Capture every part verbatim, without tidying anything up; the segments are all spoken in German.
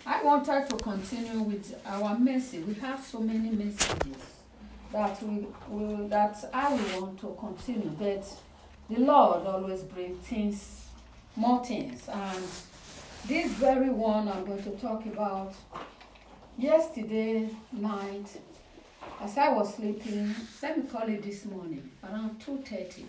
I wanted to continue with our message. We have so many messages that we, we that I want to continue, but the Lord always brings things, more things, and this very one I'm going to talk about. Yesterday night, as I was sleeping, let me call it this morning, around two thirty,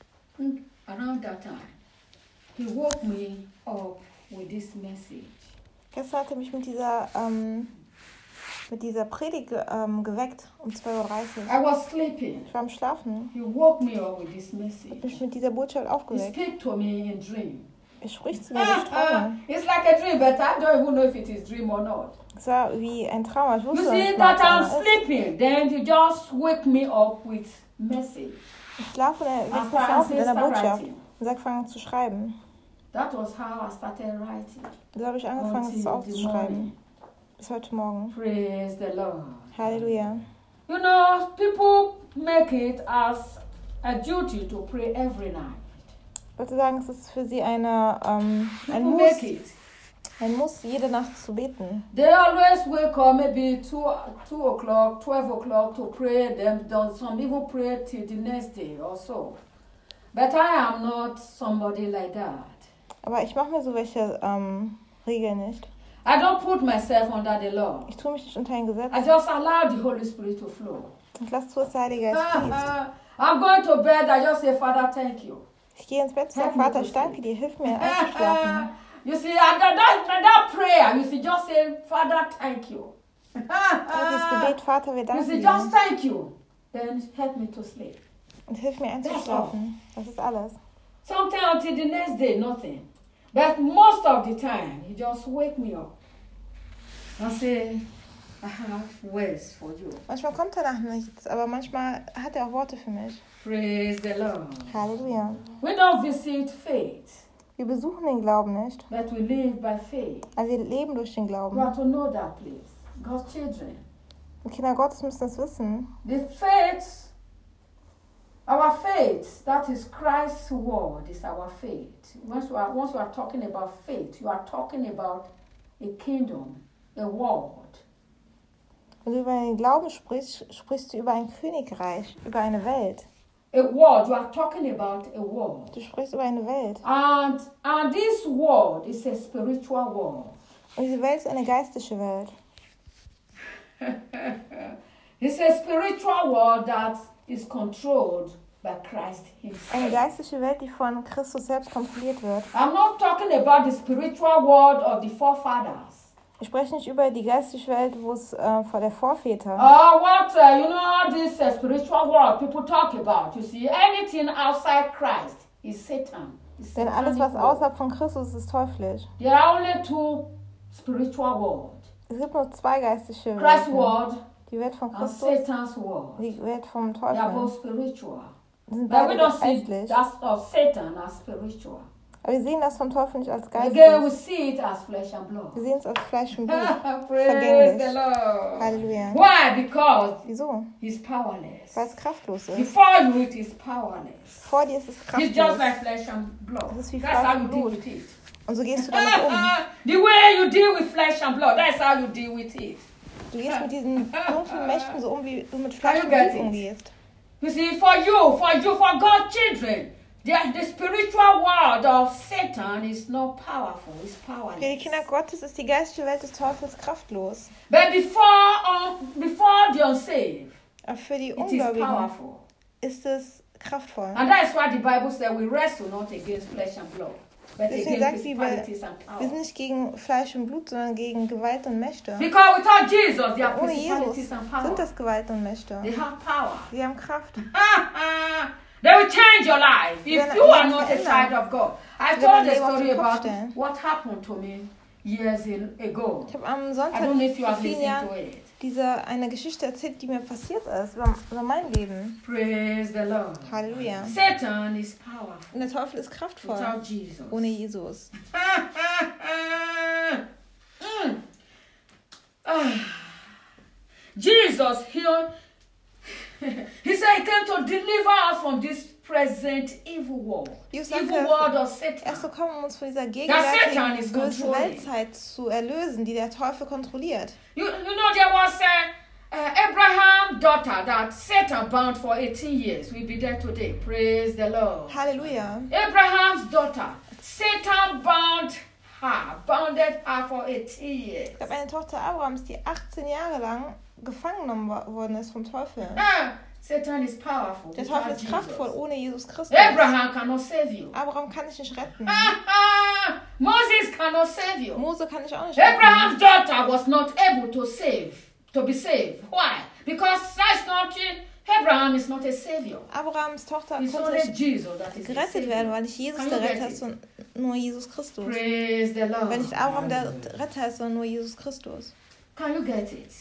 around that time, he woke me up with this message. Gestern hat er mich mit dieser, ähm, mit dieser Predigt ähm, geweckt um zwei Uhr dreißig. I was sleeping. Ich war am Schlafen. He woke me up with this message. Hat mich mit dieser Botschaft He aufgeweckt. spoke to me in dream. Er spricht zu mir durch Träume. It's like a dream, but I don't even know if it is dream or not. Es war wie ein Traum. Ich You wusste see nicht, that was I'm es ist. sleeping, then he just wake me up with message. Ich schlafe und er weckt After mich I auf mit say einer start Botschaft writing. und sagt, fang an zu schreiben. That was how I started writing. So habe ich angefangen, es Until the aufzuschreiben. morning. Bis heute Morgen. Praise the Lord. Halleluja. You know, people make it as a duty to pray every night. Ich wollte sagen, es ist für sie eine, ähm, ein People Muss, make it. ein Muss, jede Nacht zu beten. They always wake up maybe two, two o'clock, twelve o'clock to pray. Them, some even pray till the next day or so. But I am not somebody like that. Aber ich mache mir so welche ähm, Regeln nicht. I don't put myself under the law. Ich tue mich nicht unter ein Gesetz. I just allow the Holy Spirit to flow. Ich lasse zu, dass der Heilige Geist fließt. I'm going to bed. I just say, Father, thank you. Ich gehe ins Bett und sage, Help me Vater, to ich danke sleep. dir, hilf mir einzuschlafen. You see, that, that, that prayer, you see, just say, Father, thank you. Und dieses Gebet, Vater, wir You danken see, dir. just thank you. Then help me to sleep. Und hilf mir einzuschlafen. Das ist alles. Sometimes until the next day, nothing. But most of the time, he just wake me up and say, I have words for you. Manchmal kommt danach nichts, aber manchmal hat er auch Worte für mich. Praise the Lord. Halleluja. We don't visit faith, Wir besuchen den Glauben nicht, but we live by faith. aber wir leben durch den You Glauben. have to know that, please. God's children. Die Kinder Gottes müssen das wissen. The faith, our faith, that is Christ's word, is our faith. Once we are, once we are talking about faith, you are talking about a kingdom, a world. Wenn du über den Glauben sprichst, sprichst du über ein Königreich, über eine Welt. A world, you are talking about a world. Du sprichst über eine Welt. And, and this world is a spiritual world. Und diese Welt ist eine geistliche Welt. It's a spiritual world that is controlled by Christ Eine himself. geistliche Welt, die von Christus selbst kontrolliert wird. I'm not talking about the spiritual world of the forefathers. Ich spreche nicht über die geistliche Welt, wo es äh, vor der Vorväter. Uh, what, uh, you know, this uh, spiritual world people talk about. You see, anything outside Christ is Satan. It's Denn alles, satanic was world. außerhalb von Christus ist, ist teuflisch. There are only two spiritual worlds. Es gibt nur zwei geistliche Christ's Welten. world Die Welt von and Christus, Satan's world. die Welt vom They are both Teufel. spiritual. Die sind But we beide don't see geistlich. that of Satan as spiritual. Aber wir sehen das vom Teufel nicht als Again, we geistlich. see it as flesh and blood. Wir sehen es als Fleisch und Blut. Praise Vergänglich. the Lord. Halleluja. Why? Because Wieso? he's powerless. Weil es kraftlos ist. Before you, it is powerless. Vor dir ist es It's just kraftlos. like flesh and blood. Das ist wie That's Fleisch how you und deal Blut. with it. Und so gehst du damit um. The way you deal with flesh and blood, that's how you deal with it. Du gehst mit diesen dunklen Mächten so um, wie du mit Can Fleisch you und get Blut it? umgehst. You see, for you, for you, for God's children, the, the spiritual world of Satan is not powerful, it's Für die powerless. Kinder Gottes ist die geistliche Welt des Teufels kraftlos. But before, um, before the unsaved, Aber für die it is Ungläubigen powerful. ist es kraftvoll. And that is why the Bible says we wrestle not against flesh and blood, but Deswegen against sagt die Bibel, principalities and wir sind powers. nicht gegen Fleisch und Blut, sondern gegen Gewalt und Mächte. Because without Jesus, there are Ohne Jesus principalities and sind powers. das Gewalt und Mächte. They have power. Sie haben Kraft. They will change your life if werden you dein are Leben not a verändern. child of God. I Sie werden told dein a Leben auf story den Kopf about stellen. what happened to me years in- ago. Ich habe am I Sonntag don't know if you vor have vielen listened to Jahren it. diese eine Geschichte erzählt, die mir passiert ist, über, über mein Leben. Praise the Lord. Halleluja. Satan is powerful Und der Teufel ist kraftvoll without Jesus. ohne Jesus. Mm. Ah. Jesus, he, he said he came to deliver us from this present evil world. Jesus sagt, Evil er world of ist- er ist Satan. gekommen, um uns von dieser Satan gegenwärtigen is bösen controlling. Weltzeit zu erlösen, die der Teufel kontrolliert. You, you know, there was a, uh, Abraham's daughter that Satan bound for eighteen years. We'll be there today. Praise the Lord. Halleluja. Abraham's daughter, Satan bound her, bounded her for eighteen years. Es gab eine Tochter Abrahams, die achtzehn Jahre lang gefangen genommen wo- worden ist vom Teufel. Ah, Satan is powerful. Der without Teufel ist Jesus. kraftvoll ohne Jesus Christus. Abraham cannot save you. Abraham kann dich nicht retten. Ah, ah, Moses cannot save you. Mose kann dich auch nicht retten. Abraham's daughter was not able to save, to be saved. Why? Because that's not Abraham is not a savior. Abrahams Tochter It's konnte only nicht Jesus that is a gerettet werden, savior. weil nicht Jesus Kann der you get Retter it? ist, sondern nur Jesus Christus. Praise the Lord. Wenn nicht Abraham der Retter ist, sondern nur Jesus Christus. Can you get it?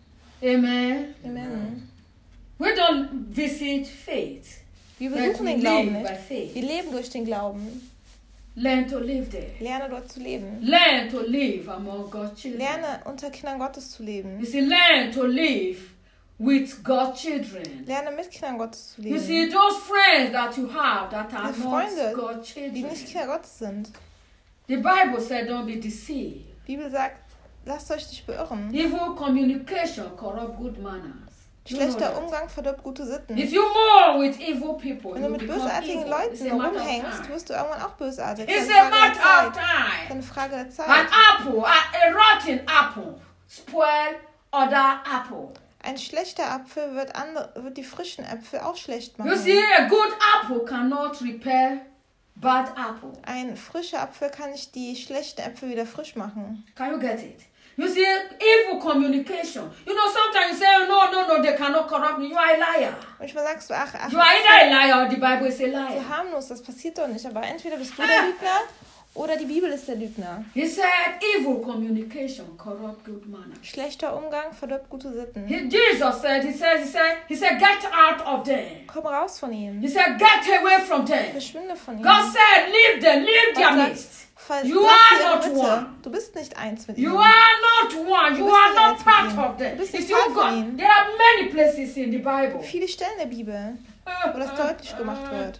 Amen. Amen. We don't visit faith. Wir but besuchen we den Glauben live by nicht. faith. Wir leben durch den Glauben. Learn to live there. Lerne dort zu leben. Learn to live among God's children. Lerne unter Kindern Gottes zu You leben. see, learn to live with God's children. Lerne mit Kindern Gottes zu You see, leben. those friends that you have that are Die not Freunde, God's Die children. nicht Kinder Gottes sind. The Bible said, don't be deceived. Die Bibel sagt, lasst euch nicht beirren. Evil communication corrupt good manners. You know Schlechter that. Umgang verdirbt gute Sitten. If you more with evil people, Wenn du you mit become bösartigen evil. It's Leuten a matter of rumhängst, time. wirst du irgendwann auch bösartig. It's Das a ist eine matter Frage of der Zeit. Das ist time. eine Frage der An Zeit. apple, a, a rotten apple, spoil other apple. Ein schlechter Apfel wird, andere, wird die frischen Äpfel auch schlecht You machen. see, a good apple cannot repair bad apple. Ein frischer Apfel kann nicht die schlechten Äpfel wieder frisch machen. Can you get it? You see, evil communication. You know, sometimes you say, oh, no, no, no, they cannot corrupt me. You are a liar. Manchmal sagst du, ach, ach, You are either a liar or the Bible is a so liar. harmlos, das passiert doch nicht. Aber entweder bist du der Lügner oder die Bibel ist der Lügner. He said, evil communication corrupt good manners. Schlechter Umgang verdirbt gute Sitten. He, Jesus said, he said, he said, he said, get out of them. Komm raus von He ihnen. said, get away from them. Verschwinde von ihnen. God said, leave them, leave their Gott sagt, midst. verlass You ihre are not Mitte. one. Du bist nicht eins mit You ihnen. are not one. You bist are nicht not eins mit part ihnen. of them. Du bist You nicht see, Teil von God, ihnen. there are many places in the Bible. Viele Stellen der Bibel, wo das deutlich gemacht wird.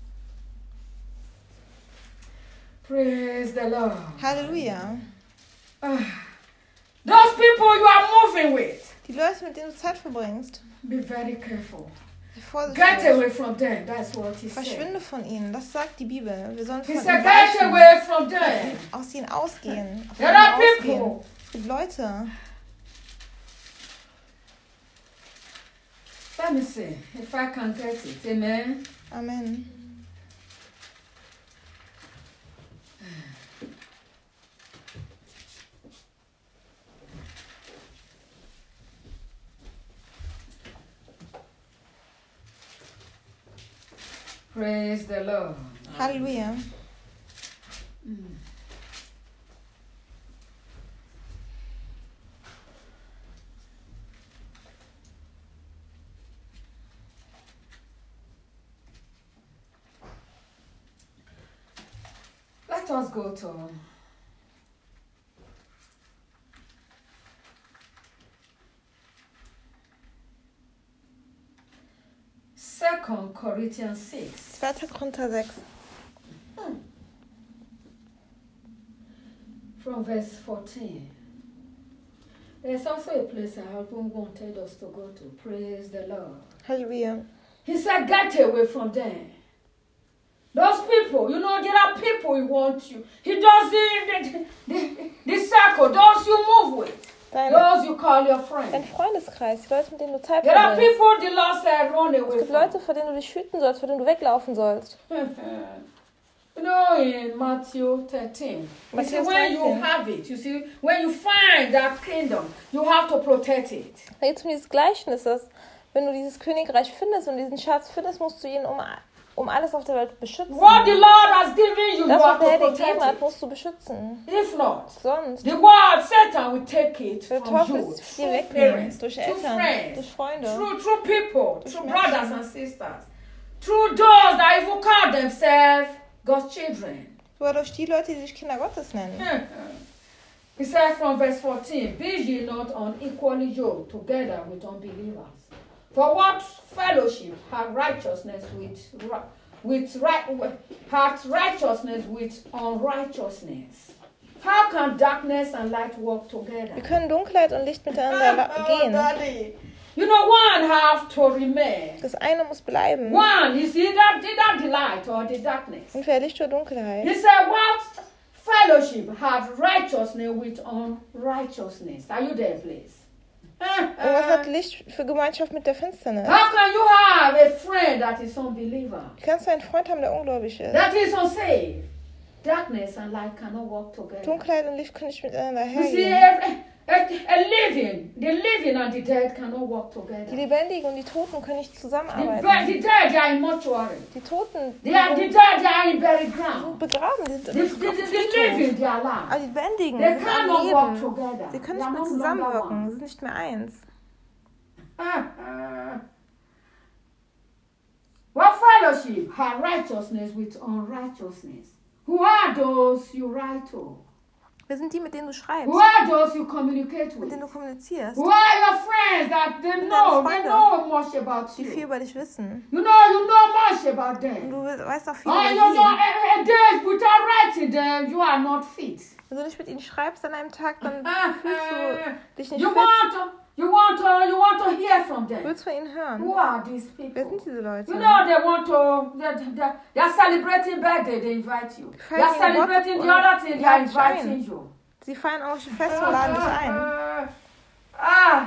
Praise the Lord. Halleluja. Those people you are moving with, Die Leute, mit denen du Zeit verbringst, be very careful. sei Get vorsichtig. away from them. That's what he said. Verschwinde von ihnen. Das sagt die Bibel. Wir sollen He von said, ihnen get weichen. away from them. Aus ihnen ausgehen. Von There ihnen are ausgehen. people. Es gibt Leute. Let me see if I can get it. Amen. Amen. Praise the Lord. Halleluja. Let us go to Second Corinthians six. zweiter Korinther sechs. From verse fourteen. There's also a place I haven't wanted us to go to. Praise the Lord. Halleluja. He said, get away from them. Those people, you know, there are people who want you. He doesn't, the, the, the circle, those you move with, Dein, those you call your dein friends. Freundeskreis, die Leute, mit denen du Zeit There are verbringst. people the Lord said, run Es away gibt from. Leute, vor denen du dich hüten sollst, vor denen du weglaufen sollst. You know, in Matthew thirteen, you see, Matthäus when you dreizehn. have it, you see, when you find that kingdom, you have to protect it. Da geht es um dieses Gleichnis, dass wenn du dieses Königreich findest und diesen Schatz findest, musst du ihn um, um alles auf der Welt beschützen. What the Lord has given you, Das, you was have der Herr to dir gegeben protect hat, it. musst du beschützen. If not, Sonst the world, Satan will take it der from Teufel you, es dir through wegnehmen. parents, Durch through Eltern, friends, durch Freunde. through, through people, Durch through Menschen. brothers and sisters, through those that even call themselves God's children. Oder durch die Leute, die sich Kinder Gottes nennen. He said from verse fourteen, be ye not unequally yoked together with unbelievers. For what fellowship have righteousness with with right, hath righteousness with unrighteousness. How can darkness and light work together? Wie können Dunkelheit und Licht miteinander gehen? Daddy. You know, one have to remain. Das eine muss bleiben. One is either, either the light or the darkness. Entweder Licht oder Dunkelheit. He said, what fellowship has righteousness with unrighteousness? Are you there, please? Und was hat Licht für Gemeinschaft mit der Finsternis? How can you have a friend that is unbeliever? Wie kannst du einen Freund haben, der ungläubig ist? That is unsaved. Darkness and light cannot work together. Dunkelheit und Licht können nicht miteinander You see, hergehen. a, a, a living, the living and the dead cannot work Die together. Lebendigen und die Toten können nicht The, zusammenarbeiten. the dead, they are in mortuary. Die Toten They are the sind dead, they are in buried ground. begraben, die sind The, auf the, dem the, the Friedhof. living, they are alive. Aber die Lebendigen They sind am cannot work Leben. together. Sie können They are nicht mehr no longer zusammenwirken, one. sie sind nicht mehr eins. What fellowship has righteousness with unrighteousness? Who are those you write to? Wer sind die, mit denen du schreibst? Who are those you communicate Mit with? denen du kommunizierst? Who are your friends that they Deine know, they Freunde. know much about Die viel you? über dich wissen. You know, you know much about Und them. du weißt auch viel Oh, über you know, sie. a, a day without writing them, you are not fit. Wenn du nicht mit ihnen schreibst an einem Tag, dann fühlst du dich nicht You fit. want to, you want to, you want to hear from Du them. willst von ihnen hören. Who are these Wer sind people? diese Leute? You know they want to. They, they, they are celebrating birthday. They invite you. They are feiern ihren celebrating the Geburtstag other thing. und They are laden dich ein. inviting you. Sie feiern auch Feste und laden dich ein. Ah.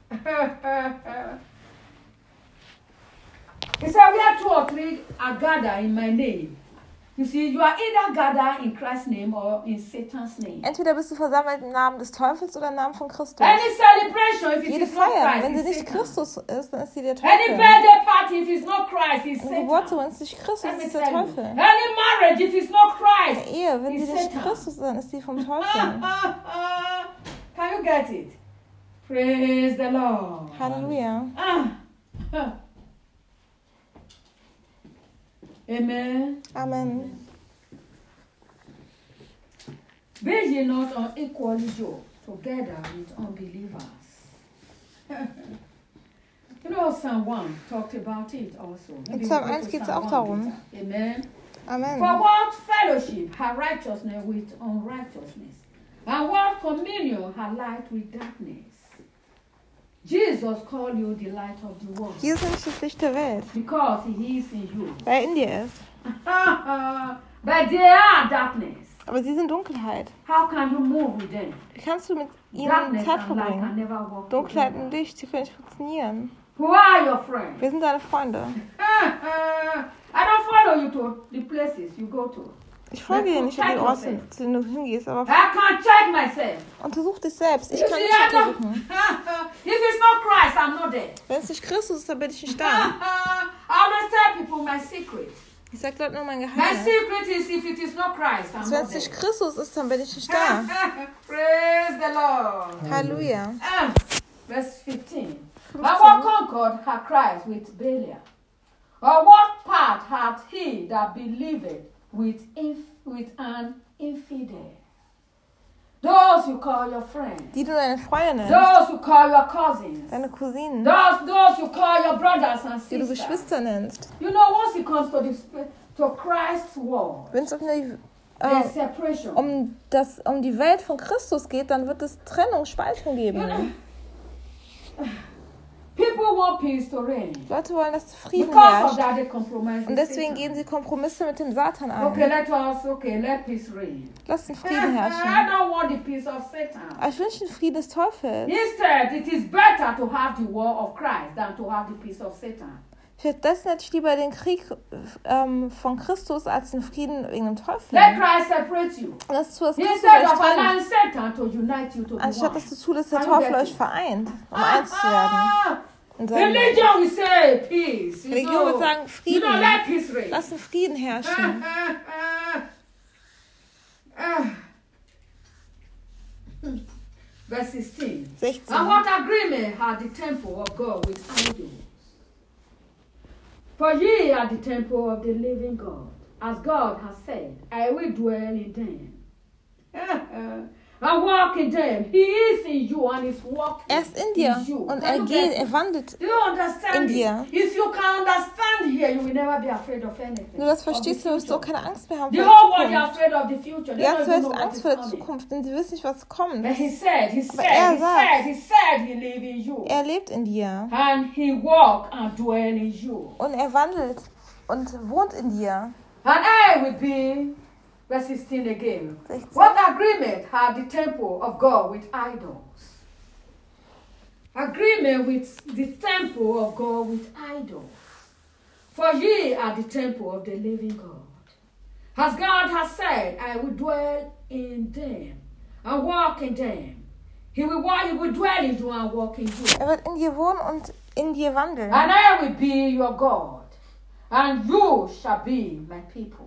He said, where two or three are gathered in my name. You see, you are either gathered in Christ's name or in Satan's name. Entweder bist du versammelt im Namen des Teufels oder im Namen von Christus. Any celebration, if it Jede is not Feier, Christ, wenn sie is nicht Satan. Christus ist, dann ist sie der Any Teufel. birthday party, if it's not Christ, is Eine Satan. Geburtstag, wenn es nicht Christus Let ist, me ist der tell you. Teufel. Any marriage, if it's not Christ, Eine Ehe, wenn sie is nicht Satan. Christus ist, dann ist sie vom Teufel. Can you get it? Praise the Lord. Halleluja. Ah. Amen. Amen. Be ye not unequally yoked together with unbelievers. You know, Psalm one talked about it also. In Maybe Psalm we go eins to geht es Psalm auch one darum. later. Amen. Amen. For what fellowship has righteousness with unrighteousness? And what communion has light with darkness? Jesus called you the light of the world Jesus ist nicht das Licht der Welt, because he is in you. weil er in dir ist. But they are darkness. Aber sie sind Dunkelheit. How can you move with them? Wie kannst du mit ihnen Darkness Zeit and light can verbringen? never work Dunkelheit together. und Licht, sie können nicht funktionieren. Who are your friends? Wir sind deine Freunde. I don't follow you to the places you go to. Ich folge dir nicht an die Orte, zu denen du hingehst, aber I can check myself. untersuch dich selbst. Ich You kann see, dich I don't- untersuchen. If it's not Christ, I'm not there. Wenn es nicht Christus ist, dann bin ich nicht da. I always tell people my secret. Ich sag Leuten nur mein My Geheimnis. secret is if it is not Christ, I'm Also wenn not es nicht there. Christus ist, dann bin ich nicht da. Praise the Lord. Halleluja. Ah, verse fifteen. And what concord hath Christ with Belial? Or what part hath he that believeth with, inf- with an infidel? Those you call your friends. Die du deine Freunde nennst, Those you call your cousins. deine Cousinen, Those, those you call your brothers and die du sisters. Geschwister nennst. You know, once it comes to, this, to Christ's word, Wenn es um die, there's äh, separation. um, das, um die Welt von Christus geht, dann wird es Trennung, Spaltung You know, geben. people want peace to reign. Leute wollen, dass Frieden Because of herrscht. that, they compromise Und with deswegen Satan. gehen sie Kompromisse mit dem Satan Okay, ein. let us, okay, let peace reign. Lass den Frieden I herrschen. don't want the peace of Satan. Aber ich wünsche den Frieden des Teufels. Instead, it is better to have the war of Christ than to have the peace of Satan. Stattdessen hätte ich lieber den Krieg ähm, von Christus als den Frieden wegen dem Teufel. Let Christ separate you. Und das zu, dass Christus Instead euch of allowing trennt. Satan to unite you to be Anstatt one. dass du zulässt, der Can you Teufel get euch it? vereint, um eins zu werden. Ah, In seinem Leben. religion will say peace. You Religion know, wird sagen, you Frieden. know, let peace reign. Lass den Frieden herrschen. Verse sixteen. And sechzehn. what agreement had the temple of God with idols? For ye are the temple of the living God. As God has said, I will dwell in them. and walk in them. He is in you and is walking Er ist in dir in you. und Can er you geht, get er it? wandelt. Do you understand in it? dir. If you can understand here, you will never be afraid of anything. Wenn du das of the verstehst, dann wirst du auch future. keine Angst mehr haben The vor whole der world is Zukunft. afraid of the future. Die They don't ganze even Welt know hat what Angst is vor der coming. Zukunft, denn sie wissen nicht, was kommt. But he said, he said, er he sagt- said, he said he live in you. Er lebt in dir And he walk and dwell in you. und er wandelt und wohnt in dir. And I will be, verse sixteen again. sechzehn. What agreement had the temple of God with idols? Agreement with the temple of God with idols. For ye are the temple of the living God. As God has said, I will dwell in them and walk in them. He will, walk, he will dwell in you and walk in you. Er wird in dir wohnen und in dir wandeln. And I will be your God, and you shall be my people.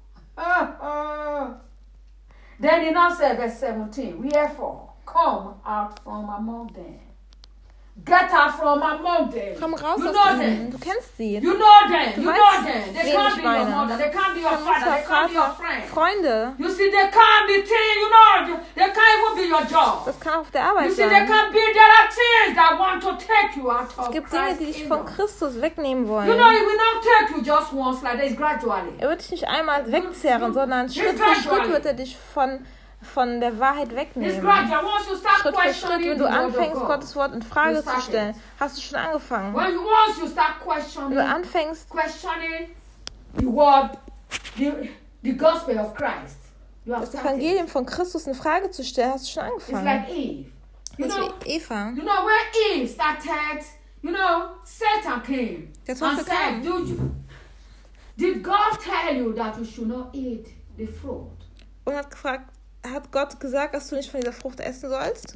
Then he now said, verse seventeen, wherefore come out from among them. Get out from among them. Komm raus you aus know ihnen. them. Du kennst sie. You know them. Du You weißt, know them. They wen can't ich be your meine. mother. They can't be your Dein father. Mutter, They can't be your Vater, friend. Freunde. You see, they can't be things, you know, they can't even be your job. Das kann auf der You Arbeit see, they sein. can't be, there are things that want to take you out Es of gibt Dinge, die Christ's dich von kingdom. Christus wegnehmen You know, wollen. he will not take you just once like this, gradually. Er wird dich nicht einmal wegzerren, sondern Schritt für Schritt wird er dich von, von der Wahrheit It's wegnehmen. gradual. Once you start Schritt für Schritt, questioning wenn the du word anfängst, of God, Gottes Wort in Frage You zu started. stellen, hast du schon angefangen. when you, once you start Wenn questioning, du anfängst, questioning the word, the, the gospel of Christ, you have das started. Evangelium von Christus in Frage zu stellen, hast du schon It's angefangen. like Eve. You Das ist know, wie Eva. you know when Eve started, you know, Satan came Der and Teufel said, kam. "Do you, did God tell you that you should not eat the fruit?" Und hat gefragt, hat Gott gesagt, dass du nicht von dieser Frucht essen sollst?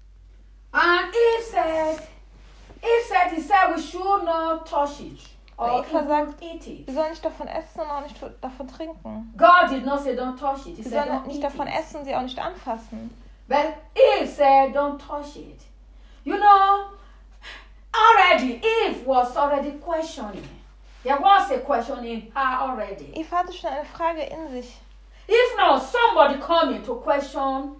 And Eve said, Eve said, he said we should not touch it or Eva even sagt, eat it. Wir sollen nicht davon essen und auch nicht davon trinken. God did not say don't touch it. He Wir said sollen don't nicht eat davon it. essen und sie auch nicht anfassen. But Eve said don't touch it. You know, already Eve was already questioning. There was a question in her already. Eva hatte schon eine Frage in sich. If not somebody coming to question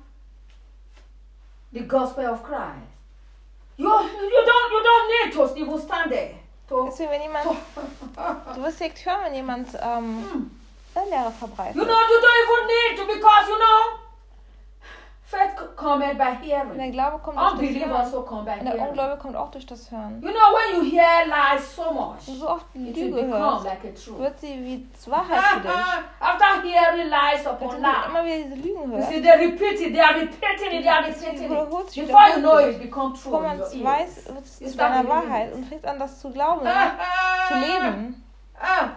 the gospel of Christ, you you don't you don't need to even stand there. To, Deswegen, wenn jemand, du wirst direkt hören, wenn jemand ähm, eine Lehre verbreitet. you know you don't even need to because you know faith cometh by Und hearing. der Glaube kommt durch das Unbelief Hören. also come by Und der hearing. Unglaube kommt auch durch das Hören. You know when you hear lies so much, Wenn du so oft die it will Lüge become hörst, like a truth. wird sie wie zur Wahrheit für dich. After hearing lies Wenn upon du lies, immer wieder diese Lügen you hörst, see they repeat it, they are repeating it, they are sie repeating wiederholt it. sich, Before you know wiederholt it, sich. become true Bevor in man your es ears. weiß, wird es You zu start deiner believing Wahrheit it. und fängt an, das zu glauben, zu leben. Ah.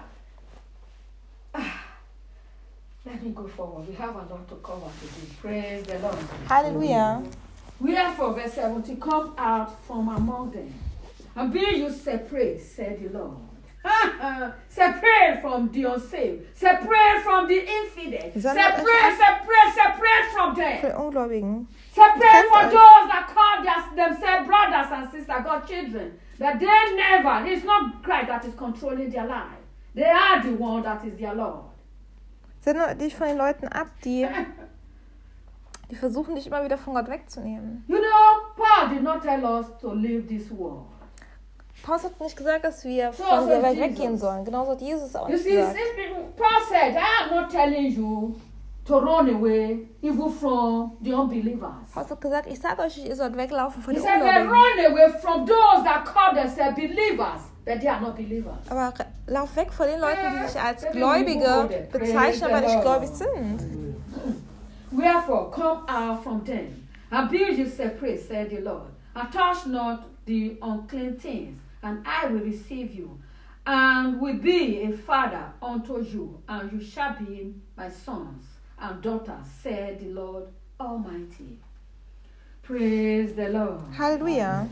Let me go forward. We have a lot to cover today. Praise the Lord. Halleluja. Wherefore, verse seventeen, come out from among them, and be you separate, said the Lord. Separate from the unsaved. Separate from the infidel. Sondert euch Separate, ab separate, separate from für them. die Ungläubigen. Separate Trennt from euch. those that call their, themselves brothers and sisters, God's children. But they never, it's not Christ that is controlling their life. They are the one that is their Lord. Sende dich von den Leuten ab, die, die versuchen, dich immer wieder von Gott wegzunehmen. You know, Paul did not tell us to leave this world. Paulus hat nicht gesagt, dass wir So, von so dieser Welt Jesus. weggehen sollen. Genauso hat Jesus auch You nicht see, gesagt. Paul said, I am not telling you to run away even from the unbelievers. Paulus hat gesagt, ich sage euch, ihr sollt weglaufen von He den said, they Ungläubigen. run away from those that call themselves believers, but they are not believers. Aber re- lauf weg von den Leuten, die sich als Maybe we Gläubige go there. bezeichnen, Praise aber the nicht Lord. gläubig sind. Wherefore, come out from them, and be ye separate, said the Lord, and touch not the unclean things, and I will receive you, and will be a father unto you, and you shall be my sons and daughters, said the Lord Almighty. Praise the Lord. Halleluja.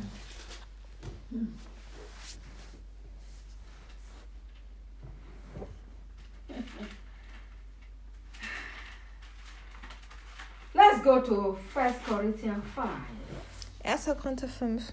Let's go to First Corinthians five. erster Korinther fünf.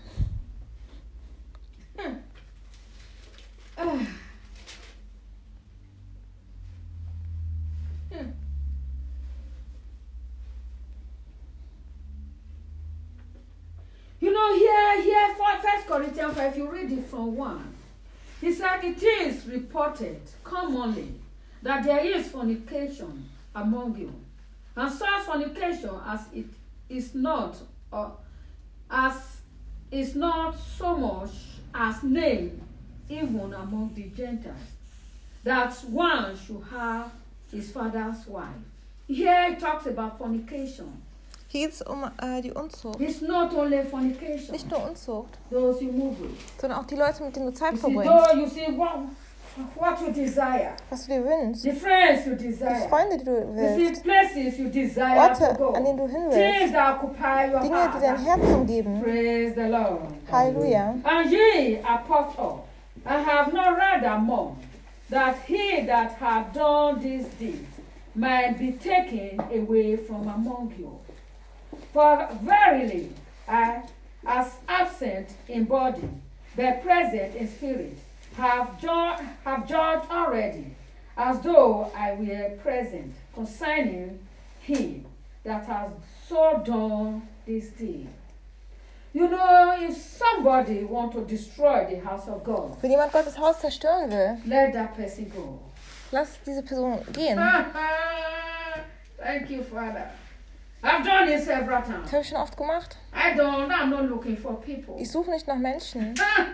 First Corinthians five, you read it from one. He said, it is reported commonly that there is fornication among you, and such fornication as it is not, uh, as is not so much as named even among the Gentiles, that one should have his father's wife. Here it talks about fornication. Hier geht es um äh, die Unzucht. It's not only fornication. Nicht nur Unzucht, Those you move with. sondern auch die Leute, mit denen du Zeit You see, verbringst. though you see what, what you desire, Was du dir wünschst. the friends you Die desire, Freunde, die du you see willst. places you desire to Orte, go, an denen du hin things willst. that occupy your Dinge, die dein heart. Herz umgeben. Praise the Lord. Halleluja. And ye are puffed up, and have not rather more, that he that hath done this deed might be taken away from among you. For verily, I, as absent in body, but present in spirit, have, ju- have judged already, as though I were present, concerning him that has so done this deed. You know, if somebody want to destroy the house of God, Wenn jemand Gottes Haus zerstören will, let that person go. lass diese Person gehen. Thank you, Father. I've done it several times. Das habe ich schon oft gemacht. I don't, I'm not looking for people. Ich suche nicht nach Menschen.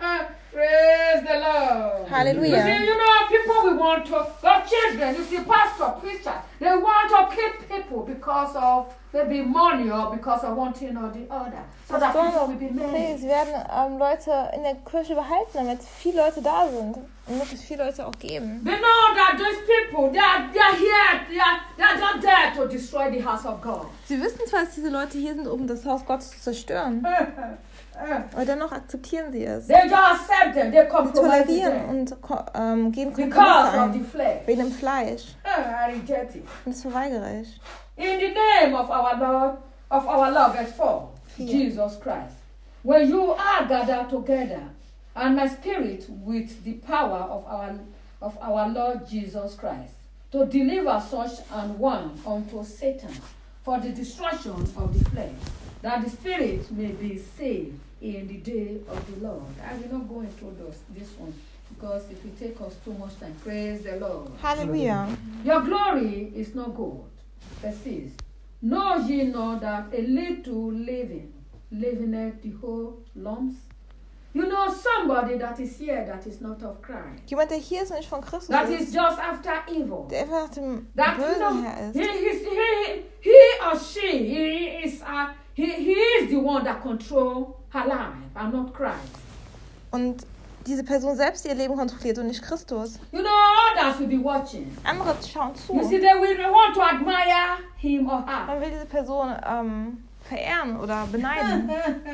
Praise the Lord. Halleluja. You see, you know, people we want to, your children, you see, pastor, preacher, they want to keep people because of maybe money or because of one thing or the other. So that people will be Nee, made. sie werden ähm, Leute in der Kirche behalten, damit viele Leute da sind und möglichst viele Leute auch geben. They know that those people, they are, they are here, they are, they are not there to destroy the house of God. Sie wissen zwar, dass diese Leute hier sind, um das Haus Gottes zu zerstören, aber dennoch akzeptieren sie es. They just accept them, they Sie compromise with tolerieren them und ko- ähm, gehen because Kompromisse of the ein, flesh. wegen dem Fleisch. I reject it. Und das verweigere ich. In the name of our Lord, of our Lord, verse four, Yeah. Jesus Christ. When you are gathered together, and my spirit with the power of our of our Lord Jesus Christ, to deliver such an one unto Satan for the destruction of the flesh, that the spirit may be saved in the day of the Lord. I will not go into those, this one because it will take us too much time. Praise the Lord. Halleluja. Your glory is not gold. Verse six. Know ye not that a little leaven leaveneth the whole lumps? You know somebody that is here that is not of Christ. Jemand, der hier ist und nicht von Christus That is ist, just after evil. der einfach nach dem That you Bösen know, her he, ist. is, he, he or she he is uh, he, he is the one that control her life and not Christ. Und diese Person selbst ihr Leben kontrolliert und nicht Christus. You know, others will be watching. Andere schauen zu. You see, they will want to admire him or her. Man will diese Person ähm, verehren oder beneiden.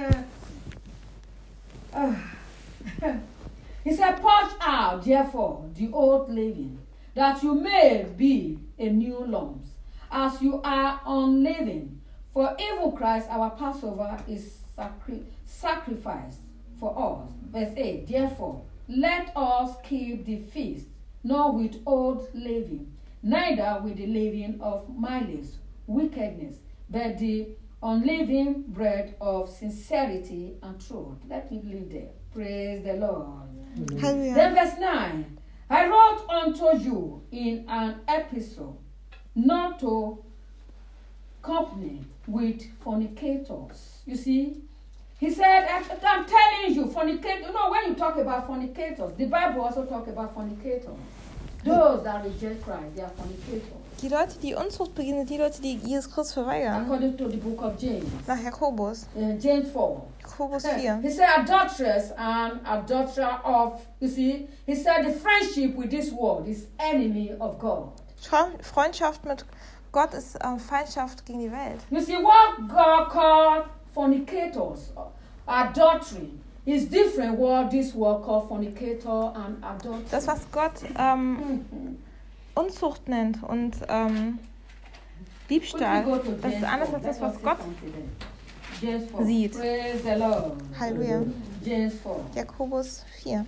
He said, purge out, therefore, the old leaven, that you may be a new lump, as you are unleavened. For even Christ, our Passover, is sacri- sacrificed for us. Verse eight, therefore, let us keep the feast, not with old leaven, neither with the leaven of malice, wickedness, but the unleavened bread of sincerity and truth. Let me leave there. Praise the Lord. Halleluja. Then verse nine. I wrote unto you in an epistle not to company with fornicators. You see? He said, I'm telling you, fornicators. You know, when you talk about fornicators, the Bible also talks about fornicators. Those that reject Christ, they are fornicators. Die Leute, die Unzucht begehen, sind die Leute, die Jesus Christus verweigern. According to the book of James. Nach Jakobus. Uh, James four. Jakobus He vier. said, adulteress and adulterer of, you see, he said the friendship with this world is enemy of God. Schra- Freundschaft mit Gott ist äh, Feindschaft gegen die Welt. You see, what God called fornicators, adultery, is different what this world called fornicator and adultery. Das, was Gott ähm, Unzucht nennt und ähm, Diebstahl, das ist anders als das, was Gott sieht. Praise the Lord. Halleluja. James four. Jakobus vier.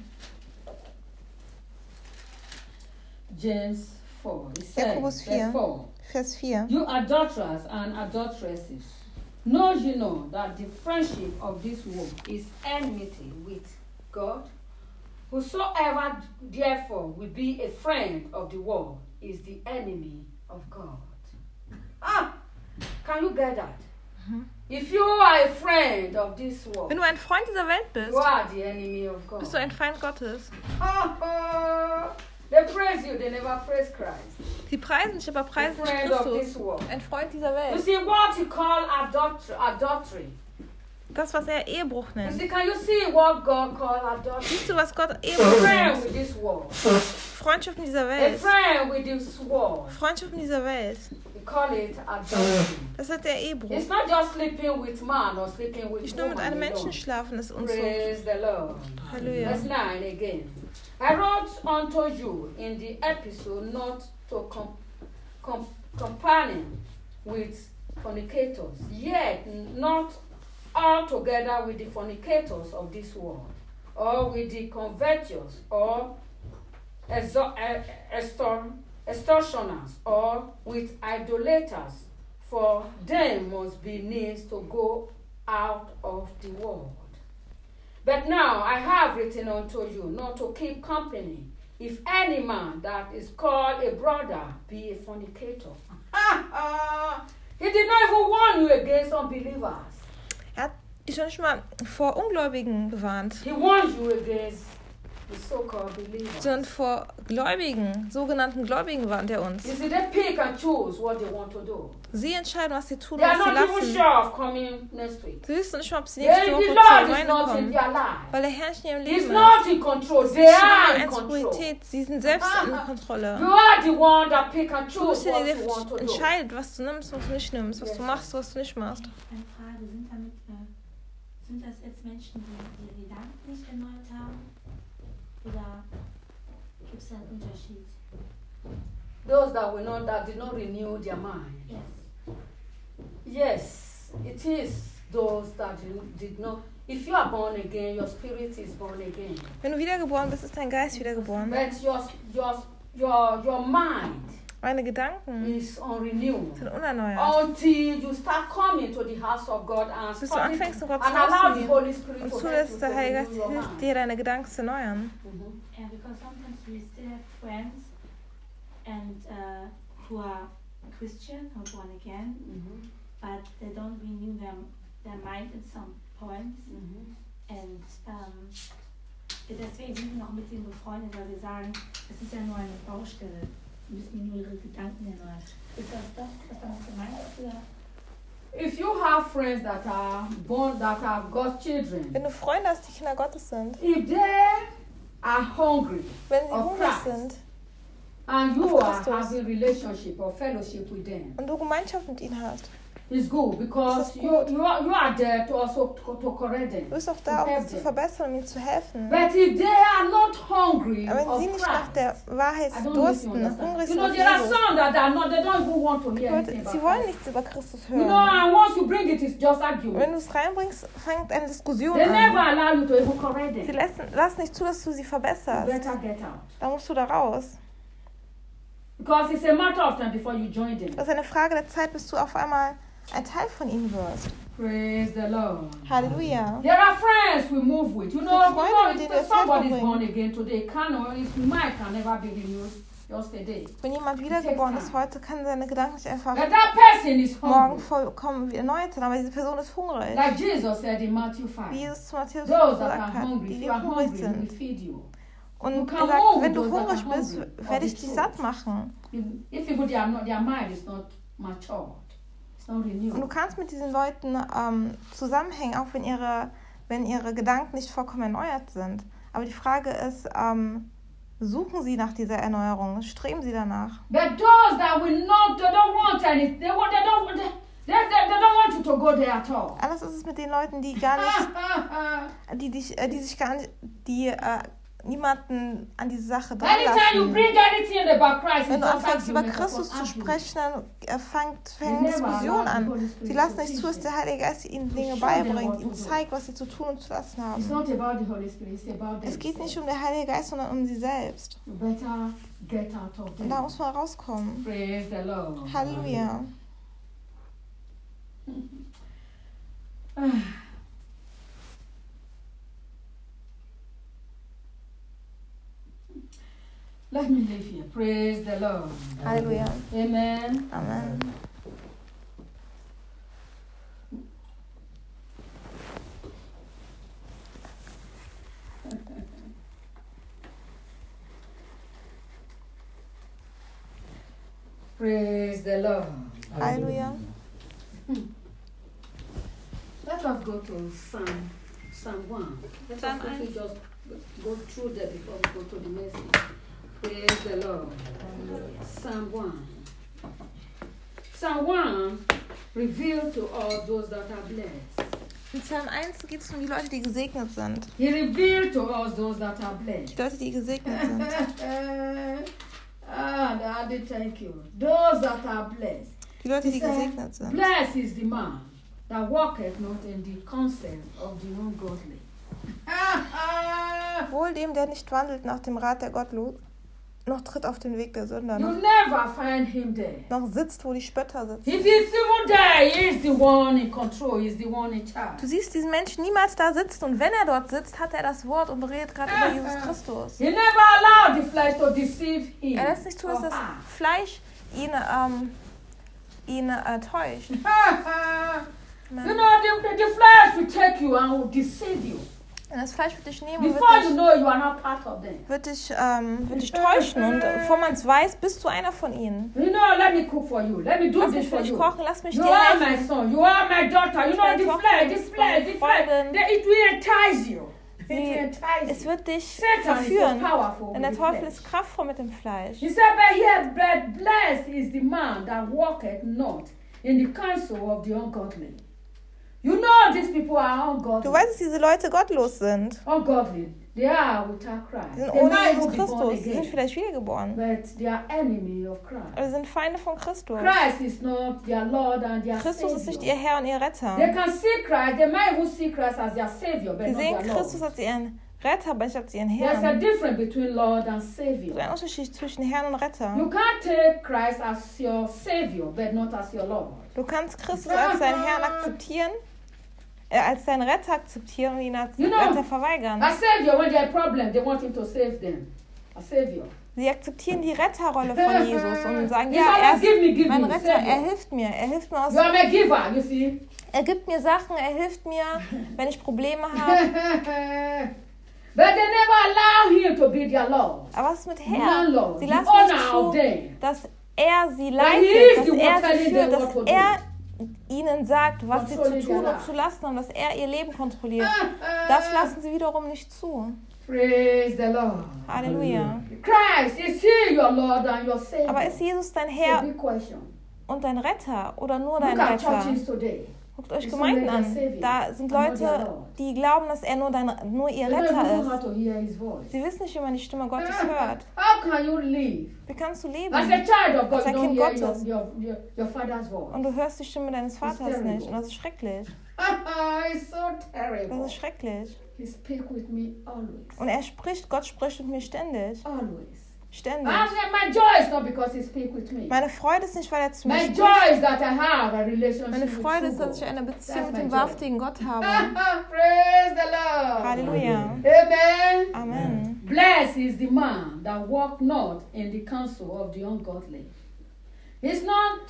James four. It says, Jakobus vier. verse four. Vers vier. You adulterers and adulteresses, Know you know that the friendship of this world is enmity with God? Whosoever therefore will be a friend of the world is the enemy of God. Ah! Can you get that? Mhm. If you are a friend of this world, wenn du ein Freund dieser Welt bist, you are the enemy of God. Bist du ein Feind Gottes. Ah, ah. They praise you, they never praise Christ. Sie preisen dich, aber preisen nicht Christus. Ein Freund dieser Welt. You see what you call adultery, adultery. Das, was er Ehebruch nennt. You see, can you see what God called adultery? Siehst du, was Gott Ehebruch nennt? With this world. Freundschaft in dieser Welt. A friend with this world. Freundschaft in dieser Welt. We call it adultery. Das ist der Ehebruch. It's not just sleeping with man or sleeping with Nicht nur mit einem Menschen schlafen, ist Unzucht. Praise the Lord. Halleluja. Verse nine again. I wrote unto you in the epistle not to com- com- companion with fornicators, yet not altogether with the fornicators of this world, or with the covetous, or exo- extor- extortioners, or with idolaters, for them must be needs to go out of the world. But now I have written unto you not to keep company, if any man that is called a brother be a fornicator. He did not even warn you against unbelievers. Er hat dich schon nicht mal vor Ungläubigen gewarnt. He warns you against the so-called believers. Sondern vor Gläubigen, sogenannten Gläubigen warnt er uns. You see, they pick and choose what they want to do. Sie entscheiden, was sie tun, they was sie are not even lassen. sure of coming next week. Sie wissen nicht mal, ob sie nächste Woche zur Gemeinde kommen. Weil der Herr nicht in ihrem Leben He's ist. not in control. They are in control. Sie sind selbst in Kontrolle. You are the one that pick and Du choose bist what der, you want to der do. entscheidet, was du nimmst, was du nicht nimmst, was yes. du machst, was du nicht machst. Eine Frage, sind damit äh, sind das jetzt Menschen, die ihre Gedanken nicht erneuert haben? Oder gibt es einen Unterschied? Those that will not, that did not renew their mind. Yes. Yes, it is those that did not. If you are born again, your spirit is born again. Wenn du wiedergeboren bist, ist dein Geist wiedergeboren. But your your your your mind Meine Gedanken is unrenewed sind unerneuert. until you start coming to the house of God and Bis du study anfängst, in and Gottes allow Haus the zu Holy gehen Spirit und to help you zulässt, to der Heilige Geist renew your hilft mind. dir, deine Gedanken zu erneuern. Mhm. Yeah, because sometimes we still have friends and uh, who are Christian or born again, Mhm. but they don't renew their their mind at some points. Mhm. And um, deswegen sind wir auch mit denen befreundet, weil wir sagen, es ist ja nur eine Baustelle. Wir müssen nur ihre Gedanken erneuern. Ist das das, was damit gemeint ist? Oder? If you have friends that are born, that have got children, Wenn du Freunde hast, die Kinder Gottes sind, if they are hungry wenn sie of hungrig Christ, sind and you of are Christus. having relationship or fellowship with them, und du Gemeinschaft mit ihnen hast, it's good because Das ist you, gut. you, are, you are there to also to, to correct them. du bist auch da, um to help sie zu them. verbessern, um ihnen zu helfen. But if they are not hungry Aber wenn of sie nicht nach Christ, der Wahrheit I don't know if you dursten, understand. hungrig You sind know, nach there are Jesus, some that are not, they don't even want to hear anything Leute, about sie wollen Christ. nichts über Christus You know, hören. and once you bring it, it's just arguing. Wenn du es reinbringst, fängt eine Diskussion They never an. allow you to even correct Sie them. lassen, lassen nicht zu, dass du sie You verbesserst. better get out. Da musst du da raus. Because it's a matter of time before you join them. Das ist eine Frage der Zeit, bis du auf einmal ein Teil von ihnen wirst. Praise the Lord. Halleluja. There are friends we move with. You know, So you Freunde, know mit denen if wir Zeit somebody is verbringen. born again today, can his mind can never be renewed just a day. Wenn jemand wiedergeboren ist heute, kann seine Gedanken nicht einfach But that person is morgen hungry. vollkommen erneuert sein, aber diese Person ist hungrig. Like Jesus said in Matthew Wie five. Jesus zu Matthäus Those that gesagt are hat, hungry, die, if die you are hungrig hungry, we sind. feed you. Und You er can sagt, move wenn du those that hungrig are bist, hungry werde of ich the dich truth. satt machen. If, if people, their, their mind is not matured, it's not renewed. Und du kannst mit diesen Leuten ähm, zusammenhängen, auch wenn ihre, wenn ihre Gedanken nicht vollkommen erneuert sind. Aber die Frage ist, ähm, suchen sie nach dieser Erneuerung? Streben sie danach? But those that will not, they don't want any, they, want, they, don't, they, they, they, they don't want you to go there at all. Anders ist es mit den Leuten, die gar nicht, die, dich, äh, die sich gar nicht, die äh, niemanden an diese Sache dran Anytime you lassen. bring anything about Christ, Wenn it's du just anfängst, über argument Christus upon zu argument. sprechen, dann äh, fängt, They fängt never Diskussion allow the an. Holy Spirit Sie to lassen nicht teach zu, dass them. der Heilige Geist ihnen To Dinge show them beibringt, what ihnen to do. zeigt, was sie zu tun und zu lassen It's haben. not about the Holy Spirit, it's about Es geht them. nicht um den Heiligen Geist, sondern um sie selbst. You better get out of Und them. da muss man rauskommen. Praise the Lord. Halleluja. Let me leave here. Praise the Lord. Halleluja. Amen. Amen. Praise the Lord. Halleluja. Let us go to Psalm, Psalm one. Let us Psalm quickly one. just go through that before we go to the message. Praise the Lord. Psalm one. Psalm one revealed to us those that are blessed. In Psalm eins geht es um die Leute, die gesegnet sind. He revealed to us those that are blessed. Die Leute, die gesegnet sind. Ah, Daddy, thank you. Those that are blessed. Die Leute, He die said, gesegnet sind. blessed is the man that walketh not in the counsel of the ungodly. Wohl dem, der nicht wandelt nach dem Rat der Gottlosen, noch tritt auf den Weg der Sünder, You noch, never find him there. noch sitzt, wo die Spötter sitzen. If he's even there, he is the one in control, he's the one in charge. Du siehst diesen Menschen niemals da sitzen und wenn er dort sitzt, hat er das Wort und redet gerade über Jesus Christus. He never allowed the flesh to deceive him. Er lässt nicht zu, dass or das her. Fleisch ihn, ähm, ihn äh, täuscht. You know, the, the, the flesh will take you and will deceive you. Und das Fleisch wird dich nehmen und Before wird you dich, know, you are not part of them. wird dich, ähm, wird dich täuschen und äh, bevor man es weiß, bist du einer von ihnen. You know, let me cook for you. Let me do Lass this mich für for dich you. kochen, lass mich You dir are my helfen. son. You are my daughter. You know, meine the Tochter, flesh, du this bist flesh, meine this flesh. Freundin. They- It will entice you. It will Sie, entice es you. wird dich Satan is so verführen, powerful denn with der the Teufel flesh. ist kraftvoll mit dem Fleisch. He said, but here, but blessed is the man that walketh not in the counsel of the ungodly. You know these people are ungodly. Du weißt, dass diese Leute gottlos sind. Ungodly. They are without Christ. Sie sind They ohne might Jesus even be born Christus. Sie sind again, vielleicht wiedergeboren. but they are enemy of Christ. Aber sie sind Feinde von Christus. Christ is not their Lord and their Christus ist nicht Savior. ihr Herr und ihr They Retter. can see Christ. They might even see Christ as their Savior, but Sie not sehen their Lord. Christus als ihren Retter, aber nicht als ihren There's a Herrn. difference between Lord and Es ist Savior. ein Unterschied zwischen Herrn und Retter. You can't take Christ as your Savior, but not as your Lord. Du kannst Christus als deinen Herrn akzeptieren, äh, als deinen Retter akzeptieren und ihn als You know, Retter verweigern. A Savior, when there's a problem, they want him to save them. A Savior. Sie akzeptieren die Retterrolle von Jesus und sagen, He's ja, er always give me, ist give mein me, Retter, er Savior. hilft mir, er hilft mir aus, You are a giver, you see. er gibt mir Sachen, er hilft mir, wenn ich Probleme habe. But they never allow him to be their Lord. Aber was ist mit The Herr? landlord, Sie the lassen owner nicht of zu, them. dass er sie he is leitet, dass the one er sie telling führt, them dass what to do. er ihnen sagt, was sie zu Controlling tun their und zu lassen und dass er ihr Leben kontrolliert. Ah, Das lassen sie wiederum nicht zu. Praise the Lord. Halleluja. Christ, is he your Lord and your Savior? Aber ist Jesus dein It's a Herr big question. und dein Retter oder nur Look dein at Retter? churches today. Guckt euch It's Gemeinden only an. their Savior Da sind and not their Leute, Lord. die glauben, dass er nur, dein, nur ihr They don't even know Retter how ist. to hear his voice. Sie wissen nicht, wie man die Stimme Gottes hört. How can you live? Wie kannst du As a leben? child of God, Als ein you don't Kind hear your, Gottes. your, your, your father's voice. Und du hörst die Stimme deines Vaters terrible. nicht. Und das ist schrecklich. It's so Das terrible. ist schrecklich. He speaks with me always. Und er spricht, Gott spricht mit mir ständig. Always. Ständig. And my joy is not because he speaks with me. Meine Freude ist nicht, weil er zu mir My spricht. joy is that I have a relationship Meine with Freude true ist, dass ich God. eine Beziehung That's mit my dem joy. wahrhaftigen Gott habe. Praise the Lord. Halleluja. Amen. Amen. Blessed is the man that walk not in the counsel of the ungodly. He's not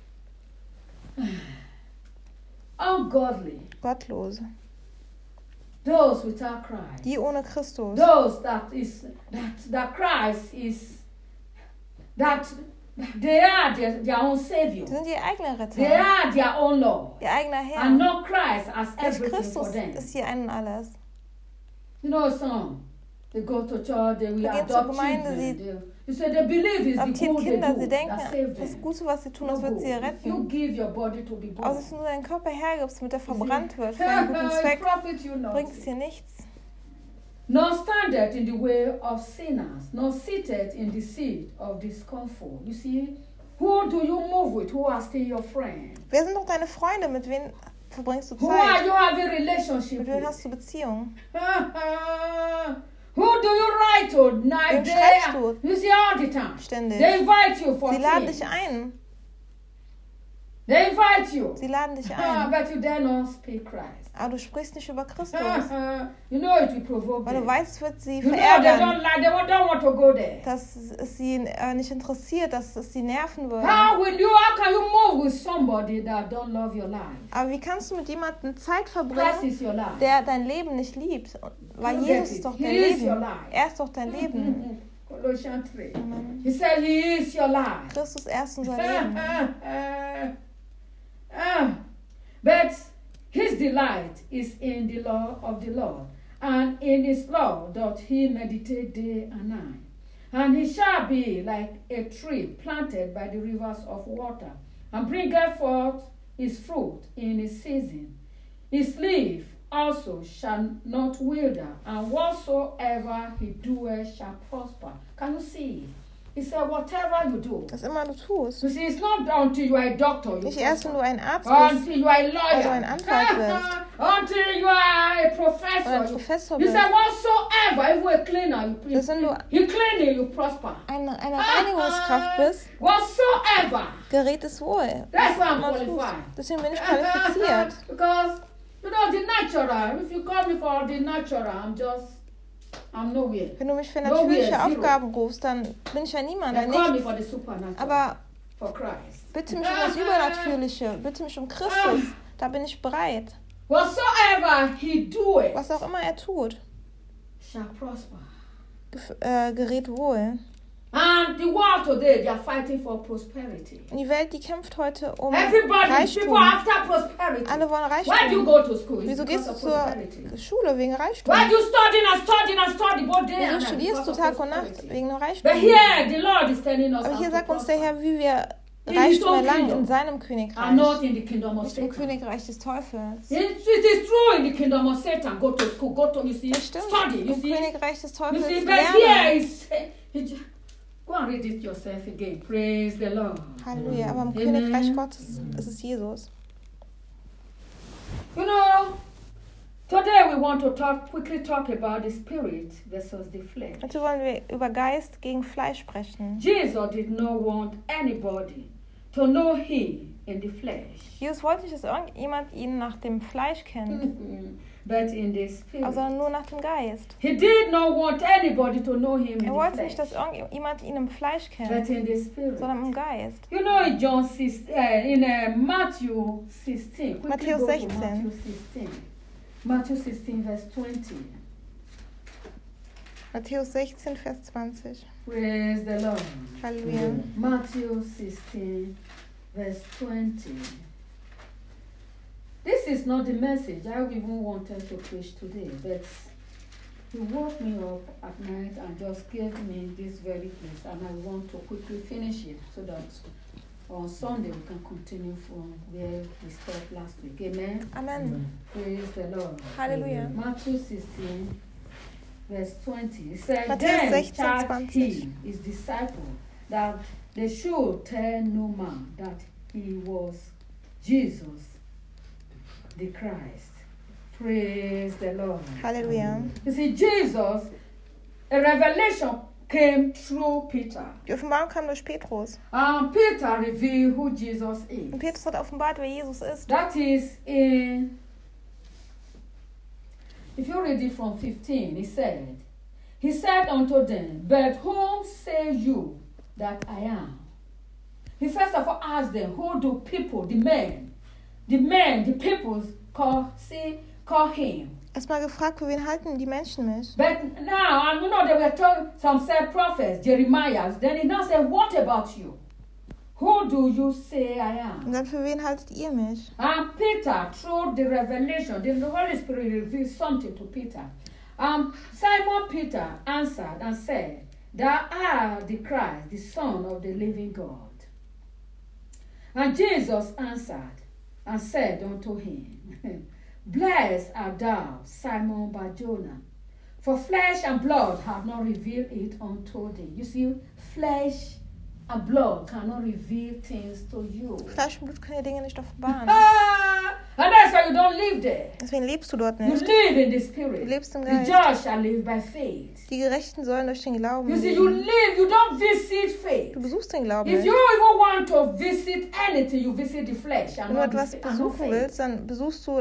ungodly. Gottlose. Those without Christ. Die ohne Christus. Those that is that that Christ is that they are their, their own Savior. Die sind ihr eigener They Retter. are their own Lord. Ihr eigener And Herr. not Christ as Nicht everything for Christus them. ist hier ein und alles. You know some. They go to church, they will Sie gehen zur adopt Gemeinde, children. sie They, you say they believe it's the Adoptieren good Kinder. they Sie do denken, that save das them. Gute, was sie tun, No das wird sie good. If you retten. give your body to be Aber born, wenn du deinen Körper hergibst, damit er you see, verbrannt wird für einen guten it Zweck, profit you bringt es not. dir nichts. Nor standeth in the way of sinners, nor seated in the seat of discomfort. You see, who do you move with? Who are still your friend? Wer sind doch deine Freunde? Mit wem verbringst du Who are Zeit? you having relationship Mit wem with? hast du Beziehung? Who do you write to night Wem day? schreibst du? You see all the time. Ständig. They invite you for Sie laden things. dich ein. They invite you. Sie laden dich Ah, ein. but you dare not speak Christ. Aber du sprichst nicht über Christus. You know it will provoke Weil du them. weißt, es wird sie You know they don't verärgern. like, they don't want to go there. Dass es sie äh, nicht interessiert, dass es sie nerven würde. How will you, how can you move with somebody that don't love your life? Aber wie kannst du mit jemandem Zeit Christ verbringen, is your life. der dein Leben nicht liebt? Weil You Jesus get ist it. doch He dein is your Leben. life. Er ist doch dein Leben. Colossians three. Amen. He said he is your life. Christus er ist unser Ah, Leben. ah, ah, ah. But his delight is in the law of the Lord, and in his law doth he meditate day and night. And he shall be like a tree planted by the rivers of water, and bringeth forth his fruit in his season. His leaf also shall not wither, and whatsoever he doeth shall prosper. Can you see? He said, whatever you do. Was immer du tust. You see, it's not until you are a doctor. You Nicht erst, wenn du ein Arzt prosper. bist Until you are a lawyer. oder ein Anwalt bist. Until you are a oder ein professor. Professor He bist. said, whatsoever, if you're a cleaner, you, you, Bis wenn du you clean it, you prosper. eine, eine Reinigungskraft bist, Whatsoever. gerät es wohl. That's why I'm Immer tust. qualified. Deswegen bin ich qualifiziert. Because, you know, the natural, if you call me for the natural, I'm just, I'm nowhere. Wenn du mich für Nowhere, natürliche zero. Aufgaben rufst, dann bin ich ja niemand, They der call me nichts. for the supernatural. Aber For Christ. bitte mich um das Übernatürliche, bitte mich um Christus. Da bin ich bereit. Whatsoever he doeth Was auch immer er tut, shall prosper. gef- äh, gerät wohl. And the world today, they are fighting for prosperity. Und die Welt, die kämpft heute um Everybody, people Reichtum. after prosperity. Alle wollen Why do you Reichtum. go to school? It's Wieso because gehst du of zur prosperity. Schule? Wegen Reichtum. Why do you study and study and study both day Wieso and night? studierst Because du of Tag und Nacht? prosperity. Wegen dem But Reichtum. here, the Lord is telling us Aber how hier to sagt uns der prosper. Herr, wie wir In his Reichtum own erlangen kingdom. in seinem And Königreich. not in the kingdom of Nicht im Satan. Königreich des Teufels. It, it is true in the kingdom of Satan. Go to school, go to, you see, Das stimmt. study, you Im see. Königreich des You Teufels see, but here lernen. is, it, go and read it yourself again. Praise the Lord. Halleluja. Aber im Amen. Königreich Gottes ist es Jesus. You know, today we want to talk quickly talk about the spirit versus the flesh. Heute wollen wir über Geist gegen Fleisch sprechen. Jesus did not want anybody to know him in the flesh, Jesus wollte nicht, dass irgendjemand ihn nach dem Fleisch kennt, but in the spirit. sondern nur nach dem Geist. He did not want anybody to know him in Er the wollte flesh, nicht, dass irgendjemand ihn im Fleisch but kennt, in the spirit. sondern im Geist. You know, in John six, uh, in uh, Matthew sixteen. Quickly Matthäus go to sechzehn. Matthew sixteen. Matthew sixteen, verse twenty. Matthäus sechzehn, Vers zwanzig. Praise the Lord. Halleluja. Matthew sixteen, verse twenty. This is not the message I even wanted to preach today, but he woke me up at night and just gave me this very place, and I want to quickly finish it so that on Sunday we can continue from where we stopped last week. Amen. Amen. Praise the Lord. Halleluja. Matthew sixteen, verse twenty. It said, Matthäus then sechzehn, charged zwanzig. he his disciple that they should tell no man that he was Jesus the Christ. Praise the Lord. Halleluja. You see, Jesus, a revelation came through Peter. Die Offenbarung kam durch Petrus. And Peter revealed who Jesus Und is. Petrus hat offenbart, wer Jesus ist. That is in, if you read it from fifteen, he said, he said unto them, but whom say you that I am? He first of all asked them, who do people, the men, the men, the peoples call, say, call him? Erstmal gefragt, für wen halten die Menschen mich? But now, and you know, they were told, some said prophets, Jeremiah. Then he now said, what about you? Who do you say I am? Und dann, für wen haltet ihr mich? And Peter, through the revelation, the Holy Spirit revealed something to Peter. Um, Simon Peter answered and said, thou art the Christ, the Son of the living God. And Jesus answered and said unto him, blessed art thou, Simon Bar-Jonah, for flesh and blood have not revealed it unto thee. You see, flesh and blood cannot reveal things to you. Fleisch und Blut können die Dinge nicht offenbaren. Ah, and that's why you don't live there. Deswegen lebst du dort You nicht. live in the Du spirit. lebst im The Geist. just shall live by faith. Die Gerechten sollen durch den Glauben You see, you leben. live, you don't visit faith. Du besuchst den Glauben If nicht. you even want to visit anything, you visit the flesh and Wenn du not, etwas the, and not besuchen faith. willst, dann besuchst du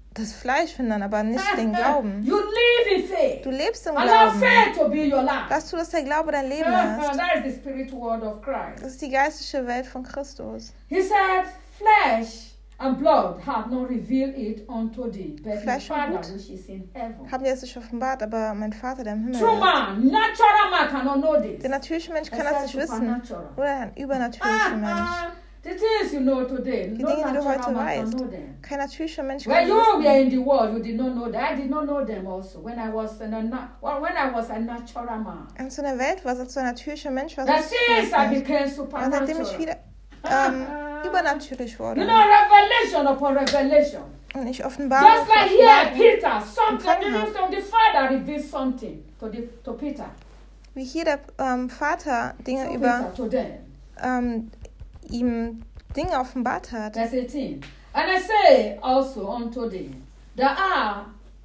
das Fleisch finden, aber nicht den Glauben. You live in faith. Du lebst im Allow Glauben. faith to be your life. Lass du, dass der Glaube dein Leben Uh-huh, ist. that is the spiritual world of Christ. Das ist die geistliche Welt von Christus. He said, flesh and blood have not revealed it unto thee, but my Fleisch und Father Blut which is in heaven. haben dir das nicht offenbart, aber mein Vater, der im Himmel True ist. man, natural man cannot know this. Der natürliche Mensch kann das nicht Except wissen. supernatural. Oder ein übernatürlicher Mensch. Ah, the things you know today, Die no Dinge, die du natural heute man can weißt. know them. Kein natürlicher Mensch When kann you das were wissen. in the world, you did not know that. I did not know them also. When I was in a na- well, when I was a natural man. Als du in der Welt warst, als du ein natürlicher Mensch warst, The wusstest du things das I nicht. became Aber seitdem ich supernatural. wieder ähm, übernatürlich You wurde know, revelation upon revelation. und ich Offenbarung Just like here, Offenbarung Peter, something empfangen the habe. news of the Father revealed something to the to Peter. Wie hier der ähm, Vater Dinge To über Peter, to them. ähm, ihm Dinge offenbart hat. Verse eighteen. And I say also unto thee, there are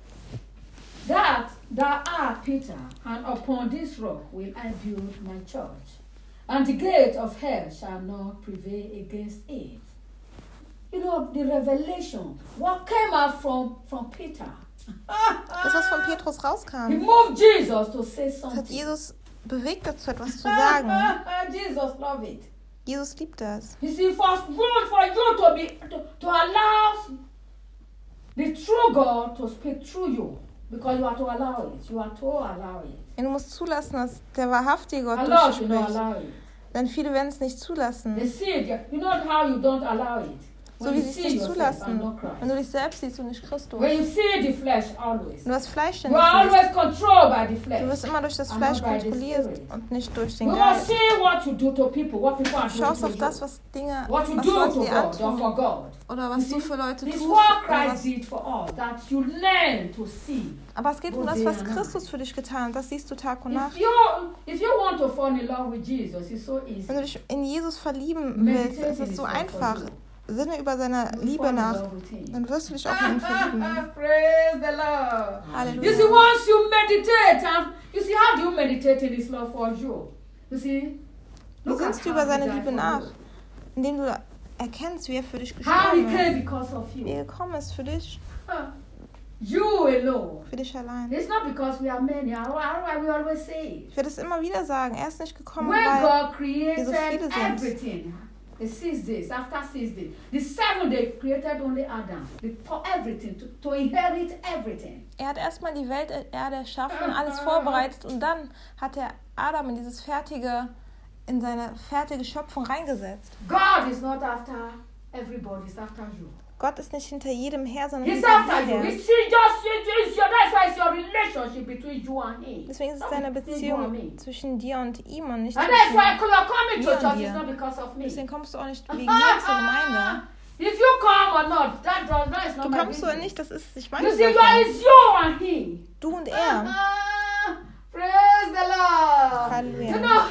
that thou art Peter, and upon this rock will I build my church, and the gate of hell shall not prevail against it. You know, the revelation, what came out from, from Peter. Das, was von Petrus He rauskam, moved Jesus to say das hat something. Jesus bewegt dazu, etwas zu sagen. Jesus loved it. Jesus liebt das. You see, for good for you to be to, to allow the true God to speak through you, because you are to allow it. You are to allow it. Und du musst zulassen, dass der wahrhaftige Gott A durch lot dich you don't spricht. allow it. Denn viele werden es nicht The zulassen. seed, you know how you don't allow it. So When wie you sie es see nicht yourself zulassen. and not Christ. Wenn du dich selbst siehst und nicht Christus. When you see the flesh always. Du hast Fleisch in You are dir. always controlled by the Du flesh. wirst immer durch das And Fleisch not by the kontrolliert Spirit. und nicht durch We den must Geist. see what you do to people, what people are Du doing schaust to auf das, you. was Dinge, What you was do Leute to dir God or antun. for God. Oder was du für Leute This tust. what Oder Christ was. did for us, that you learn to see. Aber es geht um Wo das, sie was ja Christus für dich getan hat. Das siehst du Tag und Nacht. If you if you want to fall in love with Jesus, it's so easy. Wenn du dich in Jesus verlieben willst, ist es so einfach. Sinne über seine Liebe nach. Dann wirst du dich auch in ihn verlieben. Praise the Lord. Halleluja. You see, once you meditate, and you see, how do you meditate in His love for you? You see, Wie look at sinnst du how über He seine died Liebe for nach? you. Indem du erkennst, wie er für dich How He gestorben came ist. because of Wie er you. gekommen ist für dich. Huh. You alone. Für dich allein. It's not because we are many. How, how I will always say it. Ich werde es immer wieder sagen. Er ist nicht gekommen, When weil God created so viele sind. everything, the six days, after six days, the seventh day created only Adam, the, for everything, to, to inherit everything. er hat erstmal die Welt, Erde erschaffen, alles vorbereitet und dann hat er Adam in dieses fertige, in seine fertige Schöpfung reingesetzt. God is not after everybody, he's after you. Gott ist nicht hinter jedem her, sondern He's hinter after dir you. her. It's just, it's your, that's why it's your relationship between you and him. Deswegen ist es Not eine between you and me. Beziehung zwischen dir und ihm und nicht And that's zwischen... why you're coming to mir und church, dir. it's not because of me. Deswegen kommst du auch nicht wegen mir zur Gemeinde. If you come or not, that does that is not Du my kommst oder business. nicht, das ist nicht You meine see, God Sache. is you and he. Du und er. Ah, praise the Lord. Halleluja. You know,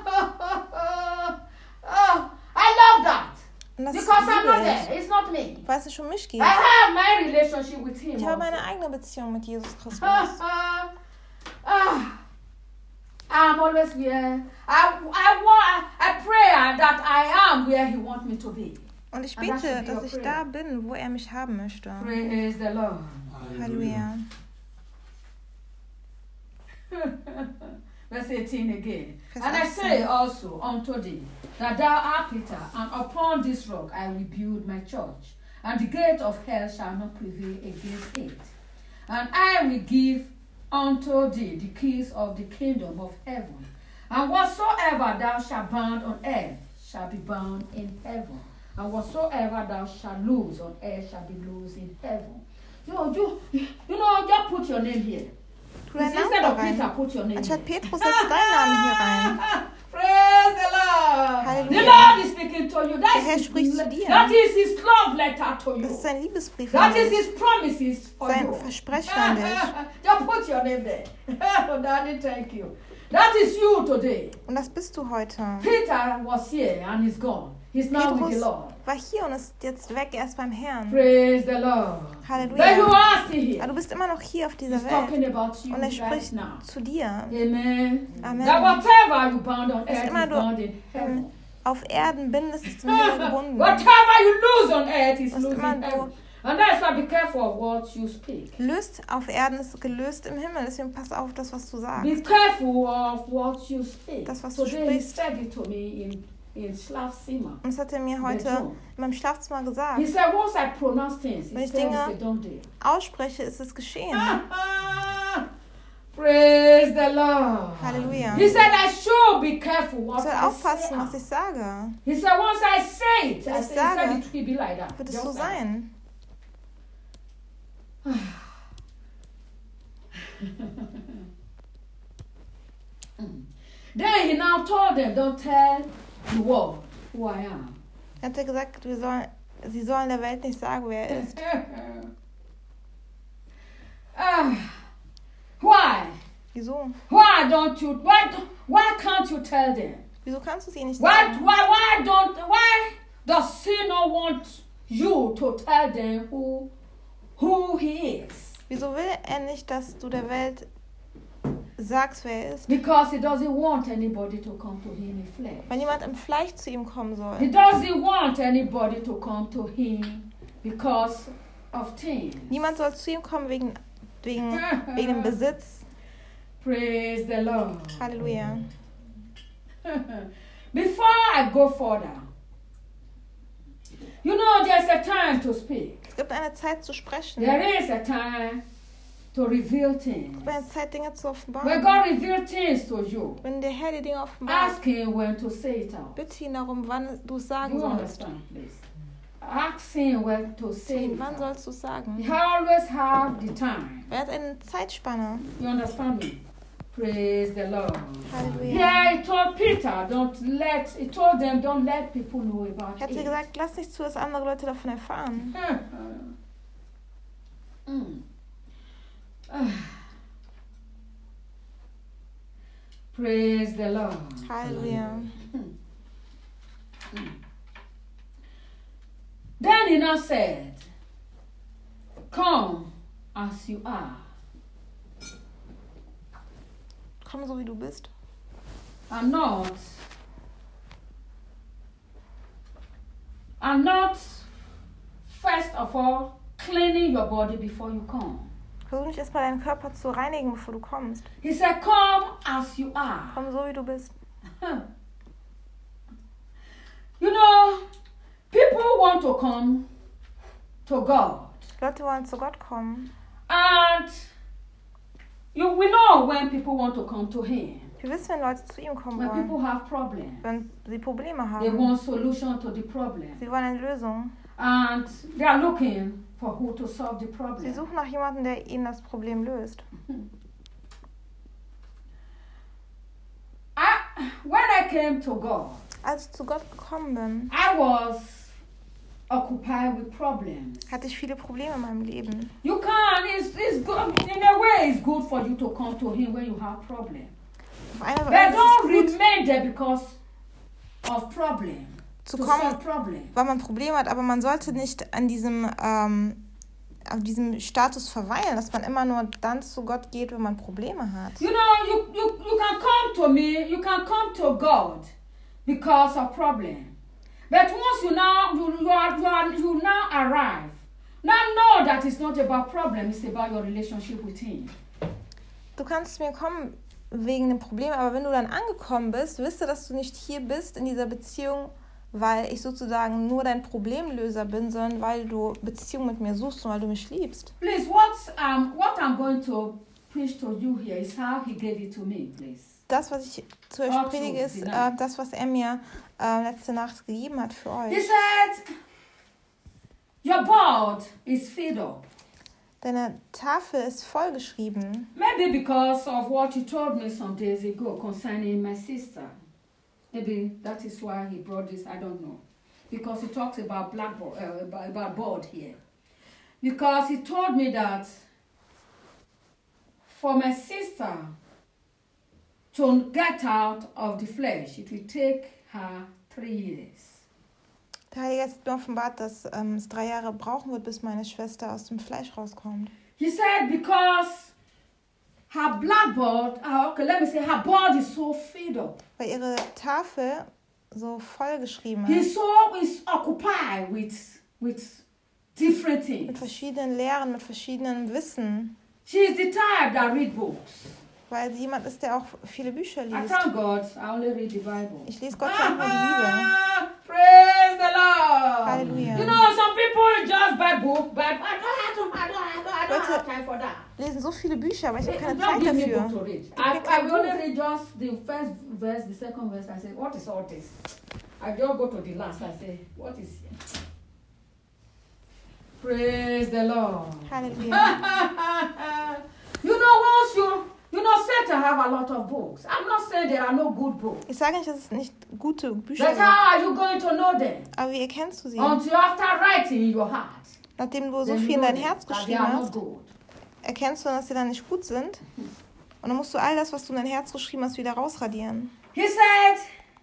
oh, I love that. Und das Because I'm not liebe ich, there. It's not me. weil es nicht um mich geht. I have my relationship with him. Ich habe also. meine eigene Beziehung mit Jesus Christus. Ah, ah, I'm always where I, I want. I pray that I am where He wants me to be. Und ich And that bete, should be dass your ich prayer. da bin, wo er mich haben möchte. Praise the Lord. Halleluja. Verse eighteen again. Vers And I say achtzehn. also unto thee, that thou art Peter, and upon this rock I will build my church, and the gate of hell shall not prevail against it. And I will give unto thee the keys of the kingdom of heaven. And whatsoever thou shalt bind on earth shall be bound in heaven. And whatsoever thou shalt loose on earth shall be loosed in heaven. You, you, you know, just put your name here. Tu deinen Instead Namen of da Peter, rein. put your name Anstatt here. Petrus setzt deinen Namen hier rein. Praise the Lord. Halleluja. The Lord is speaking to you. That Der Herr is, spricht his, zu dir. that is His love letter to Das you. ist sein Liebesbrief That an is dich. His promises for Sein you. Versprechen an dich. Just put your name there. Oh, Daddy, thank you. That is you today. Und das bist du heute. Peter was here and he's gone. He's now with the Petrus Lord. war hier und ist jetzt weg, er ist beim Herrn. Praise the Lord. But you Halleluja. are still Aber here. du bist immer noch hier auf dieser He's Welt. talking about you Und er right spricht now. zu dir. Amen. Amen. That whatever you bound on Dass earth immer is du bound in heaven. ähm, auf Erden bindest, ist im Himmel gebunden. Whatever you lose on earth is Was losing immer in du heaven. And that's why be careful of what you speak. Löst auf Erden ist gelöst im Himmel. Deswegen pass auf das, was du sagst. Be careful of what you speak. Das, was so du then he sprichst. said it to me in, in Schlafzimmer. Und das hat er mir heute Bedrohung. in meinem Schlafzimmer He gesagt. said, once I pronounce things, Wenn he ich said, Dinge they don't do it. ausspreche, ist es geschehen. Ah, praise the Lord. Halleluja. He said, I should be careful Ich what soll I aufpassen, was say. ich sage. He said, once I say it, I Wenn ich said, he said sage, it will be like that. Wird es Just so like that. sein? Then he now told them, don't tell the world who I am. Er hat er gesagt, wir sollen, sie sollen der Welt nicht sagen, wer er ist. Ah, why? Wieso? Why don't you, why, do- why can't you tell them? Wieso kannst du es ihnen nicht Why, sagen? why, why don't, why does he not want you to tell them who, who he is? Wieso will er nicht, dass du der Welt sagst, wer er ist? Because he doesn't want anybody to come to him in flesh. Weil niemand im Fleisch zu ihm kommen He soll. doesn't want anybody to come to him because of things. Niemand soll zu ihm kommen wegen, wegen, wegen dem Besitz. Praise the Lord. Halleluja. Before I go further, you know there's a time to speak. Es gibt eine Zeit zu sprechen. There is a time to reveal things. Es gibt eine Zeit, Dinge zu When offenbaren. God reveals things to you, Wenn der Herr die Dinge offenbart, ask Him when to say it out. bitte ihn darum, wann du es Do sagen you sollst. understand, please? Ask Him when to say it Wann out. sollst du es sagen? He always have the time. Er hat eine Zeitspanne. You understand me? Praise the Lord. Halleluja. Yeah, he told Peter, don't let, he told them, don't let people know about Er hat sie it. gesagt, lass nicht zu, dass andere Leute davon erfahren. Mm. Ah. Praise the Lord. Halleluja. Then he now said, come as you are. Komm so, wie du bist. And not, and not, first of all, cleaning your body before you come. Versuch nicht erstmal deinen Körper zu reinigen, bevor du kommst. He said, come as you are. Komm so, wie du bist. You know, people want to come to God. Leute wollen zu Gott kommen. And you, we know when people want to come to Him. Wir wissen, wenn Leute zu ihm kommen When people wollen. have problems, Wenn sie Probleme they haben. want solution to the problem. Sie wollen eine Lösung. And they are looking for who to solve the Sie problem. suchen nach jemandem, der ihnen das Problem löst. I, when I came to God, Als ich zu Gott gekommen bin, I was occupied with problems. hatte ich viele Probleme in meinem Leben. You can, it's, it's good, in a way, it's good for you to come to Him when you have problems. Auf eine But Weise don't ist es gut, remain there because of problem. zu To kommen, solve problem. weil man Probleme hat, aber man sollte nicht an diesem, ähm, auf diesem Status verweilen, dass man immer nur dann zu Gott geht, wenn man Probleme hat. You know, you, you, you can come to me, you can come to God because of problem. But once you now you, you are you are you now arrive, now know that it's not about problem, it's about your relationship with Him. Du kannst zu mir kommen wegen dem Problem, aber wenn du dann angekommen bist, wisse, dass du nicht hier bist in dieser Beziehung, weil ich sozusagen nur dein Problemlöser bin, sondern weil du Beziehung mit mir suchst und weil du mich liebst. Please, what um what I'm going to preach to you here is how He gave it to me, please. Das, was ich zu euch Absolut, predige, ist genau. äh, das, was er mir äh, letzte Nacht gegeben hat für He euch. said, your board is filled up. Deine Tafel ist vollgeschrieben. Maybe because of what you told me some days ago concerning my sister. Maybe that is why he brought this, I don't know. Because he talks about blackboard, uh, about, about board here. Because he told me that for my sister to get out of the flesh, it will take her three years. Der Heilige Geist hat mir offenbart, dass ähm, es drei Jahre brauchen wird, bis meine Schwester aus dem Fleisch rauskommt. He said because her blackboard, uh, okay, let me say, her board is so filled up. Weil ihre Tafel so vollgeschrieben He ist. so is occupied with with different mit things. verschiedenen Lehren, mit verschiedenem Wissen. She is the type that read books. Weil sie jemand ist, der auch viele Bücher I liest. thank God I only read the Bible. Ich lese Gott sei Dank nur die Bibel. Ah, praise the Lord. Halleluja. You know, some people just buy book, but I don't have to, I don't, I don't, I don't have time for that. Lesen so viele Bücher, aber ich habe keine Don't Zeit give me book dafür. to read. Gib I, mir I kein will only Buch. read just the first verse, the second verse. I say, what is all this? I just go to the last. I say, what is here? Praise the Lord. Halleluja. You know, once you, you know, Satan have a lot of books. I'm not saying there are no good books. Ich sage nicht, dass es nicht gute Bücher But gibt, how are you going to know them? aber wie erkennst du sie? Until after writing in your heart. Nachdem du so Then viel you in know dein them, Herz that they geschrieben are not hast, good. erkennst du, dass sie dann nicht gut sind. Und dann musst du all das, was du in dein Herz geschrieben hast, wieder rausradieren. He said,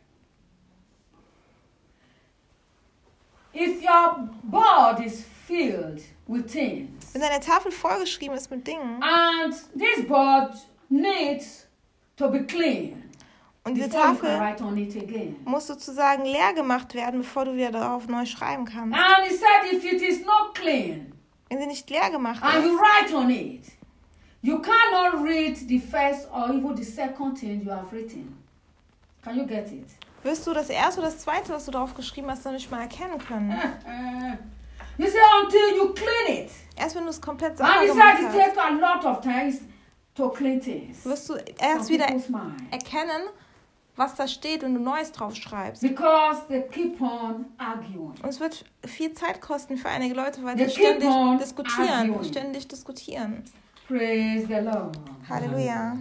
if your board is filled with things, Wenn deine Tafel vollgeschrieben ist mit Dingen and this board needs to be clean und diese before you can Tafel write on it again. muss sozusagen leer gemacht werden, bevor du wieder darauf neu schreiben kannst. And he said, if it is not clean Wenn sie nicht leer gemacht and you ist, write on it, you cannot read the first or even the second thing you have written. Can you get it? wirst du das erste oder das zweite, was du drauf geschrieben hast, noch nicht mal erkennen können. You say until you clean it. Erst wenn du es komplett And sauber he gemacht said it hast, takes a lot of times to clean things. wirst du from erst wieder people's mind. erkennen, was da steht, wenn du Neues drauf schreibst. Because they keep on arguing. Und es wird viel Zeit kosten für einige Leute, weil They sie keep ständig on diskutieren, arguing. ständig diskutieren. Praise the Lord. Halleluja.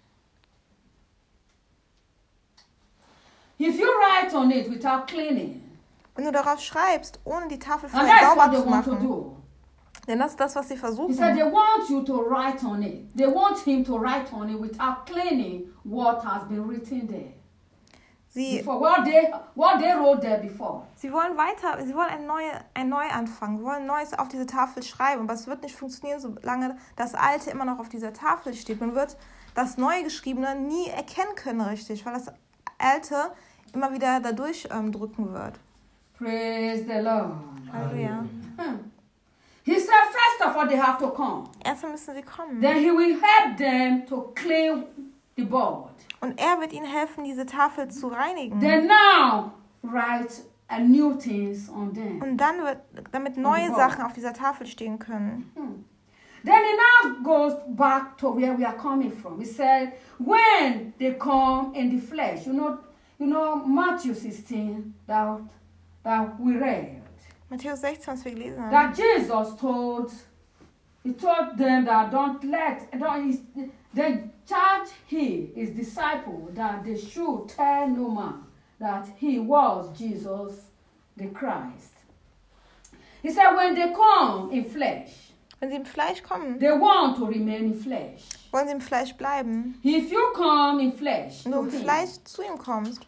If you write on it without cleaning, Wenn du darauf schreibst, ohne die Tafel and vorher that's what sauber they zu want to machen, do. denn das ist das, was sie He said versuchen. they want you to write on it. They want him to write on it without cleaning what has been written there. Sie, Before what they what they wrote there before. sie wollen weiter, sie wollen ein, neue, ein Neuanfang, wollen Neues auf diese Tafel schreiben, aber es wird nicht funktionieren, solange das Alte immer noch auf dieser Tafel steht. Man wird das Neugeschriebene nie erkennen können richtig, weil das Alte immer wieder dadurch ähm, drücken wird. Praise the Lord. Halleluja. Hmm. He said, first of all, they have to come. Erstmal müssen sie kommen. Then he will help them to clean the board. Und er wird ihnen helfen, diese Tafel zu reinigen. Then now write a new things on them. Und dann wird, damit neue Sachen auf dieser Tafel stehen können. Hmm. Then he now goes back to where we are coming from. He said, when they come in the flesh, you know, you know Matthew sixteen that, that we read, Matthäus sechzehn, was wir gelesen haben. that Jesus told, he told them that don't let, don't, they charge he, his disciple, that they should tell no man that he was Jesus the Christ. He said, when they come in flesh, Wenn sie im Fleisch kommen, they want to remain in flesh. wollen sie im Fleisch bleiben. If you come in flesh, Wenn du to im him, Fleisch zu ihm kommst,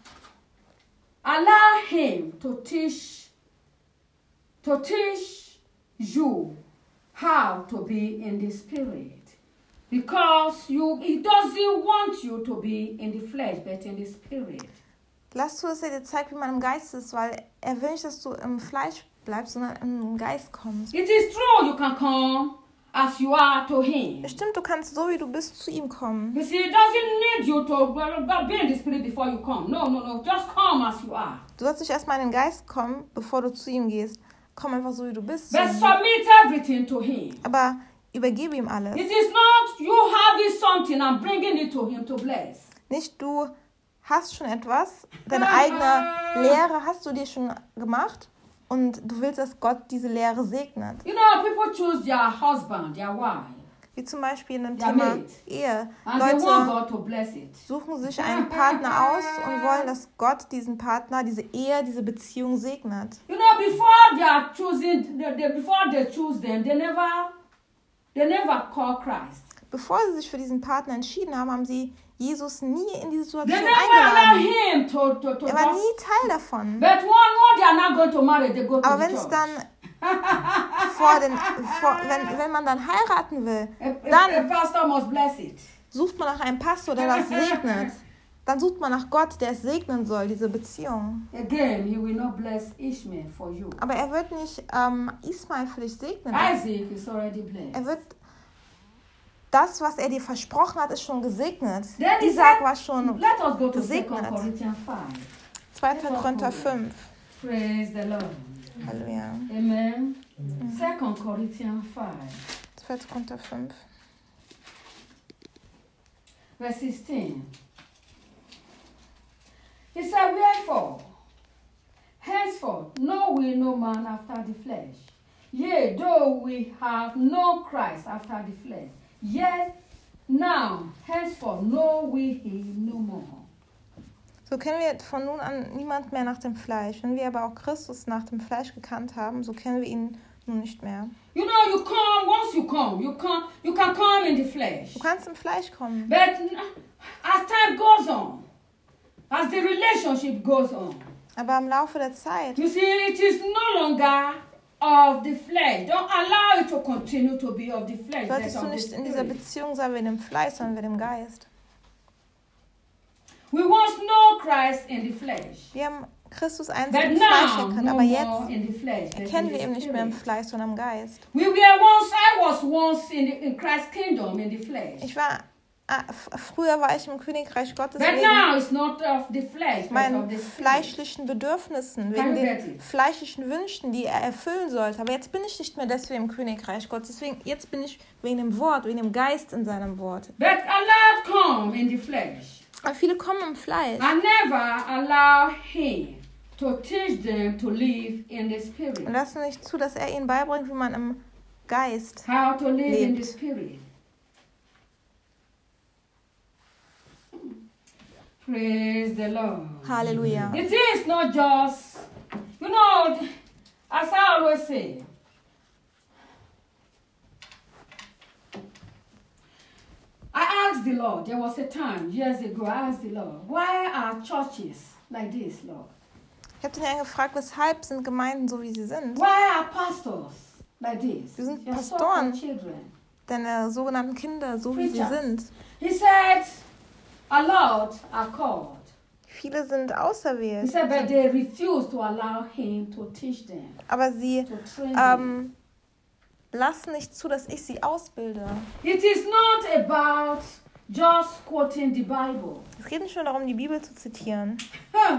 allow him to teach, to teach you how to be in the spirit, because you, he doesn't want you to be in the flesh, but in the spirit. lass zu, dass er dir zeigt, wie man im Geist ist, weil er will nicht, dass du im Fleisch bleibst, sondern im Geist kommst. It is true you can come as you are to him. Stimmt, du kannst so, wie du bist, zu ihm kommen. You see, it doesn't need you to be in the spirit before you come. No, no, no. Just come as you are. Du sollst nicht erstmal in den Geist kommen, bevor du zu ihm gehst. Komm einfach so, wie du bist. zu But ihm. submit everything to him. Aber übergebe ihm alles. It is not you having something and bringing it to him to bless. Nicht du hast schon etwas, deine eigene Lehre hast du dir schon gemacht und du willst, dass Gott diese Lehre segnet. You know, people choose their husband, their wife, Wie zum Beispiel in dem Ja, Thema mit. Ehe. and they want Leute God to bless it. suchen sich einen Partner aus und wollen, dass Gott diesen Partner, diese Ehe, diese Beziehung segnet. You know, before they are choosing, they, they, before they choose them, they never, they never call Christ. Bevor sie sich für diesen Partner entschieden haben, haben sie Jesus nie in diese They Situation never allow eingeladen. him to, to, to Er war just- nie Teil davon. But one, when they are not going to marry, they go to Aber the wenn es church. dann vor den, vor, wenn, wenn man dann heiraten will, A, a, dann a pastor must bless it. sucht man nach einem Pastor, der das segnet. dann sucht man nach Gott, der es segnen soll, diese Beziehung. Again, he will not bless Ishmael for you. Aber er wird nicht ähm, Ismael für dich segnen. Isaac is already blessed. Er wird das, was er dir versprochen hat, ist schon gesegnet. Then he Isaac said, war schon let us go to gesegnet. Second Corinthians five. zweiter Korinther fünf. Praise the Lord. Halleluja. Amen. Second Corinthians five. zweiter Korinther fünf. Verse sixteen. He said, wherefore, henceforth, know we no man after the flesh. Yea, though we have known Christ after the flesh, yet now, henceforth, know we him no more. So kennen wir von nun an niemand mehr nach dem Fleisch. Wenn wir aber auch Christus nach dem Fleisch gekannt haben, so kennen wir ihn nun nicht mehr. You know, you come, once you come, you come, you can come in the flesh. Du kannst im Fleisch kommen. But as time goes on, as the relationship goes on, Aber im Laufe der Zeit, you see, it is no longer of the flesh. Don't allow it to continue to be of the flesh. but solltest du of the nicht in dieser spirit. Beziehung sein wie in dem Fleisch, sondern wie dem Geist. We once know Christ in the flesh. Wir haben Christus einzig But im Fleisch now, erkannt, no aber more jetzt in the flesh. but erkennen in wir the ihn nicht mehr im spirit. Fleisch, sondern im Geist. We were once, I was once in, the, in Christ's kingdom in the flesh. Ich war, ah, f- früher war ich im Königreich Gottes But wegen now it's not of the flesh, but of meinen the spirit. fleischlichen Bedürfnissen, Can wegen you get den it? fleischlichen Wünschen, die er erfüllen sollte. Aber jetzt bin ich nicht mehr deswegen im Königreich Gottes. Deswegen, jetzt bin ich wegen dem Wort, wegen dem Geist in seinem Wort. But allowed come in the flesh. Aber viele kommen im Fleisch. I never allow him to teach them to live in the spirit. Und lassen nicht zu, dass er ihnen beibringt, wie man im Geist. How to live in the Lebt. spirit. Praise the Lord. Halleluja. It is not just, you know, as I always say, I asked the Lord, there was a time years ago, I asked the Lord, why are churches like this, Lord? Ich habe den Herrn gefragt, weshalb sind Gemeinden so, wie sie sind? Why are pastors like this? Wir sind Your Pastoren. so-called children. Deine sogenannten Kinder, so wie sie Preachers. sind. He said, a lot are called. Viele sind He auserwählt, said, but they refuse to allow him to teach them, aber sie to train them. ähm, lassen nicht zu, dass ich sie ausbilde. It is not about just quoting the Bible. Es geht nicht nur darum, die Bibel zu zitieren. Huh.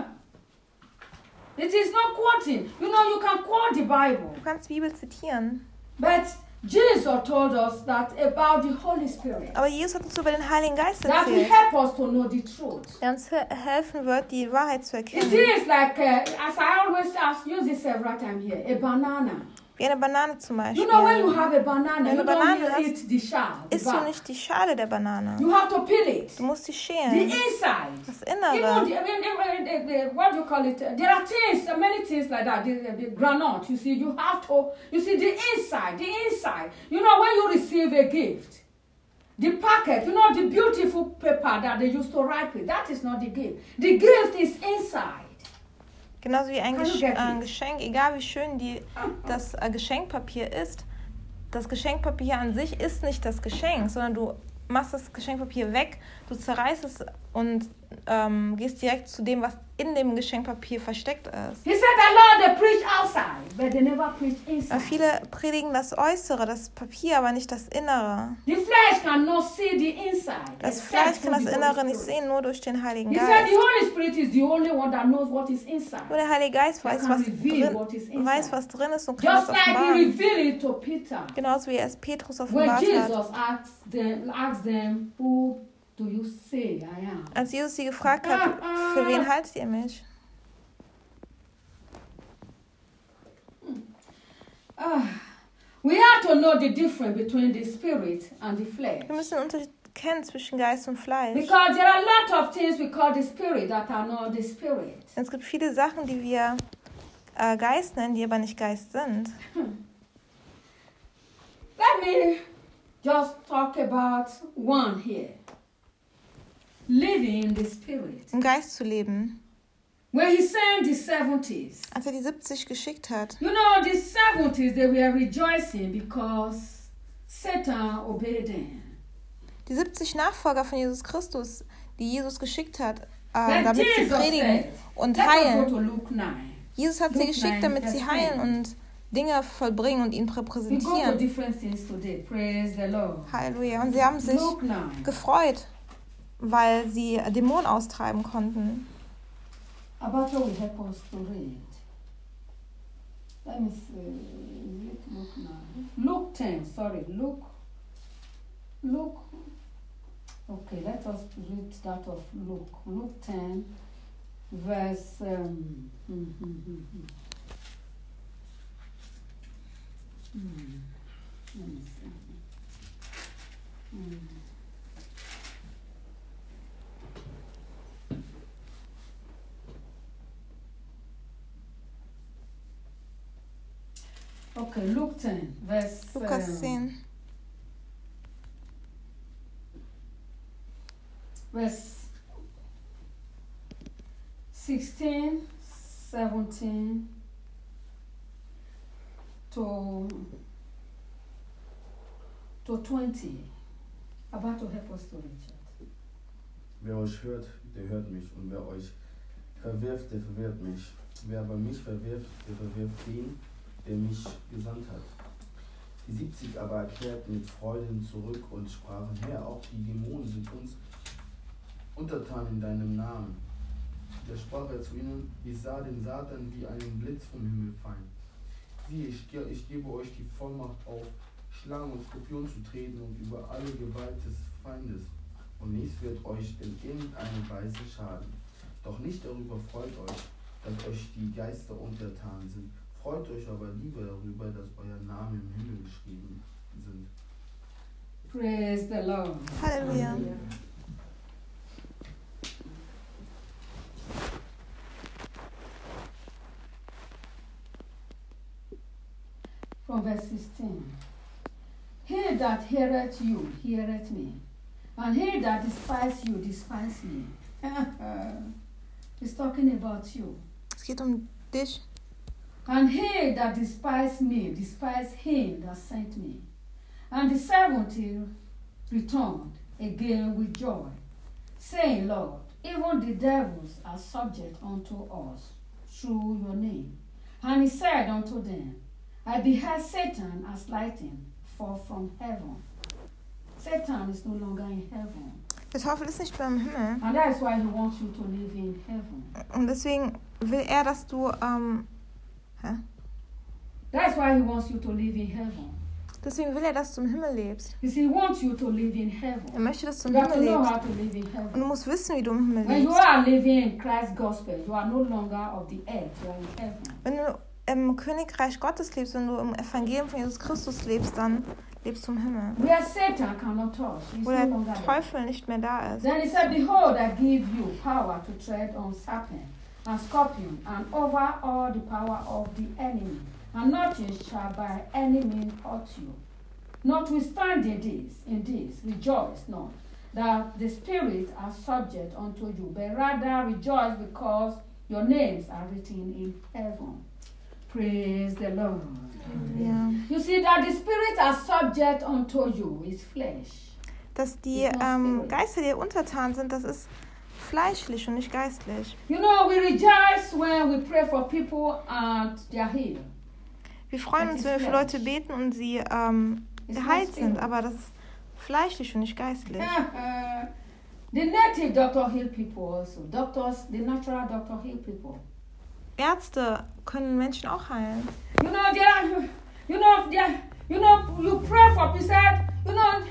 It is not quoting. You know, you can quote the Bible, Du kannst die Bibel zitieren. but Jesus told us that about the Holy Spirit, Aber Jesus hat uns über den Heiligen Geist that will erzählt, help us to know the truth. der uns he- helfen wird, die Wahrheit zu It erkennen. is like, uh, as I always ask, use it several times here, a banana. Wie eine Banane zum You know, when you Beispiel. have a banana, Wenn you du Banane don't hast, eat the shell, the Isst du bark. nicht die Schale der Banane. You have to peel it. Du musst sie The schälen. inside. Das Even Innere. the, I mean, even the, the, what do you call it? There are things, uh, many things like that. The, the, the granite, you see, you have to, you see, the inside, the inside. You know, when you receive a gift, the packet, you know, the beautiful paper that they used to write with, that is not the gift. The gift is inside. Genauso wie ein, Can you Gesch get äh, ein it? Geschenk, egal wie schön die, das äh, Geschenkpapier ist, das Geschenkpapier an sich ist nicht das Geschenk, sondern du machst das Geschenkpapier weg, du zerreißt es und ähm, gehst direkt zu dem, was in dem Geschenkpapier versteckt ist. He said that, Lord, they preach outside, but they never preach Aber inside. viele predigen das Äußere, das Papier, aber nicht das Innere. The flesh cannot see the inside. Das except Fleisch through kann the das Holy Innere nicht Spirit. sehen, nur durch den Heiligen He said Geist. the Holy Spirit is the only one that knows what is inside. Nur der Heilige Geist weiß, can was reveal drin, what is inside. weiß, was drin ist und kann Just das like he offenbaren. revealed it to Peter. Genauso wie er es Petrus When offenbart hat. Jesus asked them, asked them, who do you say I am? Als Jesus sie gefragt hat, für wen haltet ihr mich? Ah, we have to know the difference between the spirit and the flesh. Wir müssen den Unterschied kennen zwischen Geist und Fleisch. Because there are a lot of things we call the spirit that are not the spirit. Es gibt viele Sachen, die wir äh, Geist nennen, die aber nicht Geist sind. Let me just talk about one here. Living in the spirit. Im Geist zu leben. When he sent the seventies, Als er die siebzig geschickt hat, you know, the seventies, they were rejoicing because Satan obeyed them. Die siebzig Nachfolger von Jesus Christus, die Jesus geschickt hat, äh, Then damit sie Jesus predigen said, und let us go heilen. to Luke nine. Jesus hat sie Luke geschickt, nine, damit sie Vers heilen zehn. und Dinge vollbringen und ihn We go to repräsentieren. different things today. Praise the Lord. Halleluja. Und sie haben sich Luke nine. gefreut, weil sie Dämonen austreiben konnten. Abato will help us to read. Let me see. Is it Luke nine? Luke ten. Sorry, Luke. Luke. Okay, let us read that of Luke. Luke ten, verse. Um, hmm, hmm, hmm, hmm. Hmm. Let me see. Hmm. Okay, Luke ten, verse. Lukas um, zehn. verse sixteen, seventeen to to twenty. About to help us to reach it. Wer euch hört, der hört mich, und wer euch verwirft, der verwirft mich. Wer aber mich verwirft, der verwirft den, der mich gesandt hat. Die siebzig aber erklärten mit Freuden zurück und sprachen, Herr, auch die Dämonen sind uns untertan in deinem Namen. Da sprach er zu ihnen, ich sah den Satan wie einen Blitz vom Himmel fallen. Siehe, ich, ge- ich gebe euch die Vollmacht auf Schlangen und Skorpionen zu treten und über alle Gewalt des Feindes. Und nichts wird euch in irgendeiner Weise schaden. Doch nicht darüber freut euch, dass euch die Geister untertan sind. Freut euch aber lieber darüber, dass euer Name im Himmel geschrieben sind. Praise the Lord. Halleluja. From verse sixteen. He that heareth you, heareth me. And he that despises you, despises me. He's talking about you. Es geht um dich. And he that despises me, despises him that sent me. And the seventy returned again with joy, saying, Lord, even the devils are subject unto us through your name. And he said unto them, I beheld Satan as lightning fall from heaven. Satan is no longer in heaven. Der Teufel ist nicht mehr im Himmel. And that is why he wants you to live in heaven. Und deswegen will er, dass du, ähm, hä? That's why he wants you to live in heaven. Deswegen will er, dass du im Himmel lebst. You see, he wants you to live in Er heaven. möchte, dass du im You have to Himmel know lebst. how to live in Und heaven. du musst wissen, wie du im Himmel When you lebst. are living in Christ's gospel, you are no longer of the earth, you are in heaven. Wenn du im Königreich Gottes lebst, wenn du im Evangelium von Jesus Christus lebst, dann lebst du im Himmel. Where Satan cannot touch, he's Wo no der longer there. Teufel nicht mehr da ist. Then he said, Behold, I give you power to tread on serpent and scorpion and over all the power of the enemy, and nothing shall by any means hurt you. Notwithstanding this, in this, rejoice not that the spirits are subject unto you, but rather rejoice because your names are written in heaven. Praise the Lord. Ja. You see that the spirits are subject unto you is flesh. Dass die ähm, Geister, die dir untertan sind, das ist fleischlich und nicht geistlich. You know, we rejoice when we pray for people and they are healed. Wir freuen Das uns, ist wenn wir für Fleisch. Leute beten und sie ähm, It's geheilt not sind, spirit. aber das ist fleischlich und nicht geistlich. The native doctor heal people also. Doctors, the natural doctor heal people. Ärzte können Menschen auch heilen. You know, there are, you know, there, you know, you pray for. He said, you know,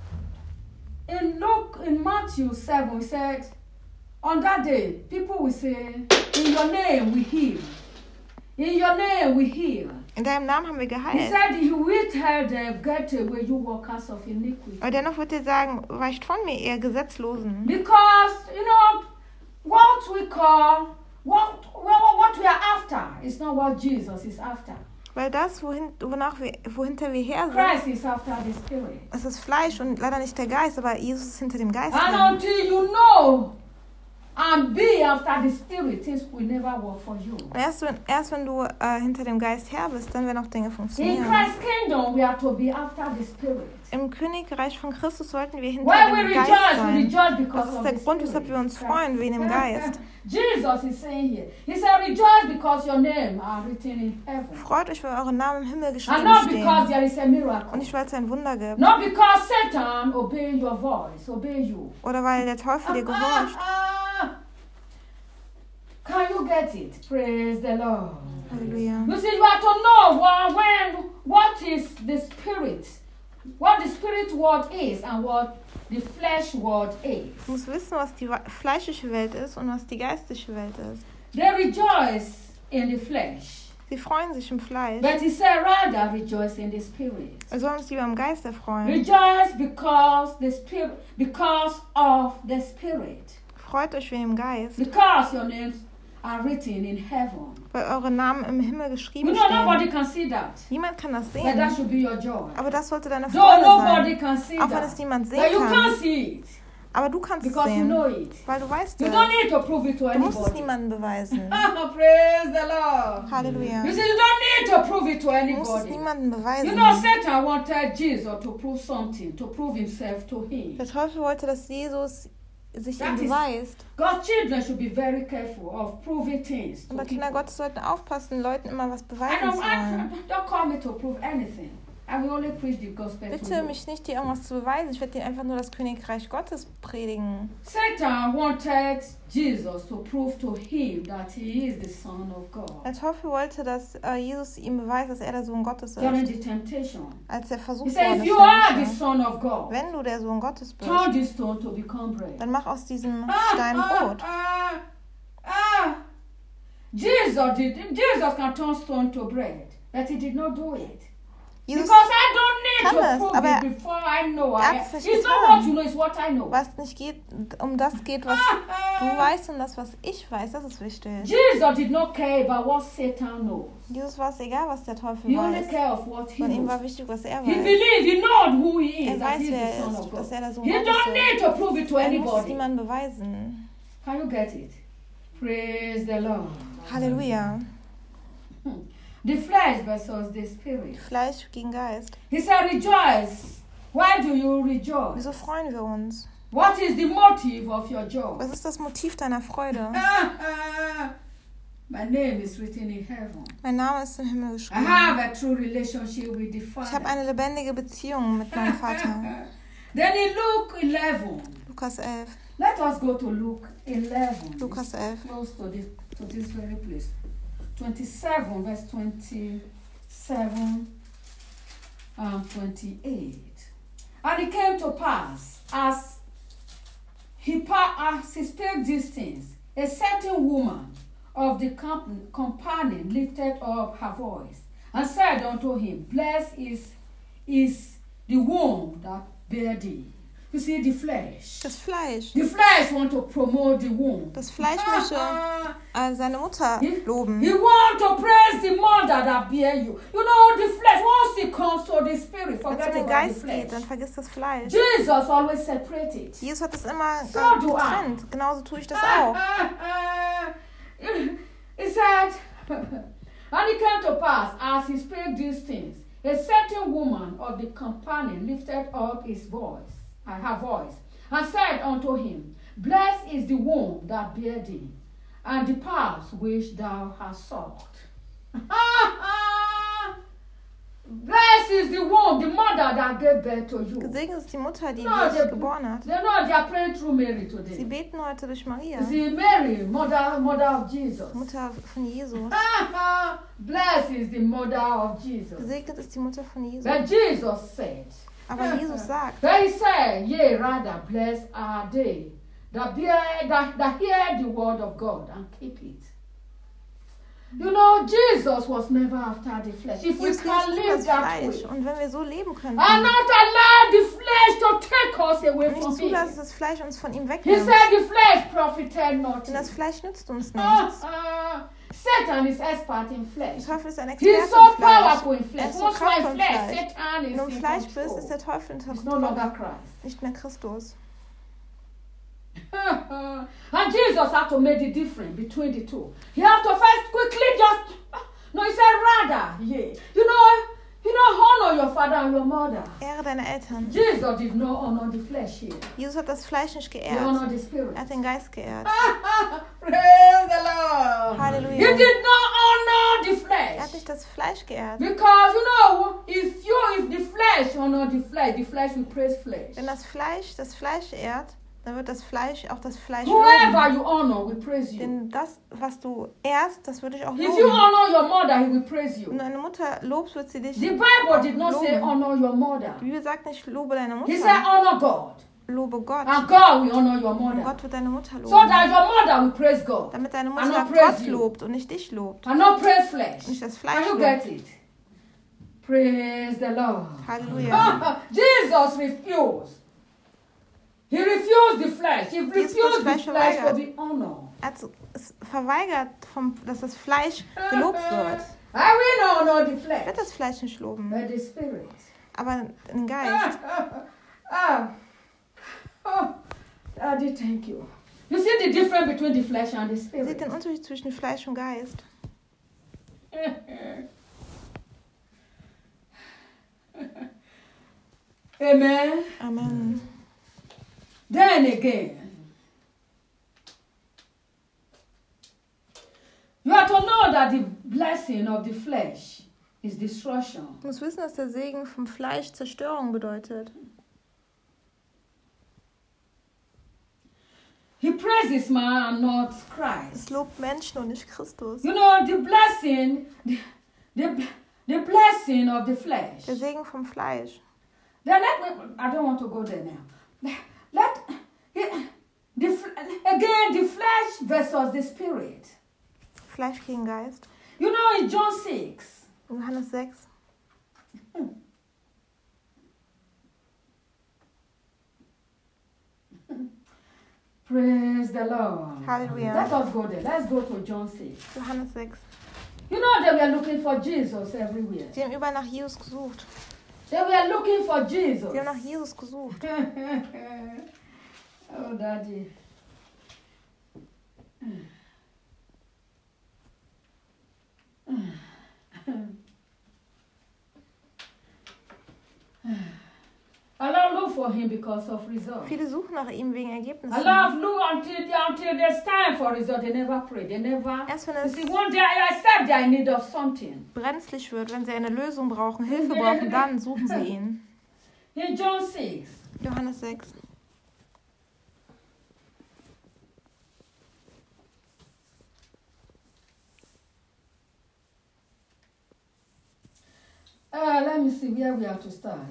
in Luke, in Matthew seven, he said, on that day, people will say, in your name we heal. In your name we heal. In deinem Namen haben wir He geheilt. said, he will tell them, get away, you workers of iniquity. Aber dennoch wird er sagen, weicht von mir, ihr Gesetzlosen. Because, you know, what we call, what, what, what we are after is not what Jesus is after. Weil das, wohin, wonach wir, wohinter wir her sind, Christ is after the Spirit. es ist Fleisch und leider nicht der Geist, aber Jesus ist hinter dem Geist. And her. until you know and be after the Spirit, things will never work for you. Und erst wenn, erst wenn du äh, hinter dem Geist her bist, dann werden auch Dinge In funktionieren. Christ's kingdom, we are to be after the Spirit. Im Königreich von Christus sollten wir hinter When we dem Geist rejoice, we sein. rejoice Das because ist of der the Grund, Spirit. weshalb wir uns freuen, wegen dem Geist. Jesus is saying here, he said, rejoice because your name are written in heaven. Freut euch, weil eure Namen im Himmel And geschrieben not because stehen. there is a miracle. Und nicht, weil es ein Wunder gibt. Not because Satan obey your voice, obey you. Oder weil der Teufel dir gehorcht. Ah, ah. Can you get it? Praise the Lord. Halleluja. You see, you have to know what, when, what is the spirit, what the spirit word is and what the flesh word is. Du musst wissen, was die fleischliche Welt ist und was die geistliche Welt ist. They rejoice in the flesh, Sie freuen sich im Fleisch. but he said rather rejoice in the spirit. Wir sollen uns lieber im Geist erfreuen. Rejoice because the spirit, because of the spirit, Freut euch wegen dem Geist, because your names are written in heaven. weil eure Namen im Himmel You geschrieben know, nobody stehen. can see that, Niemand kann das but that sehen, should be your joy. aber das sollte deine Though Freude nobody sein. can see Auch wenn es that, niemand but sehen you kann. can see it Aber du kannst es because you sehen, know it. weil du weißt You es. don't need to prove it to Du musst es anybody. niemandem beweisen. Praise the Lord. Halleluja. You see, you don't need to prove it to Du musst es anybody. niemandem You beweisen. know, Satan wanted Jesus to prove something, to prove himself to him. Der Teufel wollte, dass Jesus sich ihm That is- beweist. God's children should be very careful of proving things to Aber Kinder people. Gottes sollten aufpassen, Leuten immer was I beweisen don't, zu I, wollen. don't call me to prove anything. I will only preach the gospel to Bitte you. mich nicht, dir irgendwas zu beweisen. Ich werde dir einfach nur das Königreich Gottes predigen. Satan wanted Jesus to prove to him that he is the Son of God. Der Teufel wollte, dass äh, Jesus ihm beweist, dass er der Sohn Gottes During ist. the temptation. Als er He versucht said, worden if ist, you der are the Mischer, Son of God, wenn du der Sohn Gottes bist, turn this stone to become bread. dann mach aus diesem Ah, Stein ah, Brot. ah, ah. Jesus did. Jesus can turn stone to bread, but he did not do it. Jesus, Because I don't need kann to es, prove aber it before I know. er I, hat's nicht it's not getan. what you know, it's what I know. was nicht geht, um das geht, was du weißt und das, was ich weiß, das ist wichtig. Jesus did not care about what Satan knows. Jesus war es egal, was der Teufel He only weiß. cared of what he Von ihm war knows. wichtig, was er He weiß. believes, he knows who he Er is, that weiß, he is wer the er Son ist, of dass God. er der Sohn He Gottes don't ist. need to prove it to Er muss es anybody. niemandem beweisen. Can you get it? Praise the Lord. Halleluja. The flesh versus the spirit. Fleisch gegen Geist. He said, rejoice. Why do you rejoice? Wieso freuen wir uns? What is the motive of your joy? Was ist das Motiv deiner Freude? My name is written in heaven. Mein Name ist im Himmel I geschrieben. have a true relationship with the Ich habe Father. eine lebendige Beziehung mit meinem Vater. Then in Luke eleven, Lukas elf. let us go to Luke eleven. Lukas elf. Close to this, to this very place. twenty-seven, verse twenty-seven and twenty-eight. And it came to pass, as he, pa- as he spake these things, a certain woman of the comp- company lifted up her voice and said unto him, Blessed is, is the womb that bare thee. You see, the flesh. Das Fleisch. The flesh want to promote the womb. Das Fleisch möchte äh, seine Mutter loben. You want to praise the mother that bear you. You know, the flesh, once it comes to the spirit, Wenn es forget um den about the Geist flesh. geht, dann vergiss das Fleisch. Jesus always separated. Jesus hat es immer So äh, do I. getrennt. Genauso tue ich das auch. He said, and it came to pass, as he spake these things, a certain woman of the company lifted up his voice, uh, her voice, and said unto him, Blessed is the womb that bare thee, and the paths which thou hast sought. Blessed is the womb, the mother that gave birth to you. Gesegnet ist die Mutter, die No, dich they, geboren hat. they know they are praying through Mary Sie today. beten heute durch Maria, See, Mary, mother, mother of Jesus. Mutter von Jesus. Blessed is the mother of Jesus. Gesegnet ist die Mutter von Jesus. But Jesus said, Aber Jesus sagt, that he said, yea, rather, blessed are they that, bear, that, that hear the word of God and keep it. You know, Jesus was never after the flesh. If we Jesus can liebt live das that Fleisch. way, Und wenn wir so leben könnten and not allow the flesh to take us away und from nicht zulassen, dass him. das Fleisch uns von ihm He wegnimmt, said the flesh profited denn nothing. das Fleisch nützt uns nichts. Ah, ah. Satan is expert in Der flesh. Teufel ist ein He's Experte so im Fleisch. powerful in Er flesh. ist so Once my kraftvoll im flesh, Fleisch. Satan Wenn is du im in Fleisch bist, ist control. der Teufel unter It's no longer Kontrolle, Christ. nicht mehr Christus. Ah, And Jesus had to make the difference between the two. He had to first quickly just, no, he said rather, yeah. You know, you know, honor your father and your mother. Ehre deine Eltern. Jesus did not honor the flesh here. Jesus hat das Fleisch nicht He geehrt. honored the spirit. Er hat den Geist geehrt. Praise the Lord. He Halleluja. did not honor the Er flesh. hat nicht das Fleisch geehrt. Because, you know, if you, if the flesh honor the flesh, the flesh will praise flesh. Wenn das Fleisch das Fleisch ehrt, dann wird das Fleisch auch das Fleisch Whoever loben. you honor will praise you. Denn das, was du ehrst, das würde ich auch If you loben. honor your mother, he will praise Wenn you. du deine Mutter lobst, wird sie dich The Bible did not say loben. honor your mother. Die Bibel sagt nicht, lobe deine He said Mutter. honor God. Lobe Gott. And God will honor your Und mother. Gott wird deine Mutter So loben. that your mother will praise God. Damit deine And Mutter not praise Gott you. lobt und nicht dich lobt. And not praise flesh. Nicht das Can Fleisch you lobt. get it? Praise the Lord. Halleluja. Jesus refused. He refused the flesh. He Jesus refused das the Fleisch flesh to verweigert. be honored. Er hat es verweigert, vom, dass das Fleisch gelobt wird. I will not honor the Er flesh, wird das Fleisch nicht loben, but the spirit. aber den Geist. Ah, oh, Daddy, thank you. You see the difference between the flesh and the Seht spirit. den Unterschied zwischen Fleisch und Geist. Amen. Amen. Then again, you have to know that the blessing of the flesh is destruction. Du musst wissen, dass der Segen vom Fleisch Zerstörung bedeutet. He praises man and not Es Christ. lobt Menschen und nicht Christus. You know, the blessing, the, the, the blessing of the flesh. Der Segen vom Fleisch. Then let me, I don't want to go there now. Let, the, again, the flesh versus the spirit. Fleisch gegen Geist. You know, in John six, In Johannes sechs. praise the Lord. Hallelujah. Let us go there. Let's go to John six. Johannes sechs. You know, they were looking for Jesus everywhere. Sie haben überall nach Jesus gesucht. They were looking for Jesus. Sie haben nach Jesus gesucht. Oh, Daddy. I love look for him because of results. Viele suchen nach ihm wegen I Ergebnissen. love look until until there's time for result. They never pray. They never. Erst wenn You es see, one day I accept they are in need of something. brenzlig wird, wenn sie eine Lösung brauchen, Hilfe brauchen, dann suchen sie ihn. In John six, Johannes sechs. uh, let me see where we are to start.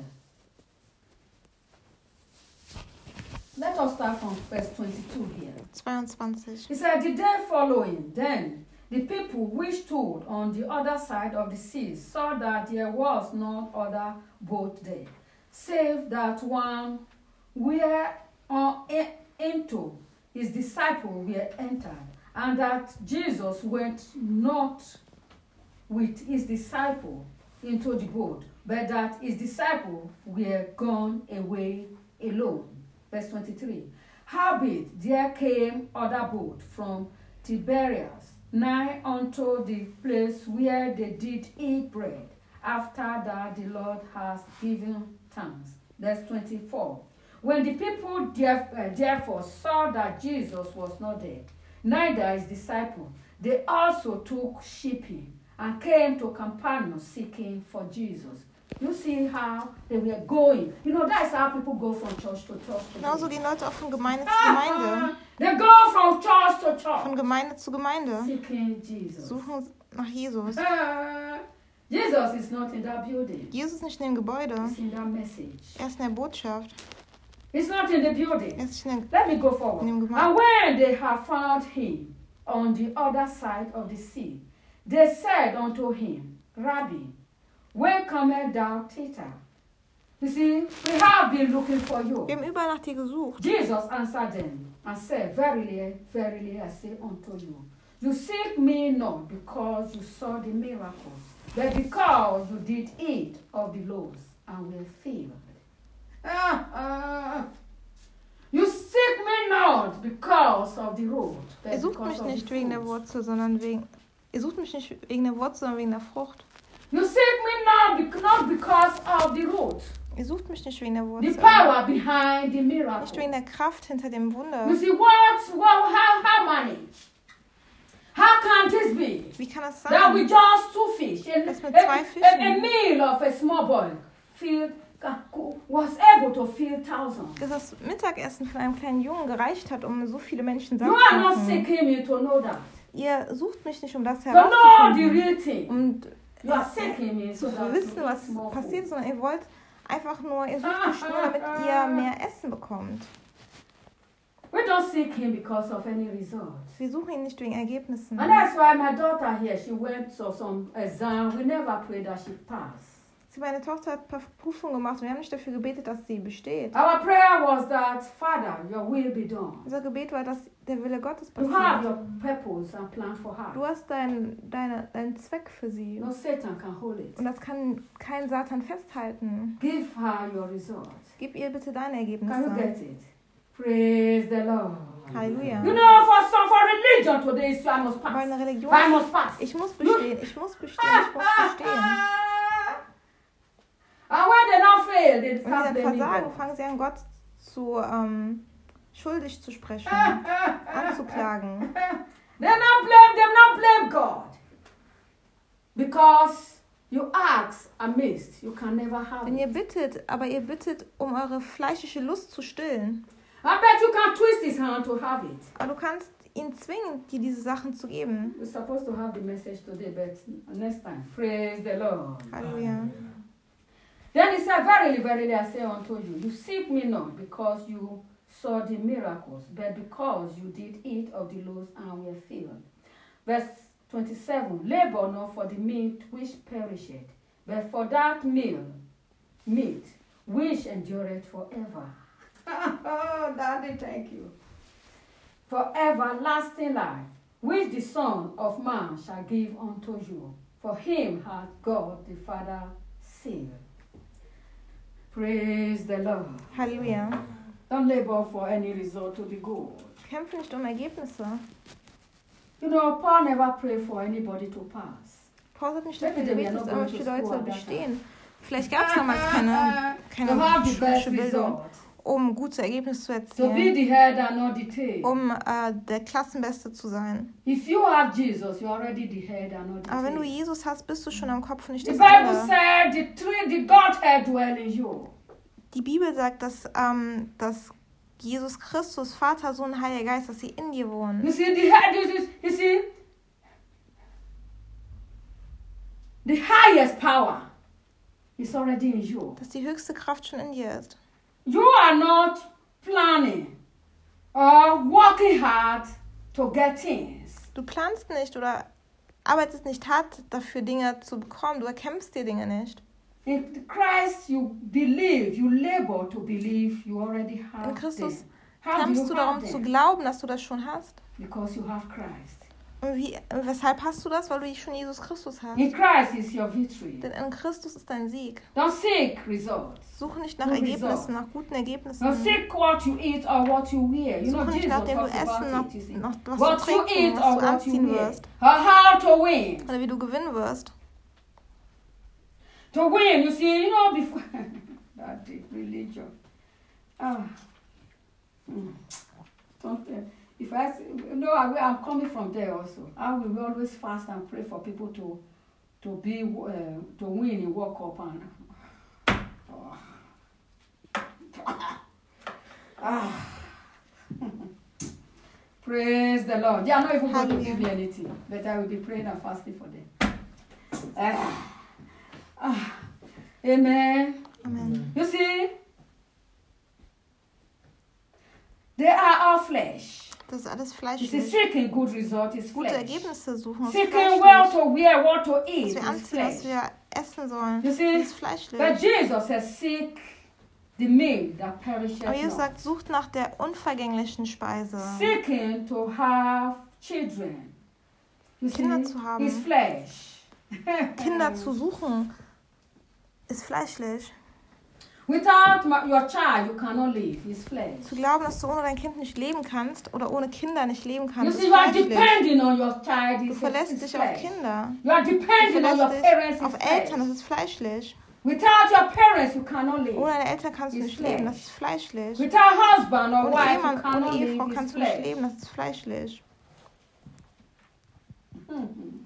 Let us start from verse twenty-two here. zweiundzwanzig. He said, the day following, then the people which stood on the other side of the sea saw that there was no other boat there, save that one where uh, into his disciples were entered, and that Jesus went not with his disciples into the boat, but that his disciples were gone away alone. Verse twenty-three. Howbeit there came other boat from Tiberias, nigh unto the place where they did eat bread, after that the Lord has given thanks. Verse twenty-four. When the people there, uh, therefore saw that Jesus was not there, neither his disciples, they also took shipping and came to Capernaum seeking for Jesus. You see how they were going. You know, that's how people go from church to church. Genauso today. gehen Leute auch von Gemeinde zu Gemeinde. They go from church to church. Von Gemeinde zu Gemeinde. Seeking Jesus. Suchen nach Jesus. Ah, Jesus is not in that building. Jesus ist nicht in dem Gebäude. He's in that message. Er ist in der Botschaft. He's not in the building. Er ist nicht in der Let me go forward. In dem And Gemeinde. when they had found him on the other side of the sea, they said unto him, Rabbi, when comest thou thither? You see, we have been looking for you. Wir haben überall nach dir gesucht. Jesus answered them and said, Verily, verily, I say unto you, you seek me not because you saw the miracle, but because you did eat of the loaves and were filled. Ah, ah. You seek me not not because of the root, but Ihr sucht because mich of nicht the wegen der fruit. Wurzel, sondern wegen. Ihr sucht mich nicht wegen der Wurzel, sondern wegen der Frucht. You seek me not, bec- not because of the root, Ihr sucht mich nicht wegen der the Wurzel. power behind the Nicht wegen miracle. der Kraft hinter dem Wunder. You see, what, what how, how many? How can this be? Wie kann das That with sein? just two fish, and Das mit a, zwei a, Fischen. a meal of a small boy filled, was able to fill thousands. Dass das Mittagessen von einem kleinen Jungen gereicht hat, um so viele Menschen satt You zu are not machen. seeking me to know that. Ihr sucht mich nicht, um das To know the herauszufinden, real thing. um You are seeking me zu so that wissen, you eat was more passiert, food. sondern ihr wollt einfach nur, ihr sucht mich nur, damit ihr mehr Essen bekommt. We don't seek him because of any result. Wir suchen ihn nicht wegen Ergebnissen. And that's why my daughter here, she went to some exam. We never prayed that she passed. Sie, meine Tochter hat ein paar Prüfungen gemacht und wir haben nicht dafür gebetet, dass sie besteht. Our prayer was that, Father, your will be done. Unser Gebet war, dass der Wille Gottes You have passiert. your purpose and plan for Du her. hast deinen deine, deinen Zweck für sie. No Satan can hold it. Und das kann kein Satan festhalten. Give her your result. Gib ihr bitte deine Can you Ergebnisse. get it? Praise the Lord. Halleluja. You know, for some for religion today, is I must Weil pass. eine Religion. I must pass. Ich muss bestehen, ich muss bestehen, ich muss bestehen. And when they not fail, they Und wenn start sie dann blaming versagen, God. fangen sie an, Gott zu ähm, schuldig zu sprechen, anzuklagen. They not blame, they not blame God. Because you ask amiss, you can never have Wenn it. ihr bittet, aber ihr bittet, um eure fleischliche Lust zu stillen. I bet you can twist his hand to have it. Aber du kannst ihn zwingen, dir diese Sachen zu geben. We're supposed to have the message today, but next time. Praise the Lord. Halleluja. Then he said, Verily, verily, I say unto you, you seek me not because you saw the miracles, but because you did eat of the loaves and were filled. Verse twenty-seven, labor not for the meat which perisheth, but for that meal, meat which endureth forever. Oh, Daddy, thank you. For everlasting life, which the Son of Man shall give unto you. For him hath God the Father sealed. Praise the Lord. Halleluja. Don't labor for any result to be good. Kämpfe nicht um Ergebnisse. You know, Paul never prayed for anybody to pass. Paul hat nicht Maybe dafür they were gebetet, not dass going irgendwelche to Leute school at that bestehen. Vielleicht gab es damals keine, To have keine the best schulische Bildung, result. um gute Ergebnisse zu To be erzielen, the head and not the tail. um äh, der Klassenbeste zu sein. If you have Jesus, you're already the head and not the Aber wenn du tail. Jesus hast, bist du schon am Kopf und nicht The das Bible andere. said the three, the Godhead dwell in you. Die Bibel sagt, dass, ähm, dass Jesus Christus, Vater, Sohn, Heiliger Geist, dass sie in dir You wohnen. see, the head is, is- you see, the highest power is already in you. Dass die höchste Kraft schon in dir ist. You are not planning or working hard to get things. Du planst nicht oder arbeitest nicht hart dafür, Dinge zu bekommen. Du erkämpfst dir Dinge nicht. In Christ, you believe, you labor to believe you already have In Christus them. How do kämpfst you du have darum zu them? glauben, dass du das schon hast. Because you have Christ. Und wie, weshalb hast du das? Weil du schon Jesus Christus hast. In Christ is your victory. Denn in Christus ist dein Sieg. Don't seek results. Suche nicht nach Good Ergebnissen, result. nach guten Ergebnissen. Don't seek what you eat or what you wear. You know, Suche nicht Jesus nach dem du talks essen, about nach, it, you see. nach was What du you trinken, eat was or du what you anziehen wear. wirst. Or how to win. Oder wie du gewinnen wirst. To win, you see, you know, before that the religion. Ah. Hmm. Don't, uh, if I, say- you know, I, will- I'm coming from there also. I will always fast and pray for people to, to be, uh, to win in World Cup and. Ah. Praise the Lord. They are not even going to give me anything, but I will be praying and fasting for them. Ah. Ah. Amen. Amen. You see, they are all flesh. Das ist alles You see, fleischlich. seeking good result is Gute flesh. Ergebnisse suchen ist Seeking well fleischlich. to wear, what to Was eat wir is anziehen, was flesh. wir essen sollen, You see, das ist fleischlich. But Jesus says, seek the meal that perisheth Aber Jesus not. sagt, sucht nach der unvergänglichen Speise. Seeking to have children. You see, Kinder zu haben. is flesh. Kinder zu suchen, ist fleischlich. Without my, your child, you cannot live. It's flesh. Zu glauben, dass du ohne dein Kind nicht leben kannst oder ohne Kinder nicht leben You kannst, see, ist you are fleischlich. depending on your child. Du It's, verlässt it's dich auf flesh. Kinder. You are Du depending on your verlässt parents. dich auf It's flesh. Eltern, das ist fleischlich. Without your parents, you cannot live. Ohne deine Eltern kannst du It's nicht leben, das flesh. ist fleischlich. Without husband or Ohne wife, you Ehemann, ohne cannot Ehefrau live. It's kannst du nicht flesh. leben, das ist fleischlich. Mhm.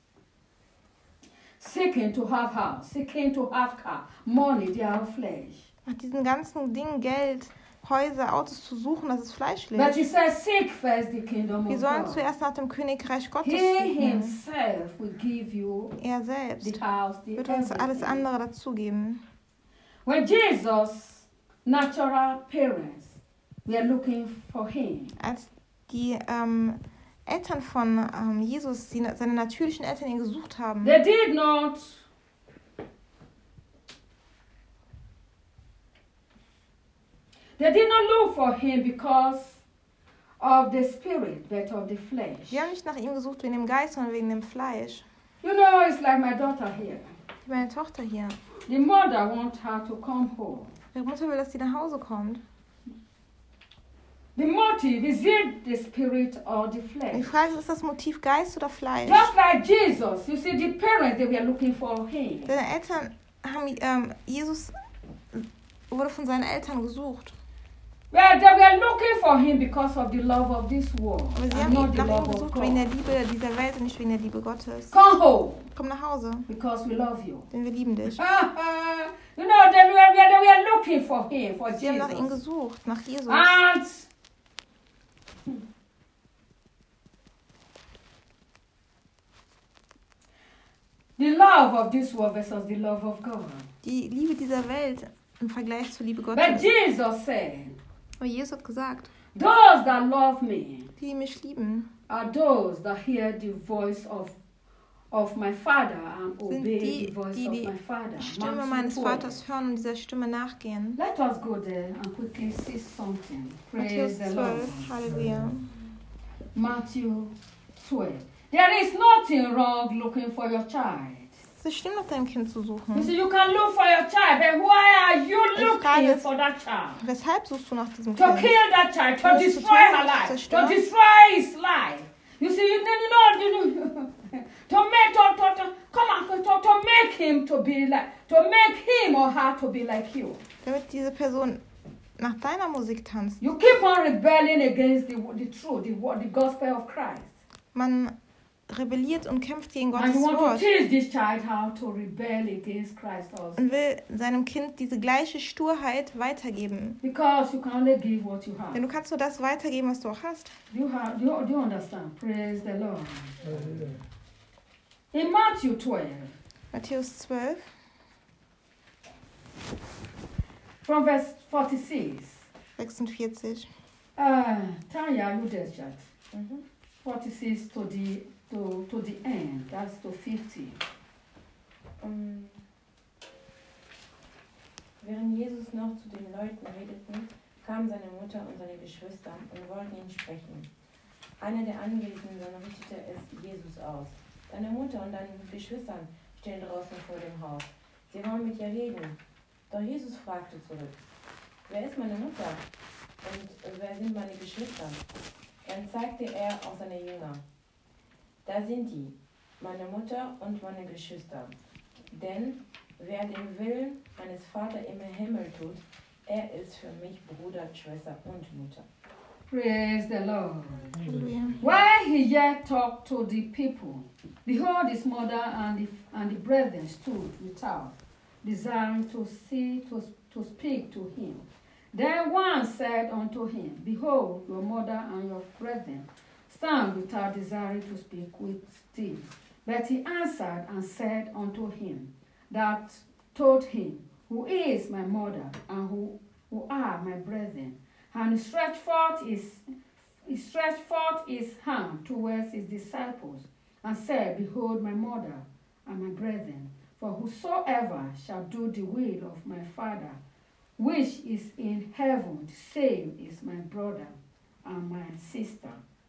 Seeking to have house, seeking to have car, money, they are flesh. Nach diesen ganzen Dingen, Geld, Häuser, Autos zu suchen, das ist fleischlich. But he says, seek first the kingdom Wir of sollen God. zuerst nach dem Königreich Gottes He suchen. himself will give you Er the selbst house, the wird uns alles everything. andere dazugeben. When Jesus' natural parents were looking for him, Als die ähm, Eltern von ähm, Jesus, die, seine natürlichen Eltern ihn gesucht haben, they did not they did not look for him because of the spirit, but of the flesh. die haben nicht nach ihm gesucht wegen dem Geist, sondern wegen dem Fleisch. You know, it's like my daughter here. Wie meine Tochter hier. The mother wants her to come home. Ihre Mutter will, dass sie nach Hause kommt. The motive is it the spirit or the Und die flesh? Frage ist, ist das Motiv Geist oder Fleisch? Just like Jesus, you see, the parents they were looking for him. Seine Eltern haben, ähm, Jesus wurde von seinen Eltern gesucht. Well, they were looking for him because of the love of this world Aber sie and haben not ihn the nach ihm love of gesucht wegen der God. Liebe dieser Welt und nicht wegen der Liebe Gottes. Come home Komm nach Hause, because we love you. denn wir lieben dich. you know, they were, they were looking for him, for Sie haben nach ihm Jesus. gesucht, nach Jesus. And the love of this world versus the love of God. Die Liebe dieser Welt im Vergleich zur Liebe But Gottes. Jesus said, Aber Jesus hat gesagt, those that love me die, die mich lieben, are those that hear the voice of of my Father and sind obey die, the voice die of die my Father. Stimme Matthew meines twelve. Vaters hören und dieser Stimme nachgehen. Let us go there and quickly see something. Praise Matthäus the Lord. zwölf, Halleluja. Matthew twelve. There is nothing wrong looking for your child. Es ist schlimm, nach deinem Kind zu You suchen. see, you can look for your child, but why are you Die Frage looking ist, for that child? weshalb suchst du nach diesem To Kind? kill that child, to Was zu destroy tun, her zu life, to zerstören? destroy his life. You see, you, you know, you know to make to, to, to come on, to, to make him to be like, to make him or her to be like you. Damit diese Person nach deiner Musik tanzt. You keep on rebelling against the, the truth, the, the gospel of Christ. Man rebelliert und kämpft gegen And Gottes you want to Wort teach this child how to rebel against Christ also. und will seinem Kind diese gleiche Sturheit weitergeben. Because you can only give what you have. Denn du kannst nur das weitergeben, was du auch hast. Do you, have, do you, do you understand? Praise the Lord. In Matthew twelve, Matthäus zwölf, from verse forty-six, sechsundvierzig. uh, Tanya, you just chat. forty-six to the to, to the end, that's to fifty. Um, während Jesus noch zu den Leuten redeten, kamen seine Mutter und seine Geschwister und wollten ihn sprechen. Einer der Anwesenden richtete es Jesus aus. Deine Mutter und deine Geschwister stehen draußen vor dem Haus. Sie wollen mit dir reden. Doch Jesus fragte zurück, wer ist meine Mutter und wer sind meine Geschwister? Dann zeigte er auf seine Jünger. Da sind die, meine Mutter und meine Geschwister. Denn wer den Willen meines Vaters im Himmel tut, er ist für mich Bruder, Schwester und Mutter. Praise the Lord. Halleluja. While he yet talked to the people, behold, his mother and the, and the brethren stood without, desiring to see, to, to speak to him. Then one said unto him, behold, your mother and your brethren stand without, desiring to speak with thee. But he answered and said unto him that told him, who is my mother and who, who are my brethren? And he stretched forth his, he stretched forth his hand towards his disciples, and said, behold my mother and my brethren, for whosoever shall do the will of my Father, which is in heaven, the same is my brother and my sister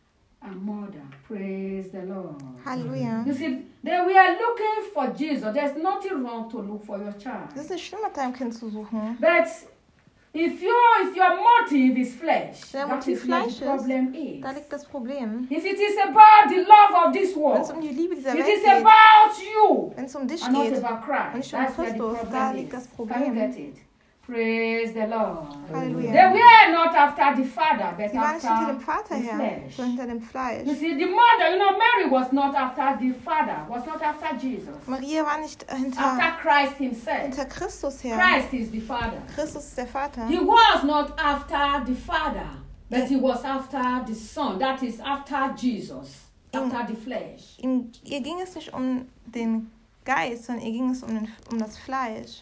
and mother. Praise the Lord. Halleluja. You see, they were looking for Jesus. There's nothing wrong to look for your child. Es ist nicht schlimm, nach deinem Kind zu suchen. But if your if your motive is flesh, Wenn dein that Motiv is where Fleisch the problem ist, is. da liegt das Problem. If it is about the love of this Wenn world, es um die Liebe dieser it Welt is geht, about you wenn es um dich and not geht, about und Christ. nicht um That's where the Christus, da problem liegt das is. Can you Problem. get it? Praise the Lord. Halleluja. They were not after the Father, but Sie waren nicht hinter dem after Vater the her, flesh. sondern hinter dem Fleisch. You see, the mother, you know, Mary was not after the Father, was not after Jesus. Maria war nicht hinter, After Christ himself. hinter Christus her. Christ is the Father. Christus ist der Vater. He was not after the Father, but he was after the Son. That is after Jesus, after the flesh. Ihm, ihr ging es nicht um den Geist, sondern ihr ging es um, den, um das Fleisch.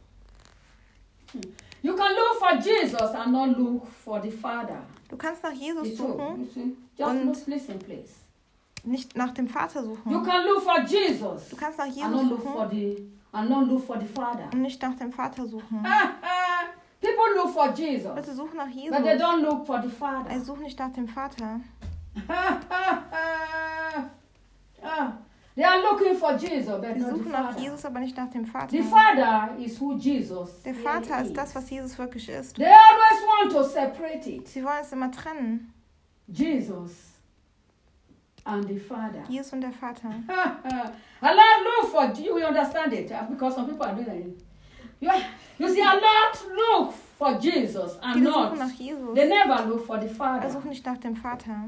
You can look for Jesus and not look for the Father. Du kannst nach Jesus It's all, suchen, you see? Just Und- look- listen, please. nicht nach dem Vater You suchen. can look for Jesus Du kannst nach and Jesus not look for suchen the and not look for the Father. und nicht nach dem Vater suchen. Ah, ah. People look for Jesus, Bitte such nach but they Jesus. don't look for the Father. Also such nicht nach dem Vater. Ah, ah, ah. Ah. They are looking for Jesus, but Sie not the suchen nach Father. Jesus, aber nicht nach dem Vater. The Father is who Jesus Der really Vater is. ist das, was Jesus wirklich ist. They always want to separate it. Sie wollen es immer trennen. Jesus and the Father. Jesus und der Vater. Allah look for you, we understand it, uh, because some people are doing it. You, you see, Allah look for Jesus and Viele not. suchen nach Jesus. They never look for the Er Father. sucht nicht nach dem Vater.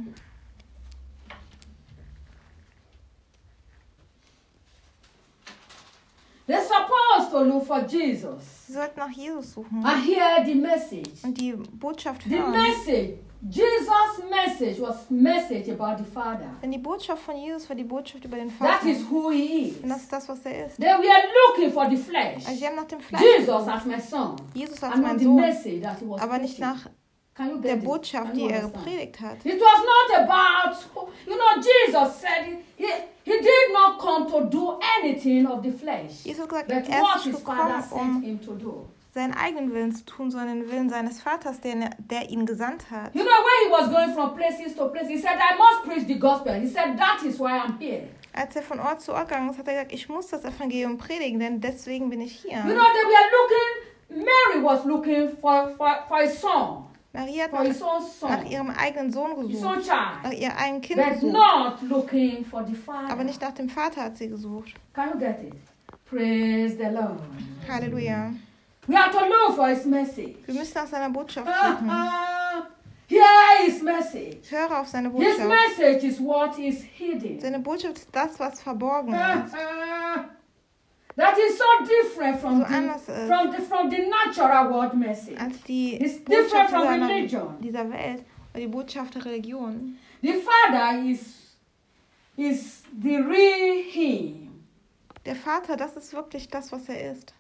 They're supposed to look for Jesus Sie sollten nach Jesus suchen and hear the message. und die Botschaft The hören. message, Jesus' message was message about the Father. Denn die Botschaft von Jesus war die Botschaft über den That Vater. is who he is. Und das ist das, was er ist. They were looking for the flesh. Also sie haben nach dem Fleisch Jesus gesucht. as my son. Jesus als And not mein the Sohn, message that he was aber nicht preaching. nach Can you der get it? Botschaft, Can die you er understand? gepredigt hat. It was not about, you know, Jesus said he, he, he did not come to do anything of the flesh. Jesus hat gesagt, But er what ist nicht his father gekommen, sent um him to do. seinen eigenen Willen zu tun, sondern den Willen seines Vaters, der, der ihn gesandt hat. You know, when he was going from places to places, he said, I must preach the gospel. He said, that is why I'm here. Als er von Ort zu Ort gegangen ist, hat er gesagt, ich muss das Evangelium predigen, denn deswegen bin ich hier. You know, they were looking, Mary was looking for, for, for a son, Maria hat for his nach, own nach son, ihrem eigenen Sohn his gesucht, own child, nach ihrem eigenen Kind but gesucht, not looking for the father. aber nicht nach dem Vater hat sie gesucht. Can you get it? Praise the Lord. Halleluja. We have to look for his message. Wir müssen nach seiner Botschaft Ah, suchen. ah. Hear his message. Ich höre auf seine His Botschaft. message is what is hidden. Seine Botschaft ist das, was verborgen Ah, ist. ah. That is so different from So the, anders ist. from the from the natural world message. Als die It's different Botschaft from dieser, religion. dieser Welt oder die Botschaft der Religion. The Father is is the real him. Der Vater, das ist wirklich das, was er ist.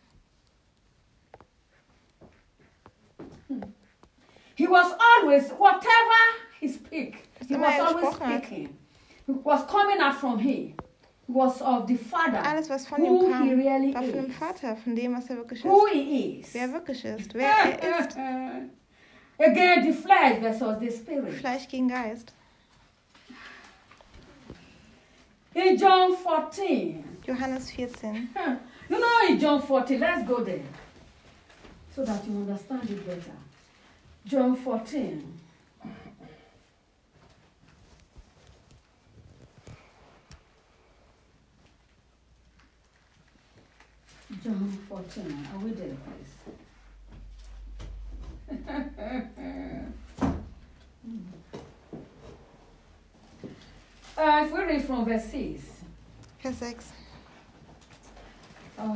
He was always whatever he speak. He immer was er always gesprochen hat. speaking. It was coming out from him. It was of the Father. Alles, was von Who ihm kam, he really war von dem is. Vater, von dem, was er wirklich Who ist. he is. Wer er wirklich ist, wer er ist. Again, the flesh versus the spirit. Fleisch gegen Geist. In John fourteen, Johannes vierzehn. huh, you know, in John fourteen, let's go there so that you understand it better. John fourteen. John fourteen. Are we there, please? uh, if we read from verse six. Vers sechs. Oh.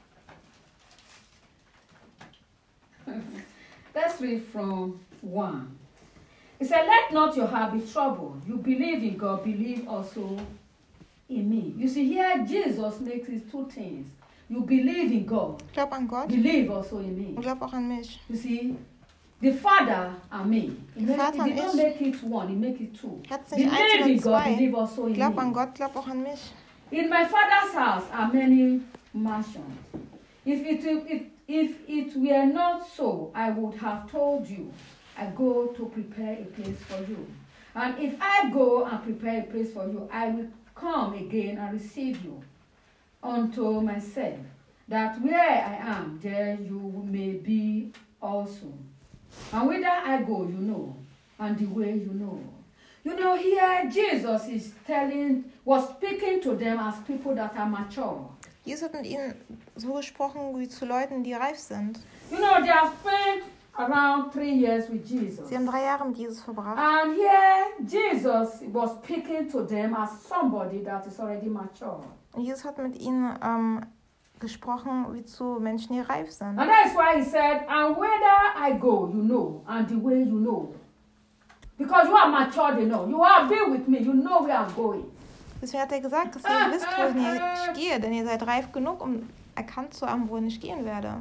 Let's read from one. It said, let not your heart be troubled. You believe in God, believe also in me. You see, here Jesus makes it two things. You believe in God, Glaub an Gott believe also in me. und glaub auch an mich. You see, the Father and me. He, Der make, Vater he und did not ich. make it one, he make it two. Er hat es nicht Believe eins in oder God, believe zwei. also in Glaub an me. Gott, glaub auch an mich. In my Father's house are many mansions. If it, it, if it were not so, I would have told you, I go to prepare a place for you. And if I go and prepare a place for you, I will come again and receive you unto myself, that where I am, there you may be also. And whither I go, you know, and the way you know. You know, here Jesus is telling, was speaking to them as people that are mature. Jesus hat mit ihnen so gesprochen wie zu Leuten, die reif sind. You know, they have spent around three years with Jesus. Sie haben drei Jahre mit Jesus verbracht. And here, Jesus was speaking to them as somebody that is already mature. Und Jesus hat mit ihnen ähm, gesprochen wie zu Menschen, die reif sind. And that's why he said, and whither I go, you know, and the way you know. Because you are matured enough. You have been with me. You know where I'm going. Deswegen hat er gesagt, dass ihr wisst, wohin ich gehe, denn ihr seid reif genug, um erkannt zu haben, wohin ich gehen werde.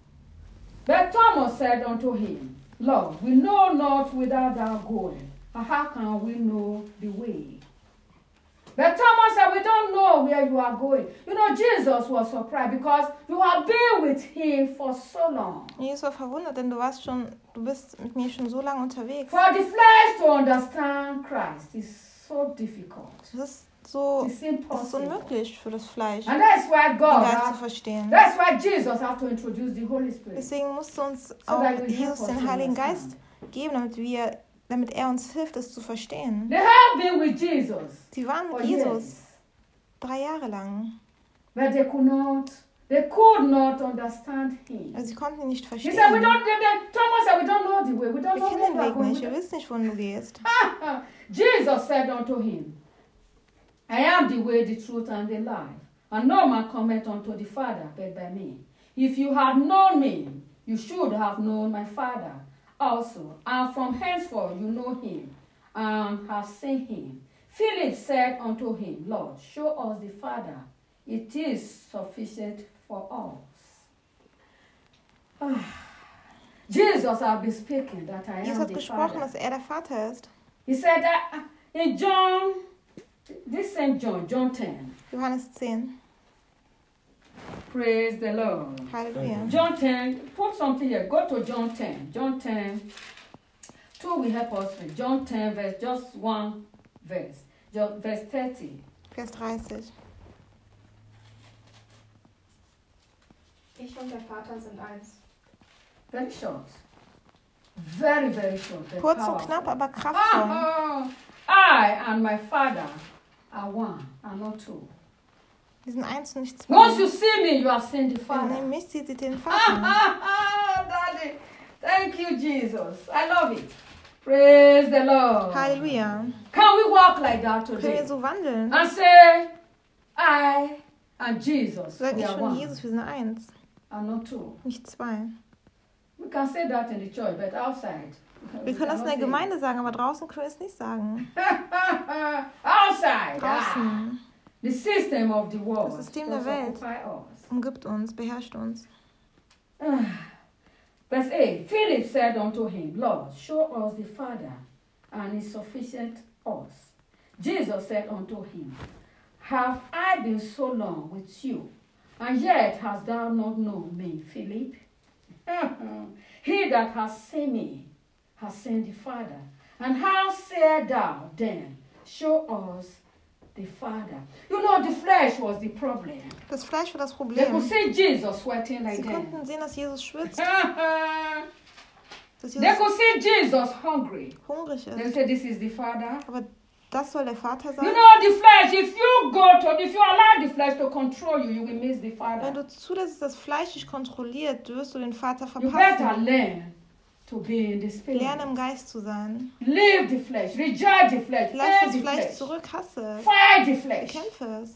But Thomas said unto him, Lord, we know not whither thou goest, and how can we know the way? But Thomas said, we don't know where you are going. You know, Jesus was surprised because you have been with him for so long. Jesus war verwundert, denn du warst schon, du bist mit mir schon so lange unterwegs. For the flesh to understand Christ is so difficult. Es ist so, It's es ist impossible. unmöglich für das Fleisch, And that's why den God, Geist zu has, verstehen. that's why Jesus had to introduce the Holy Spirit. Deswegen musste uns So auch that we help Jesus us den to Heiligen understand. Geist geben, damit wir, damit er uns hilft, es zu verstehen. They have been with Jesus Sie waren for mit Jesus years, drei Jahre lang, but they could not, they could not understand him. also sie konnten ihn nicht He verstehen. said, we don't, they, they, Thomas said, we don't know the way. We don't Wir know kennen where den we are Weg going. nicht, We wir don't- wissen nicht, wohin du gehst. Jesus said unto him, I am the way, the truth, and the life. And no man cometh unto the Father but by me. If you had known me, you should have known my Father also. And from henceforth you know him, and have seen him. Philip said unto him, Lord, show us the Father. It is sufficient for us. Ah. Jesus has been speaking that I Jesus am hat the gesprochen, Father. dass er der Vater ist. He said that in John, this Saint John, John ten. Johannes zehn. Praise the Lord. Halleluja. John ten, put something here. Go to John ten. John ten. Two will help us with John ten, verse, just one verse. John, verse thirty. Vers dreißig. Ich und der Vater sind eins. Very short. Very, very short. but Kurz und powerful. knapp, aber kraftvoll. Ah, I and my Father are one, are not two. Wir sind eins und nicht Once you zwei. see me, you have seen the Wenn ihr Father. mich seht, seht ihr den Ah, Vater. ah, ah, Daddy. Thank you, Jesus. I love it. Praise the Lord. Halleluja. Can we walk like that Können today? wir so wandeln? And say, I and Jesus, Sag we ich are schon, one, Jesus, wir sind eins, and not two. nicht zwei. We can say that in the church, but outside. Wir können das in der Gemeinde sagen, aber draußen können wir es nicht sagen. Outside. Ah, Draußen the system of the world Das System does der Welt. occupy us. umgibt uns, beherrscht uns. Verse eight, Philip said unto him, Lord, show us the Father, and it sufficient us. Jesus said unto him, have I been so long with you, and yet hast thou not known me, Philip? He that has seen me has seen the Father. And how sayest thou then, show us the Father? You know, the flesh was the problem. Das Fleisch war das They Problem. could see Jesus sweating like Sie that. konnten sehen, dass Jesus schwitzt, They dass Jesus could see Jesus hungry. hungrig They ist. said, this is the Father. Aber das soll der Vater You sein. know, the flesh, if you go to, if you allow the flesh to control you, you will miss the Wenn Father. du zulässt, dass das Fleisch dich kontrolliert, wirst du den Vater You better verpassen. learn to be in the Spirit. Lerne im Geist zu sein. Leave the flesh, reject the flesh, Lass hate das the Fleisch flesh, zurück, hasse es. fight the flesh. Bekämpfe es.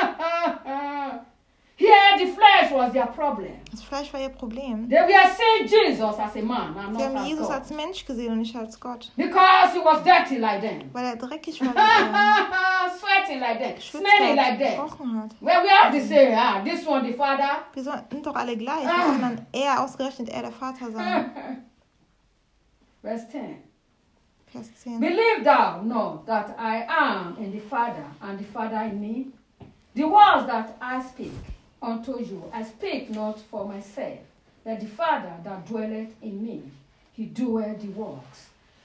Here, the flesh was their problem. Das Fleisch war ihr Problem. They were seeing Jesus as a man and Sie not haben as Jesus God. als Mensch gesehen und nicht als Gott. Because he was dirty like them. Weil er dreckig war, wie er Sweating like that, geschwitzt smelling like hat, that. gerochen hat. Well, we have to say, ah, this one the Father. Wir sind doch alle gleich. Ah. Wie kann dann er ausgerechnet er der Vater sein? Verse ten. Vers zehn. Believe thou not that I am in the Father, and the Father in me. The words that I speak unto you, I speak not for myself, but the Father that dwelleth in me, he doeth the works.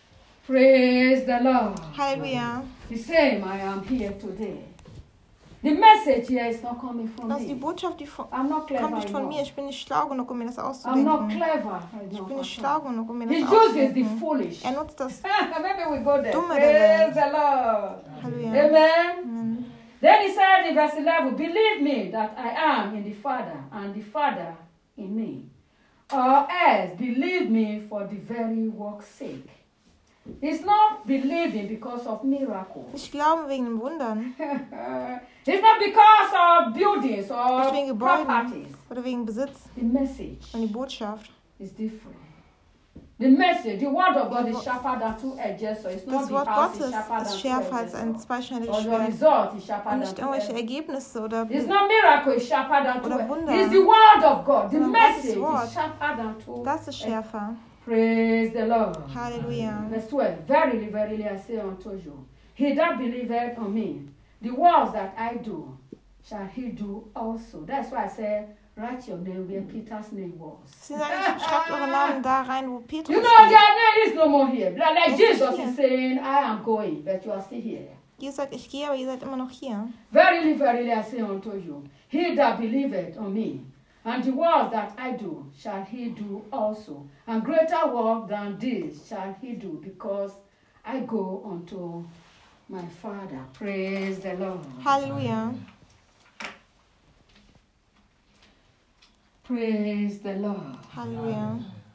Praise the Lord. Halleluja. The same I am here today. The message here is not coming from Das ist die me. Botschaft, die von, I'm not clever kommt nicht von mir. enough. Ich bin nicht schlau genug, um mir das I'm not auszudenken. clever Ich bin enough. nicht schlau genug, um mir He das uses the auszudenken. foolish. Er nutzt das. Maybe we go there. Dumme Praise der the Lord. Halleluja. Amen. Amen. Then he said in verse eleven, believe me that I am in the Father, and the Father in me. Or else believe me for the very work's sake. It's not believing because of miracles. Ich glaube wegen dem Wundern It's not because of buildings Nicht wegen or Gebäuden. properties. oder wegen Besitz The message und die Botschaft. is different. The message, the word of God is sharper than two-edged sword. It's not Das the Wort house is Gottes sharper than ist schärfer als two-edged ein sword. zweischneidiges Or the Schwert. result is sharper Und than nicht irgendwelche two-edged. Ergebnisse oder It's not miracle, it's sharper than Oder two. Wunder. It's the word of God. The Sondern message Gottes Wort. is sharper than two. Das ist schärfer. Praise the Lord. Halleluja. Verse twelve. Verily, verily, I say unto you, he that believeth on me, the works that I do, shall he do also. That's why I said, write your name where Peter's name was. Sie sagen, schreibt eure Namen da rein, wo Petrus You know, their steht. name is no more here. Like, like Yes, Jesus here. is saying, I am going, but you are still here. Ihr sagt, ich gehe, aber ihr seid immer noch hier. Verily, verily, I say unto you, he that believeth on me, and the works that I do, shall he do also. And greater work than this shall he do, because I go unto my Father. Praise the Lord. Halleluja. Praise the Lord. Halleluja.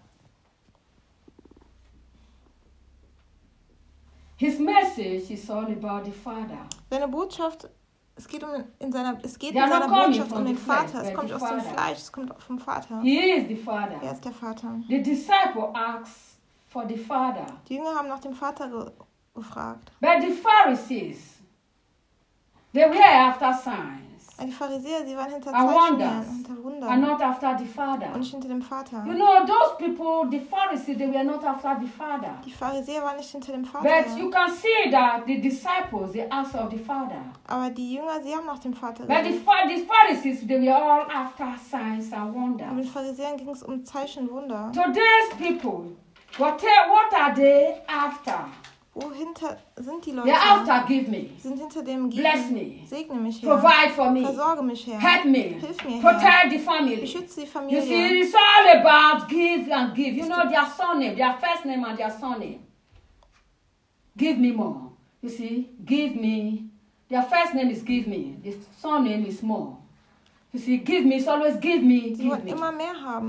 His message is all about the Father. Seine Botschaft, es geht, um in seiner, es geht They in are seiner not coming Botschaft from um den the flesh, Vater. Es but kommt the aus dem Father. Fleisch, es kommt vom Vater. He is the Father. Er ist der Vater. The disciple asks for the Father. Die Jünger haben nach dem Vater ge gefragt. But the Pharisees, they were after signs Die Pharisäer, sie waren hinter And Zeichen, wonders. hinter and Wundern not after the Father. und nicht hinter dem Vater. You know, those people, the Pharisees, they were not after the Father. Die Pharisäer waren nicht hinter dem Vater. But you can see that the disciples, they asked of the Father. Aber die Jünger, sie haben nach dem Vater But the, gesucht. Pha- the Pharisees, they were all after signs and Aber den wonders. Pharisäern ging es um Zeichen und Wunder. Today's people, what, what are they after? Wohinter sind die They're Leute? after give me, Sie sind hinter dem bless Geben. me, Segne mich, Herr. provide for me, Versorge mich, Herr. help me, Hilf mir, Herr. protect the family. Beschütze die You Familie. see, it's all about give and give. You know their surname, their first name and their surname. Give me more. You see, give me. Their first name is give me. The surname is more. You see, give me. It's always give me, Sie give wollen me. immer mehr haben.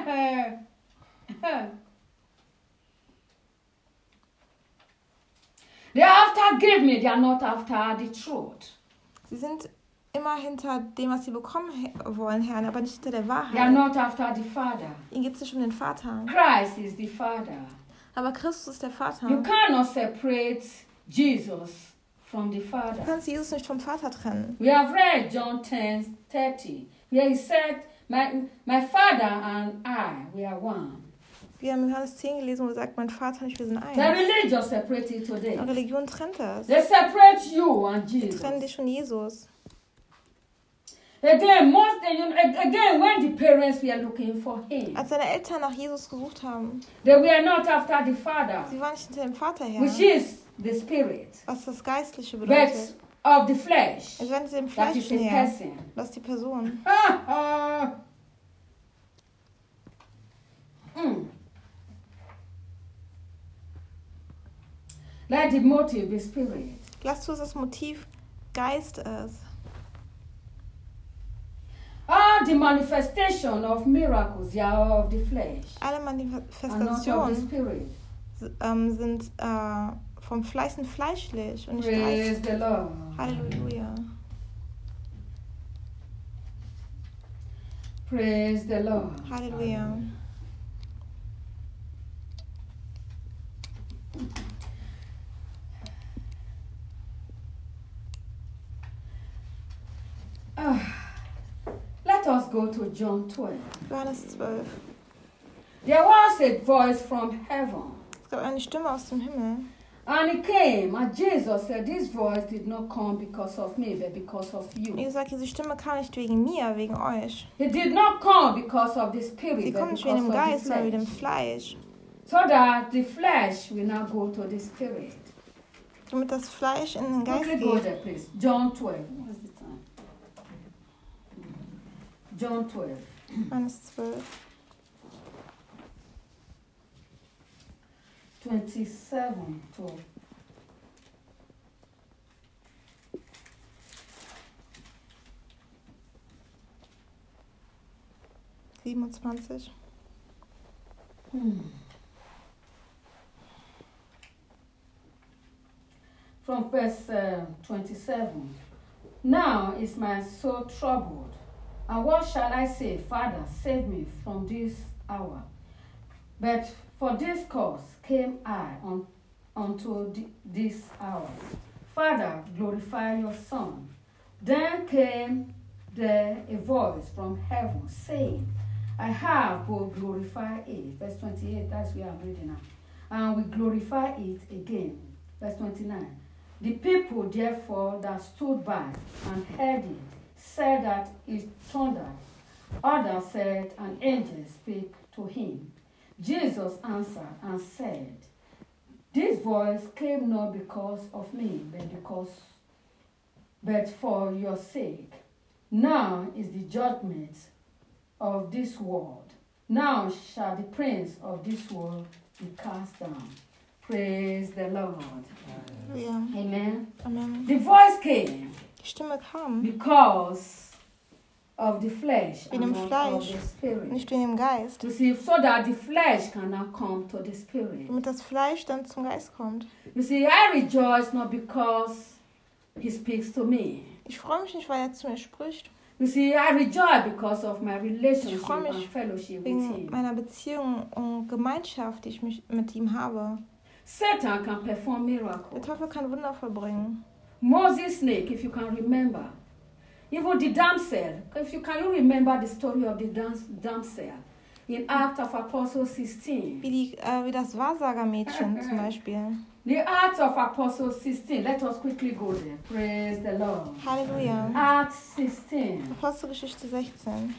They are after give me. They are not after the truth. Sie sind immer hinter dem, was sie bekommen he- wollen, Herr, aber nicht hinter der They are Wahrheit. not after the Father. Ihnen geht es nicht um den Vater. Christ is the Father. Aber Christus ist der Vater. You Du cannot separate Jesus from the Father. kannst Jesus nicht vom Vater trennen. We have read John ten thirty, where he said, my, my Father and I, we are one. Wir haben Johannes zehn gelesen, wo er sagt, mein Vater und ich, wir sind The eins. religion separated today. Und Religion trennt das. They separate you and Sie Jesus. trennen dich von Jesus. Again, most you know, again, when the parents were looking for him, Als seine Eltern nach Jesus gesucht haben, they were not after the Father, sie waren nicht hinter dem Vater her, which is the Spirit, was das Geistliche but bedeutet. of the flesh. Also wenn sie dem That is Fleisch a her, person. das ist die Person. Mm. Let the motive be spirit. Lass zu, dass das Motiv Geist ist. All the manifestation of miracles, they are of the flesh Alle and not of the Manifestationen spirit. s- ähm, sind äh, vom Fleisch sind fleischlich und nicht Praise geistig. the Lord. Halleluja. Praise the Lord. Halleluja. Ah, let us go to John twelve. Johannes zwölf. There was a voice from heaven, Es gab eine Stimme aus dem Himmel. and it came, and Jesus said, this voice did not come because of me, but because of Und you. ihr sagt, diese Stimme kam nicht wegen mir, wegen euch. It did not come because of the Sie spirit, but kommt nicht because wegen dem of the Geist, sondern wegen dem flesh. Fleisch. so that the flesh will not go to the spirit. Damit das Fleisch in den Geist Quickly go geht. there, please. John twelve. What's the time? John twelve. Johannes zwölf. twenty-seven to siebenundzwanzig. Hmm. From verse uh, twenty-seven. Now is my soul troubled, and what shall I say? Father, save me from this hour. But for this cause came I on, unto th- this hour. Father, glorify your Son. Then came there a voice from heaven saying, I have both glorified it. Verse twenty-eight, that's where I'm reading now. And we glorify it again. Verse twenty-nine. The people therefore that stood by and heard it said that it thundered. Others said, an angel spake to him. Jesus answered and said, this voice came not because of me, but because, but for your sake. Now is the judgment of this world. Now shall the prince of this world be cast down. Praise the Lord. Ja. Amen. Amen. The voice came Die Stimme kam. because of the flesh Wegen and dem not of Fleisch, the spirit. nicht wegen dem Geist. You see, so that the flesh cannot come to the spirit. Damit das Fleisch dann zum Geist kommt. You see, I rejoice not because he speaks to me. Ich freue mich nicht, weil er zu mir spricht. You see, I rejoice because of my Ich relationship freue and mich fellowship with wegen him. meiner Beziehung und Gemeinschaft, die ich mich mit ihm habe. Satan can perform Der miracles. Teufel kann Wunder vollbringen. Moses' snake, if you can remember. Even the damsel, if you can you remember the story of the dam- damsel in Acts of Apostles sixteen. Wie, die, äh, wie das Wahrsagermädchen zum Beispiel. The Acts of Apostles sixteen. Let us quickly go there. Praise the Lord. Halleluja. Acts sixteen. Apostelgeschichte sechzehn.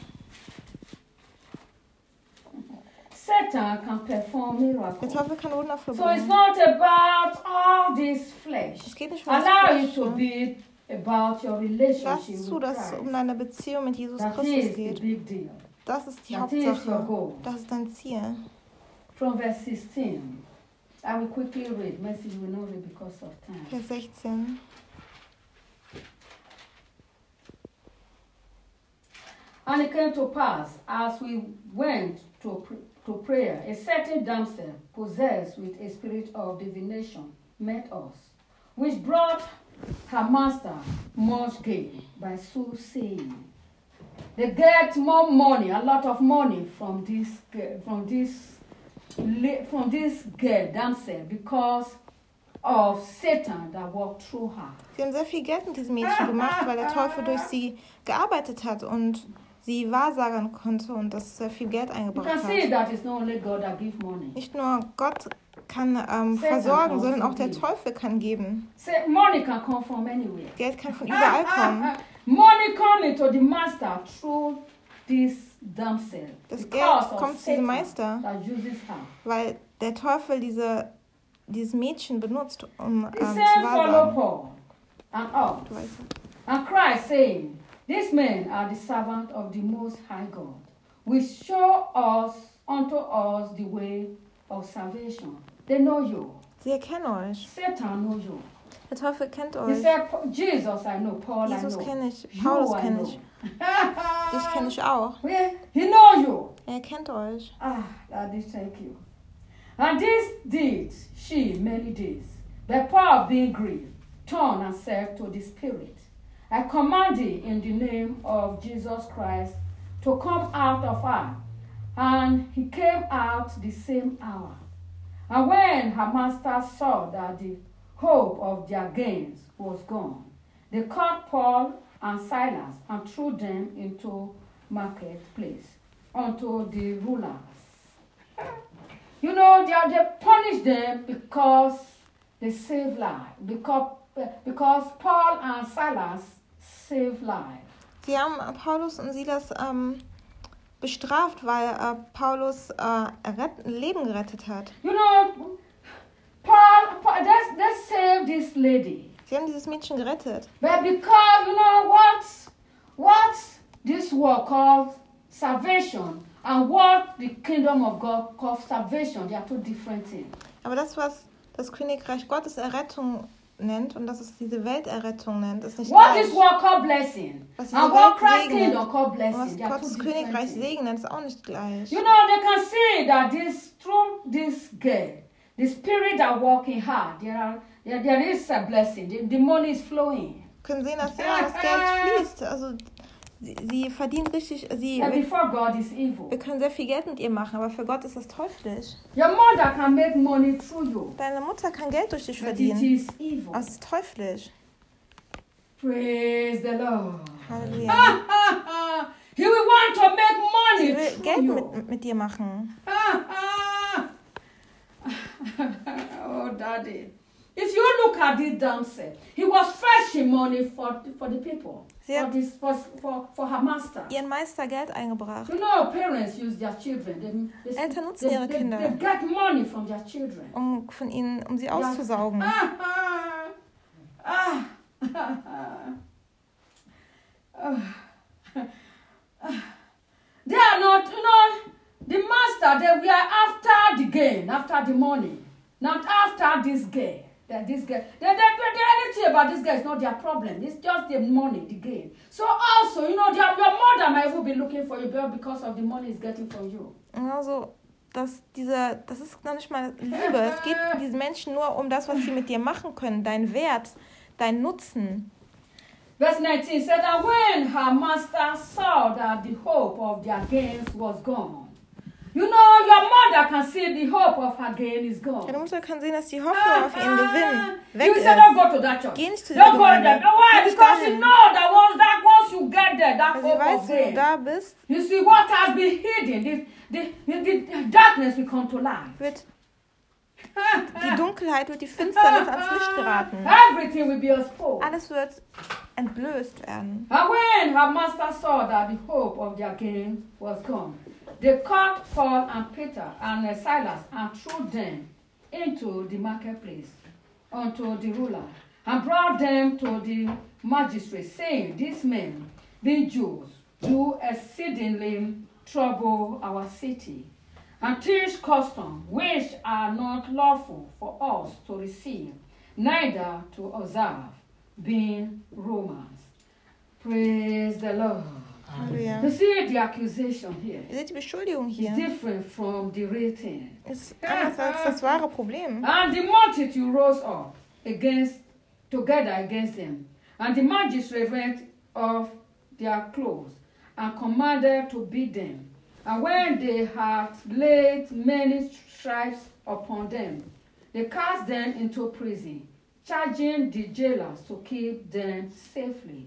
Satan can perform Der miracles. Teufel kann Wunder So it's vollbringen. not about all this flesh. Es geht nicht um das Allow it Fleisch. to Ne? be about your Lass relationship zu, with dass es um Christ. deine Beziehung mit Jesus That Christus is the geht. big deal. Das ist die That is your Hauptsache. goal. Das ist dein Ziel. From verse sixteen. I will quickly read. Message will not read because of time. Vers sechzehn. And it came to pass, as we went to, pr- to prayer, a certain damsel possessed with a spirit of divination met us, which brought her master much gain by soothsaying. They get more money, a lot of money from this girl- from this la- from this girl damsel because of Satan that walked through her. Sie haben sehr viel Geld mit diesem Mädchen gemacht, weil der Teufel durch sie gearbeitet hat und sie wahrsagern konnte und das sehr viel Geld You eingebracht can see hat. that it's not only God that gives money. Nicht nur Gott kann ähm, Satan versorgen, kann sondern auch auch der geben. Teufel kann geben. Say, money can come from anywhere. Geld kann von überall kommen. Money coming to the master through this damsel. Das because Geld of kommt zu diesem Satan Meister, that uses her. weil der Teufel diese, dieses Mädchen benutzt, um ähm, He zu said, follow wahrsagen. Paul and us. Du weißt es. And Christ saying, these men are the servants of the Most High God, which show us unto us the way of salvation. They know you. Sie erkennen euch. Satan knows you. Der Teufel kennt He euch. said, Jesus I know, Paul Jesus I know. kenne ich, You Paulus I kenne know. ich, dich kenne ich auch. Well, he knows you. Er kennt euch. Ah, Daddy, thank you. And this did she many days. But Paul, being grieved, turned and said to the Spirit, I command thee in the name of Jesus Christ to come out of her. And he came out the same hour. And when her master saw that the hope of their gains was gone, they caught Paul and Silas and threw them into marketplace unto the rulers. You know, they, they punished them because they saved life. Because, because Paul and Silas saved life. Sie haben Paulus und Silas ähm, bestraft, weil äh, Paulus äh, rett- ein Leben gerettet hat. You know, Paul, Paul they, they saved this lady. Sie haben dieses Mädchen gerettet. But because, you know, what, what this world called salvation and what the kingdom of God calls salvation, they are two different things. Aber das, was das Königreich Gottes Errettung nennt und das es diese Welterrettung nennt, ist nicht What gleich. this world called blessing Was diese and what Welt Christ's segnet kingdom called und blessing, was they are two Gottes different Königreich things. segnet, ist auch nicht gleich. You know, they can see that this through this girl, the spirit are working hard. There are there, there is a blessing. The, the money is flowing. Können sehen, dass ja das Geld fließt. Also sie, sie verdient richtig, sie, And wir, before God is evil. wir können sehr viel Geld mit ihr machen, aber für Gott ist das teuflisch. Your mother can make money through you, Deine Mutter kann Geld durch dich but it verdienen, is evil. aber es ist teuflisch. Praise the Lord. Halleluja. He will want to make Sie money will through Geld you. mit, mit dir machen. Oh, Daddy. If you look at this dancer, he was fetching money for, for the people, Sie for, hat this, for, for, for her master. ihren Meister Geld eingebracht. You know, parents use their children. They, they, Eltern nutzen they, ihre they, Kinder. they get money from their children. Um von ihnen, um sie auszusaugen. Ah, ah, ah, ah. They are not, you know, the master, they were after the gain, after the money, not after this gain. That this guy, the, the, the, the anything about this guy is not their problem. It's just the money, the gain. So also, you know, their, your mother might even be looking for you because of the money he's getting from you. Also, dass dieser, das ist noch nicht mal Liebe. Es geht diesen Menschen nur um das, was sie mit dir machen können, dein Wert, dein Nutzen. Verse nineteen said that when her master saw that the hope of their gains was gone, you know, your mother can see the hope of her gain is gone. Deine Mutter kann sehen, dass die Hoffnung auf ihren Gewinn weg You ist. say don't go to that church. Geh nicht zu dieser Don't go there. Gemeinde. Why? Geh nicht Because you dahin. know that once that once you get there, that Weil sie hope weiß, of wenn du gain. da bist, You see what has been hidden, the, the, the, the darkness will come to light. wird die Dunkelheit, wird die Finsternis ans Licht geraten. Everything will be exposed. Alles wird entblößt werden. And when her master saw that the hope of their gain was gone, they caught Paul and Peter and uh, Silas and threw them into the marketplace unto the ruler and brought them to the magistrate, saying, These men, being Jews, do exceedingly trouble our city and teach customs which are not lawful for us to receive, neither to observe, being Romans. Praise the Lord. Halleluja. You see the accusation here. Ihr seht die Beschuldigung It's hier. different from the real thing. Ist anders als das wahre Problem. And the multitude rose up against, together against them. And the magistrate rent off their clothes and commanded to beat them. And when they had laid many stripes upon them, they cast them into prison, charging the jailers to keep them safely.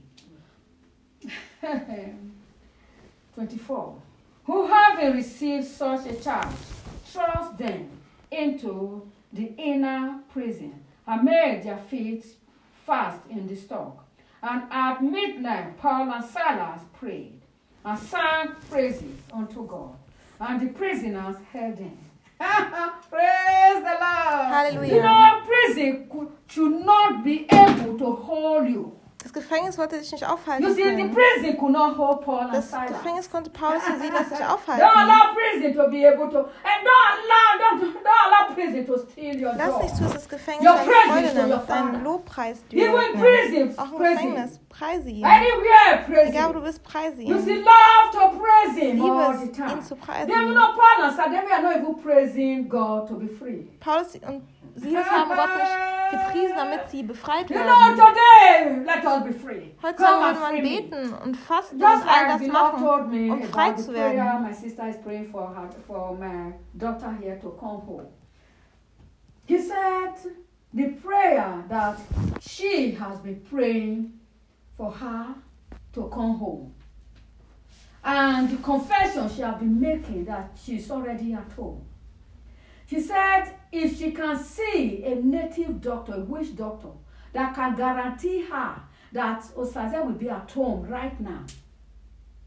twenty-four. Who having received such a charge, thrust them into the inner prison and made their feet fast in the stock. And at midnight Paul and Silas prayed and sang praises unto God. And the prisoners heard them. Praise the Lord. Hallelujah. You know, prison could, should not be able to hold you. Das Gefängnis wollte dich nicht aufhalten You see, the können. prison could not hold Paul and Das Silas. Gefängnis konnte Paulus und Silas nicht Don't aufhalten. allow prison to be able to, and don't allow, don't, don't allow prison to steal your Lass joy. nicht zu, dass das Gefängnis Your deine praises Freude to your nimmt, deinen Father. Lobpreis dir Even nimmt. prison, Auch im praise Gefängnis, him. preise ihn. Anywhere, praise Egal wo him. du bist, preise You ihn. see, love to praise him Liebe all es, the time. ihn zu They preisen. will not Paul and Silas, they were not even praising God to be free. Paulus und Silas haben Gott nicht gepriesen, damit sie befreit You know, werden. today, let us be free. Heutzutage Come würde man and free me. beten und fasten und Just all like das the Lord machen, told me um frei about the zu prayer, werden. my sister is praying for her, for my daughter here to come home. He said the prayer that she has been praying for her to come home, and the confession she has been making that she's already at home. She said if she can see a native doctor, a witch doctor, that can guarantee her that Osaze will be at home right now,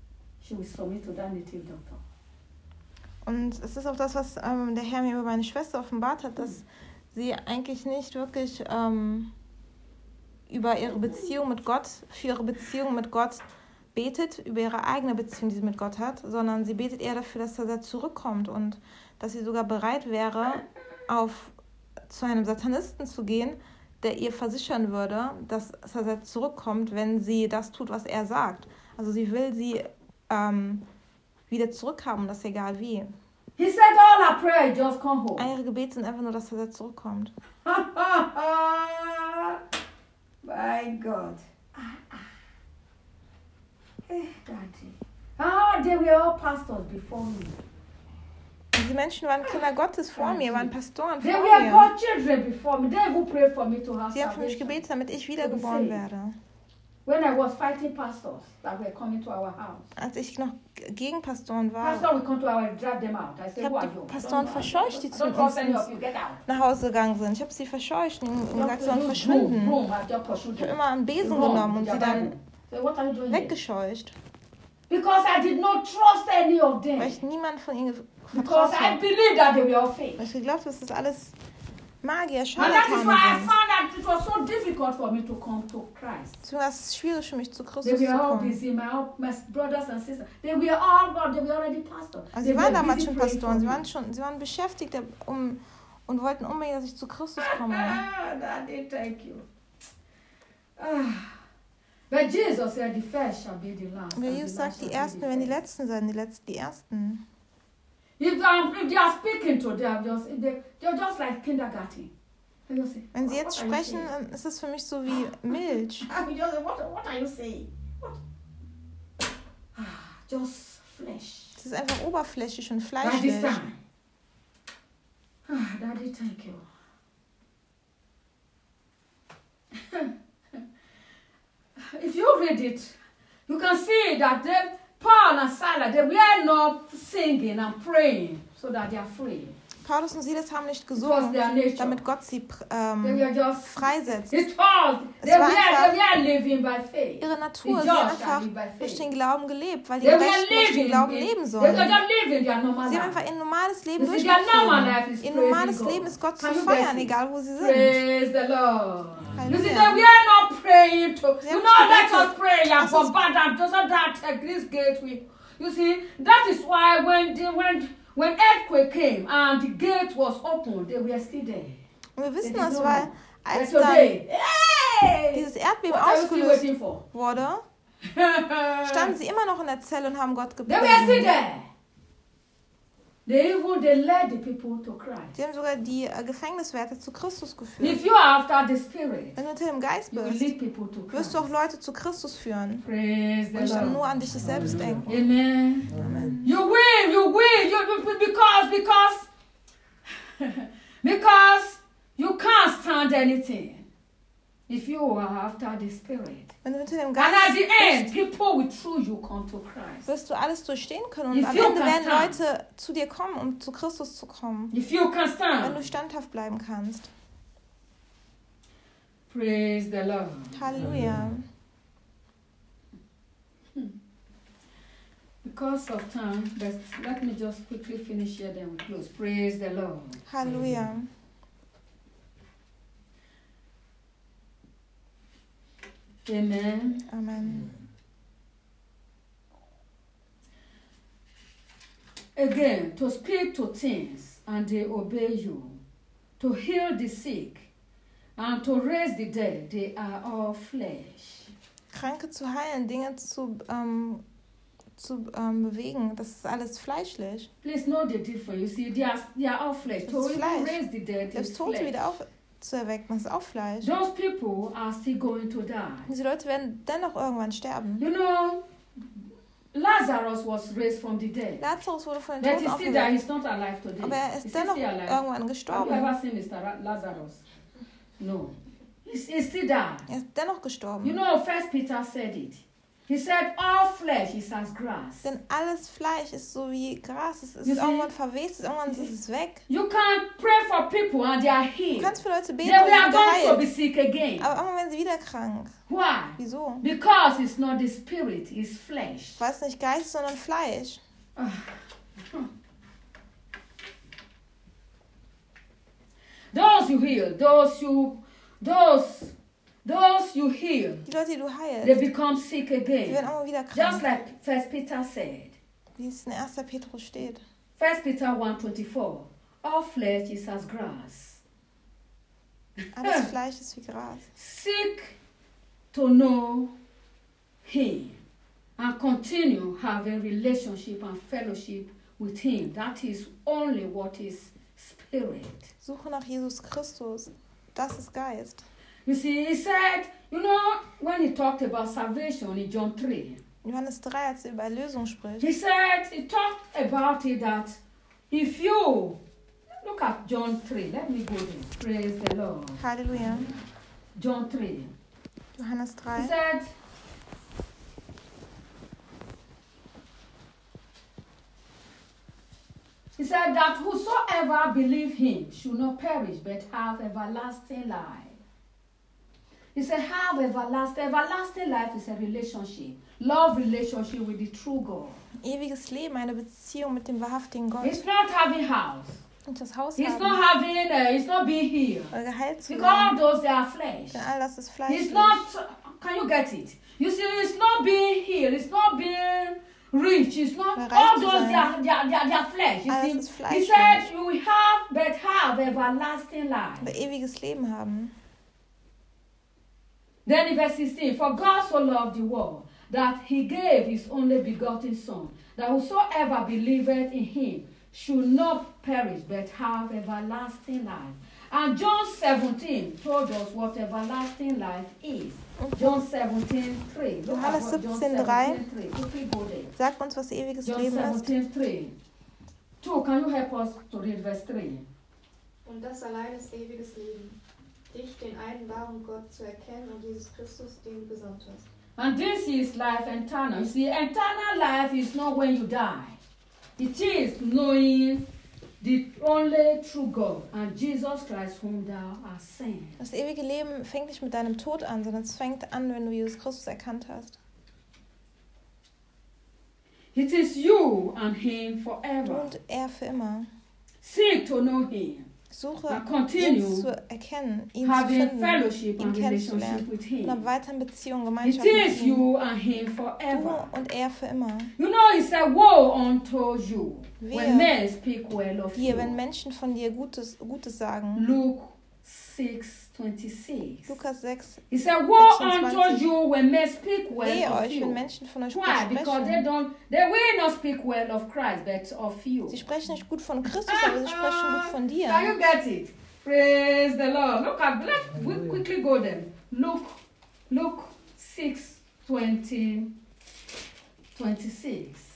she will submit to that native doctor. Und es ist auch das, was ähm, der Herr mir über meine Schwester offenbart hat, dass sie eigentlich nicht wirklich ähm, über ihre Beziehung mit Gott, für ihre Beziehung mit Gott betet, über ihre eigene Beziehung, die sie mit Gott hat, sondern sie betet eher dafür, dass er da zurückkommt und dass sie sogar bereit wäre, auf, zu einem Satanisten zu gehen, der ihr versichern würde, dass er zurückkommt, wenn sie das tut, was er sagt. Also sie will sie ähm, wieder zurückhaben, das ist egal wie. He said all her prayer, just come home. Ihre Gebete sind einfach nur, dass er zurückkommt. My God. Hey, Daddy. Ah, they were all pastors before me. Diese Menschen waren Kinder Gottes vor mir, waren Pastoren They vor were mir. God's children before me. They even prayed for me to have Sie haben für mich salvation. gebetet, damit ich wiedergeboren werde. When I was fighting pastors that were coming to our house. Als ich noch gegen Pastoren war, Pastor will come to our drive them out. I ich said, who are habe you? die Pastoren verscheucht, die zu Don't uns trust any of you. Get out. nach Hause gegangen sind. Ich habe sie verscheucht und gesagt, sie sollen Boom, verschwinden. boom. I just pursued Ich habe them. immer einen Besen Wrong. genommen und sie dann So what are you doing here? weggescheucht, Because I did not trust any of them. weil ich niemand von ihnen Because vertraut I habe. believed that they were all fake. Weil ich geglaubt habe, dass das alles Magier, And that is why I Scharlatane sind. found that it was so difficult for me to come to Christ. Deswegen war es schwierig für mich, zu They Christus zu were all kommen. busy, my, my brothers and sisters. They were all God, they were already pastors. Also They sie waren were damals busy schon praying Pastoren, for sie me. waren schon, sie waren beschäftigt um, und wollten unbedingt, dass ich zu Christus komme. Ah, Daddy, thank you. Ah. But Jesus said, the first shall be the last. Und and the Jesus last sagt, die shall Ersten be the werden die first. Letzten sein, die Letzten die Ersten. If, um, if they are speaking to them, just, if they, they're just like kindergarten. They just say, Wenn sie "What- jetzt what are you sprechen, saying?" dann ist es für mich so wie Milch. I mean, just, what, what are you saying? What? Ah, just flesh. Es ist einfach oberflächlich und By this fleischlich. time. Ah, Daddy, thank you. If you read it, you can see that they, Paul and Silas, they were not singing and praying so that they are free. Paulus und Silas haben nicht It was gesungen, their nature. damit Gott sie They ähm, were just, freisetzt. it was, Es they war were, einfach they were living by faith. ihre The Natur. Sie just haben shall einfach live by durch faith. den Glauben gelebt, weil die They were Gerechten durch den living, Glauben in- leben they were sollen. just living their normal Sie haben life. einfach ihr normales Leben You see, their normal life is durchgezogen. Ihr praising normales God. Leben ist Gott zu Can you feiern, get it? egal wo sie sind. Praise the Lord. You see, Hallelujah. that we are not praying to, Sie you haben know, let gebetet. us pray and Das for ist- bad and doesn't that take this gate we, you see, that is why when the, when when earthquake came and the gate was open, they were still there. Und wir They wissen did das, not weil know. als But dann today, hey! dieses Erdbeben What are you still ausgelöst waiting for? wurde, standen sie immer noch in der Zelle und haben Gott They were still gepriesen. there. They even they led the people to Christ. Sie haben sogar die äh, Gefängniswärter zu Christus geführt. If you are after the Spirit, Wenn du unter dem Geist you will bist, lead people to wirst Christ. du auch Leute zu Christus führen. Praise the Und nicht Lord. nur an dich selbst denken. Amen. Amen. You will, you will, you you- because because because you can't stand anything if you are after the Spirit. Wenn du unter dem And at Geist the end, bist, people will through you come to Christ. wirst du alles durchstehen können. Und If am you Ende can werden stand. Leute zu dir kommen, um zu Christus zu kommen. If you can Wenn du stand, standhaft bleiben kannst. praise the Lord. Halleluja. Because of time, let's, let me just quickly finish here, then we close. Praise the Lord. Halleluja. Amen. Amen. Again, to speak to things and they obey you, to heal the sick and to raise the dead, they are all flesh. Kranke zu heilen, Dinge zu, ähm, zu ähm, bewegen, das ist alles fleischlich. Please know the difference. You see, they are, they are all flesh. Das To ist even Fleisch. raise the dead Selbst is Tote flesh. wieder auf zu erwecken, das ist auch Fleisch. Those people are still going to die. Diese Leute werden dennoch irgendwann sterben. You know, Lazarus was raised from the dead. Lazarus wurde von den But Toten he's still there. aufgeweckt, He's not alive today. aber er He's ist still dennoch alive. irgendwann Have you gestorben. ever seen Mister Ra- Lazarus? No. He's, he's still there. Er ist dennoch You gestorben. know, First Peter said it. He said, all flesh is as grass. Denn alles Fleisch ist so wie Gras. Es ist You see? irgendwann verwest, irgendwann ist es weg. You can't pray for people and they are Du healed. kannst für Leute beten They und sie are sind going to be geheilt. sick again. Aber irgendwann werden sie wieder krank. Why? Wieso? Because it's not the spirit, it's flesh. Weil es nicht Geist, sondern Fleisch. Those you heal, those you, those, those you heal, Die Leute, die du they heilst, become sick die werden again. irgendwann wieder Just krank. like First Peter said. Wie es in erster Petrus steht. First Peter one twenty-four. All flesh is as grass. Alles Fleisch ist wie Gras. Seek to know Him and continue have a relationship and fellowship with Him. That is only what is spirit. Suche nach Jesus Christus. Das ist Geist. You see, he said, you know, when he talked about salvation in John three, Johannes drei, als er über Erlösung spricht. he said, he talked about it that if you, look at John three, let me go there, praise the Lord. Halleluja. John three. Johannes He drei. said, he said that whosoever believe him should not perish but have everlasting life. He said, have everlasting, everlasting life is a relationship, love relationship with the true God. Ewiges Leben, eine Beziehung mit dem wahrhaftigen Gott. It's not having house. Und das Haus It's haben. not having, uh, it's not being here. Oder geheilt zu Because all werden. those they are flesh. Denn all das ist It's fleischlich. not, can you get it? You see, it's not being healed, it's not being rich, it's not, Reich all zu those sein. they are, they are, they are, they are flesh. You Alles see, ist he fleischlich. said, you will have, but have everlasting life. Aber ewiges Leben haben. Then in verse sixteen, for God so loved the world, that he gave his only begotten Son, that whosoever believeth in him should not perish, but have everlasting life. And John seventeen told us what everlasting life is. John seventeen three. Look at Johannes what John siebzehn drei. seventeen three. Quickly go there. Sagt uns, was ewiges John Leben ist. seventeen three. Two, can you help us to read verse three? Und das allein ist ewiges Leben, dich, den einen wahren Gott, zu erkennen und Jesus Christus, den du gesandt hast. And this is life eternal. You see, eternal life is not when you die. It is knowing the only true God and Jesus Christ whom thou hast sent. Das ewige Leben fängt nicht mit deinem Tod an, sondern es fängt an, wenn du Jesus Christus erkannt hast. It is you and him Du forever. und er für immer. Seek to know him Suche, and ihn continue zu erkennen, ihn zu having finden, fellowship ihn and relationship kennenzulernen with und ab him. weiteren Beziehung, It Gemeinschaft mit is ihm. you and him Du forever. und er für immer. You know, he said, woe unto you Wehe when men speak well of dir, wenn you. Menschen von dir Gutes, Gutes sagen. Luke six twenty-six. Lukas sechs. He said, woe unto sechsundzwanzig. you when men speak well Wehe of euch, wenn you. Menschen von euch gut Why? Because they sprechen. don't, they will not speak well of Christ, but of you. Sie sprechen nicht gut von Christus, aber sie sprechen gut von dir. Can you get it? Praise the Lord. Look at, let's we quickly go then. Luke, Luke six twenty, twenty-six.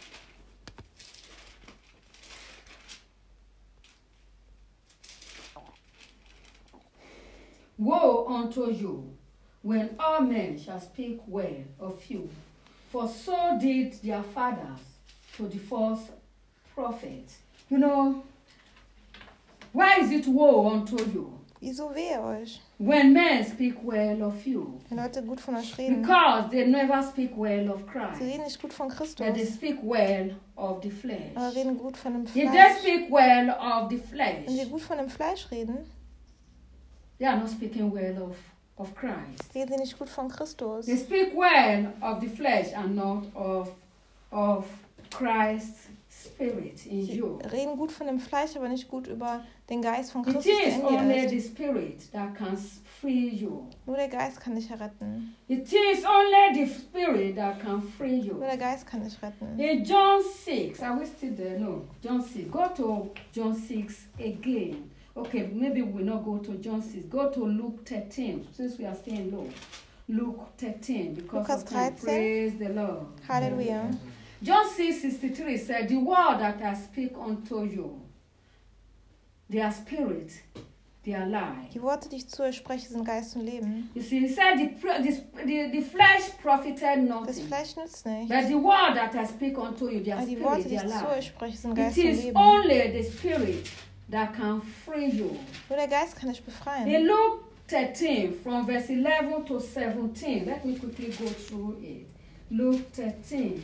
Woe unto you when all men shall speak well of you, for so did their fathers to the false prophets. You know, why is it woe unto you Wieso wehe euch, when men speak well of you? wenn Leute gut von euch reden? Because they never speak well of Sie Christ, reden nicht gut von but Christus, they speak well of the aber flesh. reden gut von dem If they Fleisch. speak well of the Wenn sie flesh, gut von dem Fleisch reden, they are not speaking well of, of Christ. reden sie nicht gut von Christus. They speak well of the flesh and not of, of Christ's spirit in Sie you. reden gut von dem Fleisch, aber nicht gut über den Geist von It Christus, der is in only dir the ist. spirit that can free you. Nur der Geist kann dich retten. It is only the spirit that can free you. Nur der Geist kann dich retten. In John six, are we still there? No, John six. Go to John six again. Okay, maybe we'll not go to John six. Go to Luke thirteen, since we are still in Luke. Luke thirteen, because Lukas of time. dreizehn. Praise the Lord. Halleluja. John six sixty-three said, the word that I speak unto you, their spirit they are life. Die Worte, die ich zu euch spreche, sind Geist und Leben. You see, he said the, pr- the, the, the flesh profited Das nothing. Fleisch nützt nichts. But the word that I speak unto you, they are Aber die Worte, spirit, die they ich are zu euch life. spreche, sind It Geist und is Leben. only the spirit that can free you. Nur der Geist kann dich In befreien. Luke thirteen, from verse eleven to seventeen, let me quickly go through it. Luke thirteen.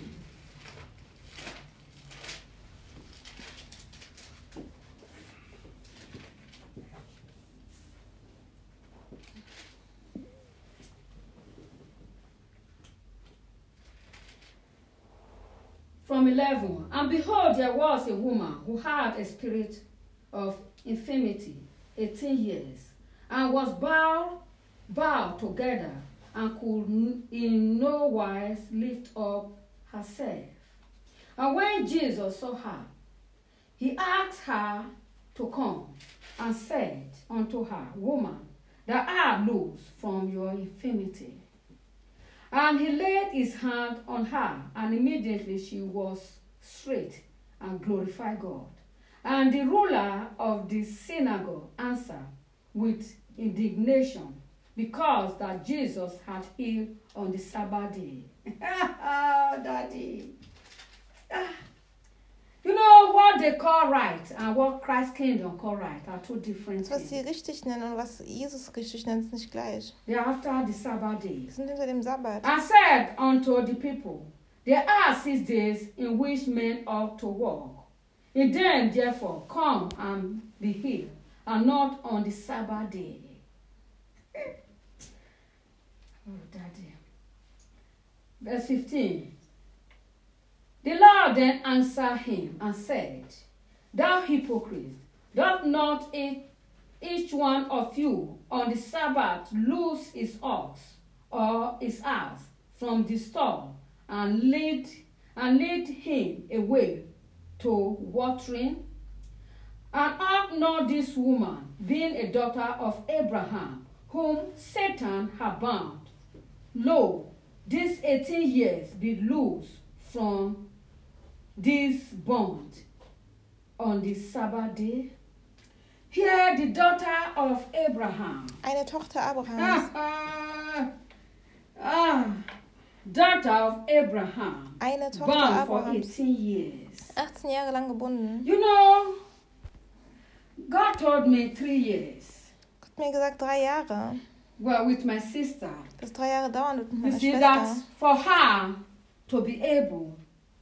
From eleven, and behold, there was a woman who had a spirit of infirmity eighteen years, and was bowed, bowed together, and could n- in no wise lift up herself. And when Jesus saw her, he asked her to come, and said unto her, Woman, thou art loosed from your infirmity. And he laid his hand on her, and immediately she was straight and glorified God. And the ruler of the synagogue answered with indignation, because that Jesus had healed on the Sabbath day. Daddy. Ah. You know what they call right and what Christ's kingdom call right are two different Das, was sie things. richtig nennen und was Jesus richtig nennt, ist nicht gleich. They are after the Sabbath day. Die sind hinter dem Sabbat. And said unto the people, There are six days in which men ought to walk. In them, therefore, come and be healed, and not on the Sabbath day. Oh, Daddy. Verse fifteen. The Lord then answered him and said, Thou hypocrite, doth not each, each one of you on the Sabbath loose his ox or his ass from the stall and lead and lead him away to watering? And ought not this woman, being a daughter of Abraham, whom Satan had bound, lo, these eighteen years be loose from this bond on the Sabbath day? Here the daughter of Abraham. Eine Tochter Abrahams. Ah, ah, daughter of Abraham. Eine Tochter Bound for Abrahams. eighteen years. achtzehn Jahre lang gebunden. You know, God told me three years. Gott hat mir gesagt, drei Jahre. Well, with my sister. Das drei Jahre dauern wird mit You meiner see, that Schwester. for her to be able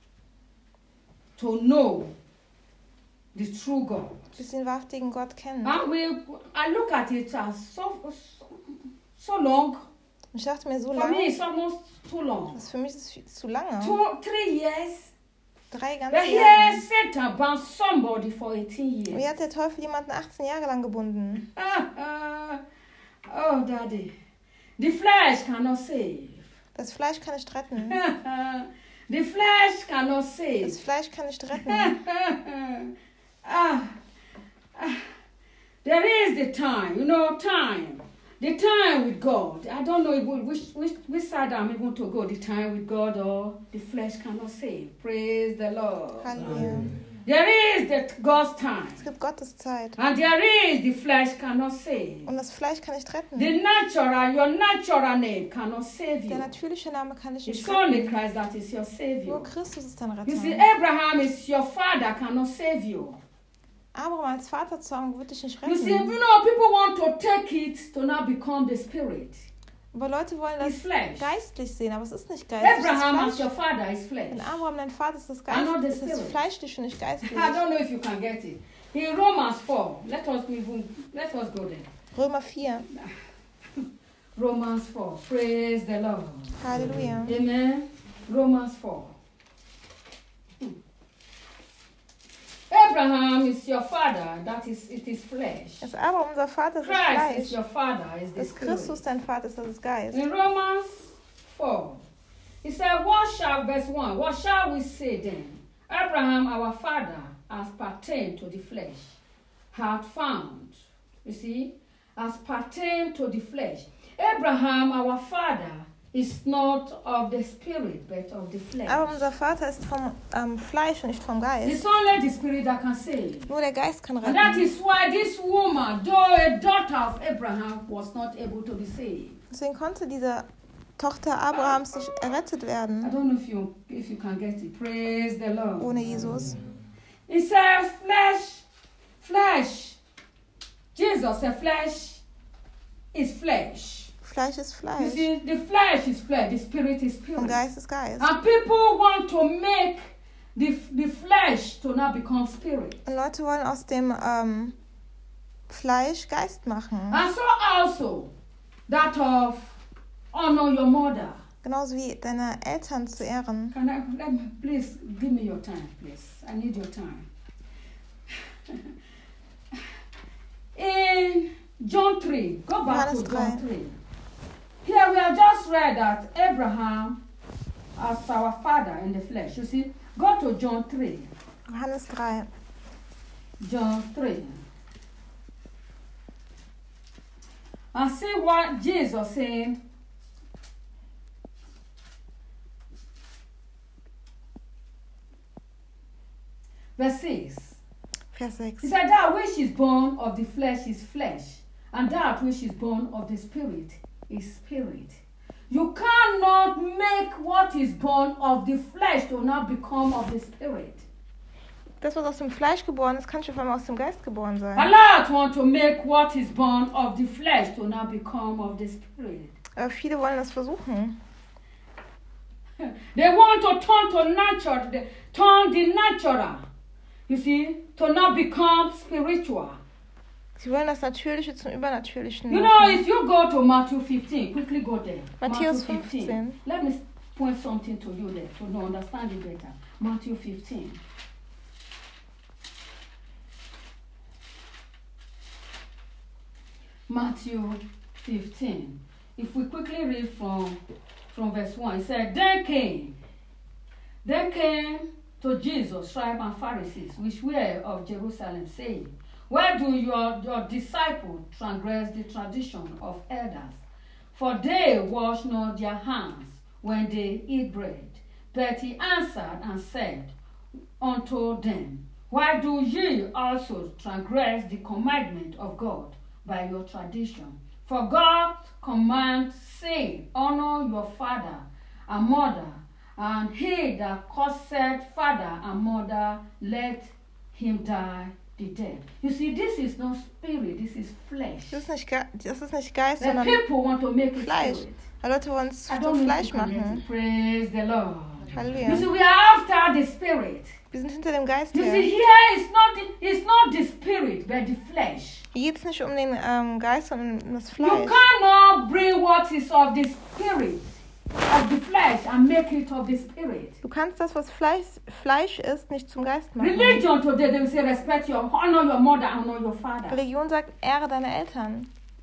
to know the true God. Bis sie den wahrhaftigen Gott kennen. And we, I look at it as so, so, so long. Und ich dachte mir, so For lange, me, it's almost too long. das für mich ist viel, zu lange. Two, three years. Drei But ganze here Jahre. Satan bound somebody for eighteen Wie years. hat der Teufel jemanden achtzehn Jahre lang gebunden? Oh, Daddy. The flesh cannot save. Das Fleisch kann nicht retten. The flesh cannot save. Das Fleisch kann nicht retten. ah, ah, there is the time, you know, time. The time with God. I don't know which, which, which side I'm able to go, the time with God or the flesh cannot save. Praise the Lord. Halleluja. There is the God's time. Es gibt Gottes Zeit. And there is the flesh cannot save. Und das Fleisch kann nicht retten. The natural, your natural name cannot save Der you. natürliche Name kann dich nicht It's only retten. Christ that is your Savior. Nur Christus ist dein You see, Retter. Abraham is your father, cannot save you. Abraham als Vater zu haben, wird dich nicht You see, you retten. know, people want to take it to now become the spirit. Aber Leute wollen das It's flesh. geistlich sehen, aber es ist nicht geistlich. Abraham Das as ist your Fleisch. father is flesh. Wenn Abraham dein Vater ist, das I know the Geist, ist es spirit. fleischlich und nicht geistlich. I don't know if you can get it. In Romans four, let us even, let us go there. Römer vier. Romans four, praise the Lord. Halleluja. Amen. Romans four. Hmm. Abraham is your father, that is, it is flesh. Das Abraham, unser Vater, ist das Christ is Fleisch. your father, is the Das Christus spirit. dein Vater ist, das ist Geist. In Romans four, he said, what shall, verse one, what shall we say then? Abraham, our father, as pertained to the flesh, had found, you see, as pertained to the flesh. Abraham, our father, is not of the spirit, but of the flesh. Aber unser Vater ist vom ähm, Fleisch und nicht vom Geist. It's only the spirit that can save. Nur der Geist kann And that retten. is why this woman, though a daughter of Abraham, was not able to be saved. Deswegen konnte diese Tochter Abrahams nicht errettet I werden don't know if you if you can get it. Praise the Lord. ohne Jesus. It says flesh, flesh. Jesus said flesh is flesh. Fleisch ist You Fleisch see, the flesh is flesh, the spirit is und spirit. Geist ist Geist. And people want to make the, the flesh to not become spirit. Und Leute wollen aus dem ähm, Fleisch Geist machen. And so also that of honor your mother. Genauso wie deine Eltern zu ehren. Can I, let me, please give me your time, please. I need your time. In John three, go back Johannes to John drei. three. Here we have just read that Abraham as our father in the flesh. You see, go to John three. Johannes drei. John three. And see what Jesus said. Verse six. Vers sechs. He said, that which is born of the flesh is flesh, and that which is born of the spirit is spirit. You cannot make what is born of the flesh to not become of the spirit. Das, was aus dem Fleisch geboren ist, kann schon auf einmal aus dem Geist geboren A sein. lot want to make what is born of the flesh to not become of the spirit. Aber viele wollen das versuchen. They want to turn to nature, the- turn the natural, you see, to not become spiritual. Sie wollen das Natürliche zum Übernatürlichen You know, machen. if you go to Matthew fifteen, quickly go there. Matthäus Matthew fünfzehn. Let me point something to you there to know, understand it better. Matthew fifteen. Matthew fifteen. If we quickly read from, from verse one, it said, Then came, then came to Jesus, scribes and Pharisees, which were of Jerusalem, saying, Why do your, your disciples transgress the tradition of elders? For they wash not their hands when they eat bread. But he answered and said unto them, Why do ye also transgress the commandment of God by your tradition? For God commands, saying, Honor your father and mother, and he that curseth father and mother, let him die the death. You see, this is not spirit, this is flesh. Das ist nicht, Ge das ist nicht Geist, The sondern people want to make it Fleisch. spirit. Weil Leute wollen es I zum don't know if Fleisch you can get machen. it. Praise the Lord. You Halleluja. see, we are after the spirit. Wir sind hinter dem Geist You see, her. here it's not the, it's not the spirit, but the flesh. Hier geht es nicht um den ähm, Geist, sondern um das You Fleisch. cannot bring what is of the spirit, of the flesh, and make it of the spirit. Du kannst das, was Fleisch, Fleisch ist, nicht zum Geist machen. Religion today, they will say, respect your, honor your mother, honor your father. Religion sagt, ehre deine Eltern.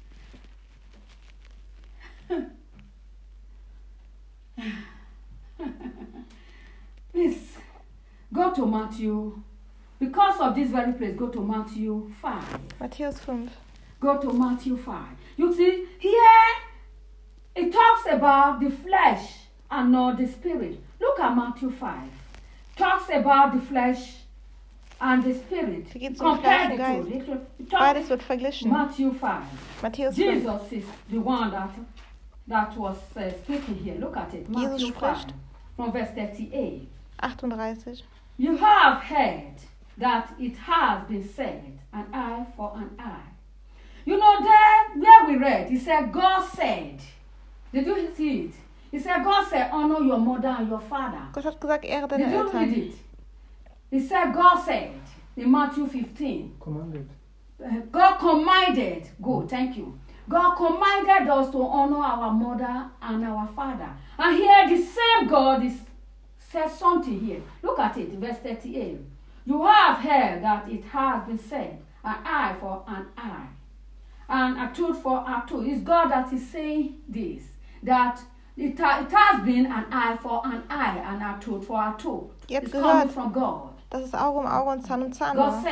Please, go to Matthew. Because of this very place, go to Matthew five. Matthäus fünf. Go to Matthew five. You see, here it talks about the flesh and not the spirit. Look at Matthew five. Talks about the flesh and the spirit. Hier geht's um Fleisch und Compared Geist. to it. It Beides talks wird verglichen. Matthew five. Matthäus fünf. Jesus is the one that that was uh, speaking here. Look at it. Matthew Jesus five, spricht. from verse thirty-eight. achtunddreißig. You have heard that it has been said, an eye for an eye. You know, there where we read, he said, God said. Did you see it? He said, God said, honor your mother and your father. Gott hat gesagt, ehre deine Did you read Eltern. it? He said, God said in Matthew fifteen. Commanded. Uh, God commanded, go, thank you. God commanded us to honor our mother and our father. And here the same God is says something here. Look at it, verse thirty-eight. You have heard that it has been said, an eye for an eye, and a tooth for a tooth. It's God that is saying this, that it, ha- it has been an eye for an eye and a tooth for a tooth. Ihr habt It's coming gehört, from God. dass es Auge um Auge und Zahn um Zahn God war. said.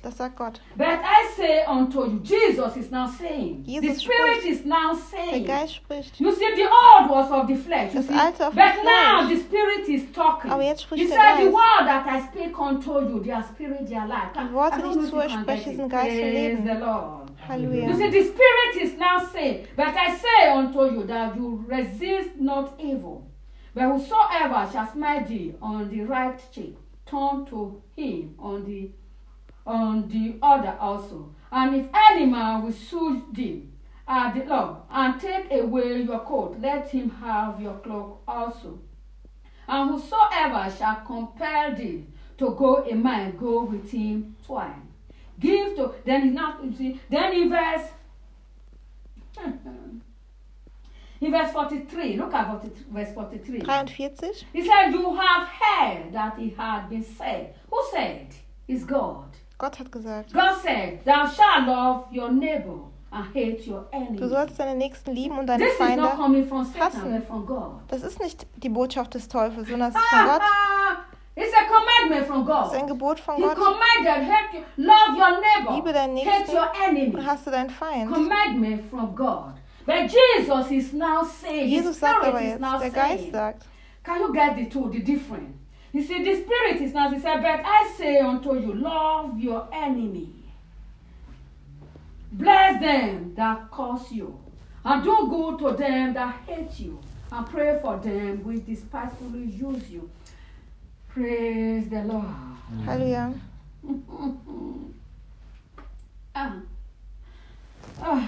Das sagt Gott. But I say unto you, Jesus is now saying, the Jesus Spirit spricht. is now Der saying. Geist spricht. You see, the old was of the flesh. You Das see, Alte auf but dem now Fleisch. the Spirit is talking. Aber jetzt He spricht der said, the Geist. word that I speak unto you, their spirit, their life. Die Worte, I die don't ich know if zu you euch can spreche, get it. sind Geist und Praise Leben. the Lord. You Halleluja. see, the Spirit is now saying, but I say unto you that you resist not evil. But whosoever shall smite thee on the right cheek, turn to him on the on the other also. And if any man will sue thee at the law, and take away your coat, let him have your cloak also. And whosoever shall compel thee to go a mile, go with him twice. Give to then he now you see then in verse in verse forty-three, look at forty, verse forty-three. dreiundvierzig. He said, you have heard that it had been said. Who said? It's God. Gott hat gesagt, God said, thou shalt love your neighbor and hate your enemy. du sollst deine Nächsten lieben und deine This is not Feinde. coming from Satan, hassen. but from God. Das ist nicht die Botschaft des Teufels, sondern es ist von Gott. It's a commandment from Das ist God. ein Gebot von He Gott. commanded, hate you, love your neighbor, Liebe deinen hate Nächsten your enemy. und hasse deinen Feind. Commandment from God. But Jesus is now saying, the Jesus sagt aber Spirit is jetzt, now der Geist saying, sagt, can you get the two, the difference? You see, the Spirit is now, he said, but I say unto you, love your enemy. Bless them that curse you, and do good to them that hate you, and pray for them which despitefully use you. Praise the Lord. Halleluja. Ah. Ah.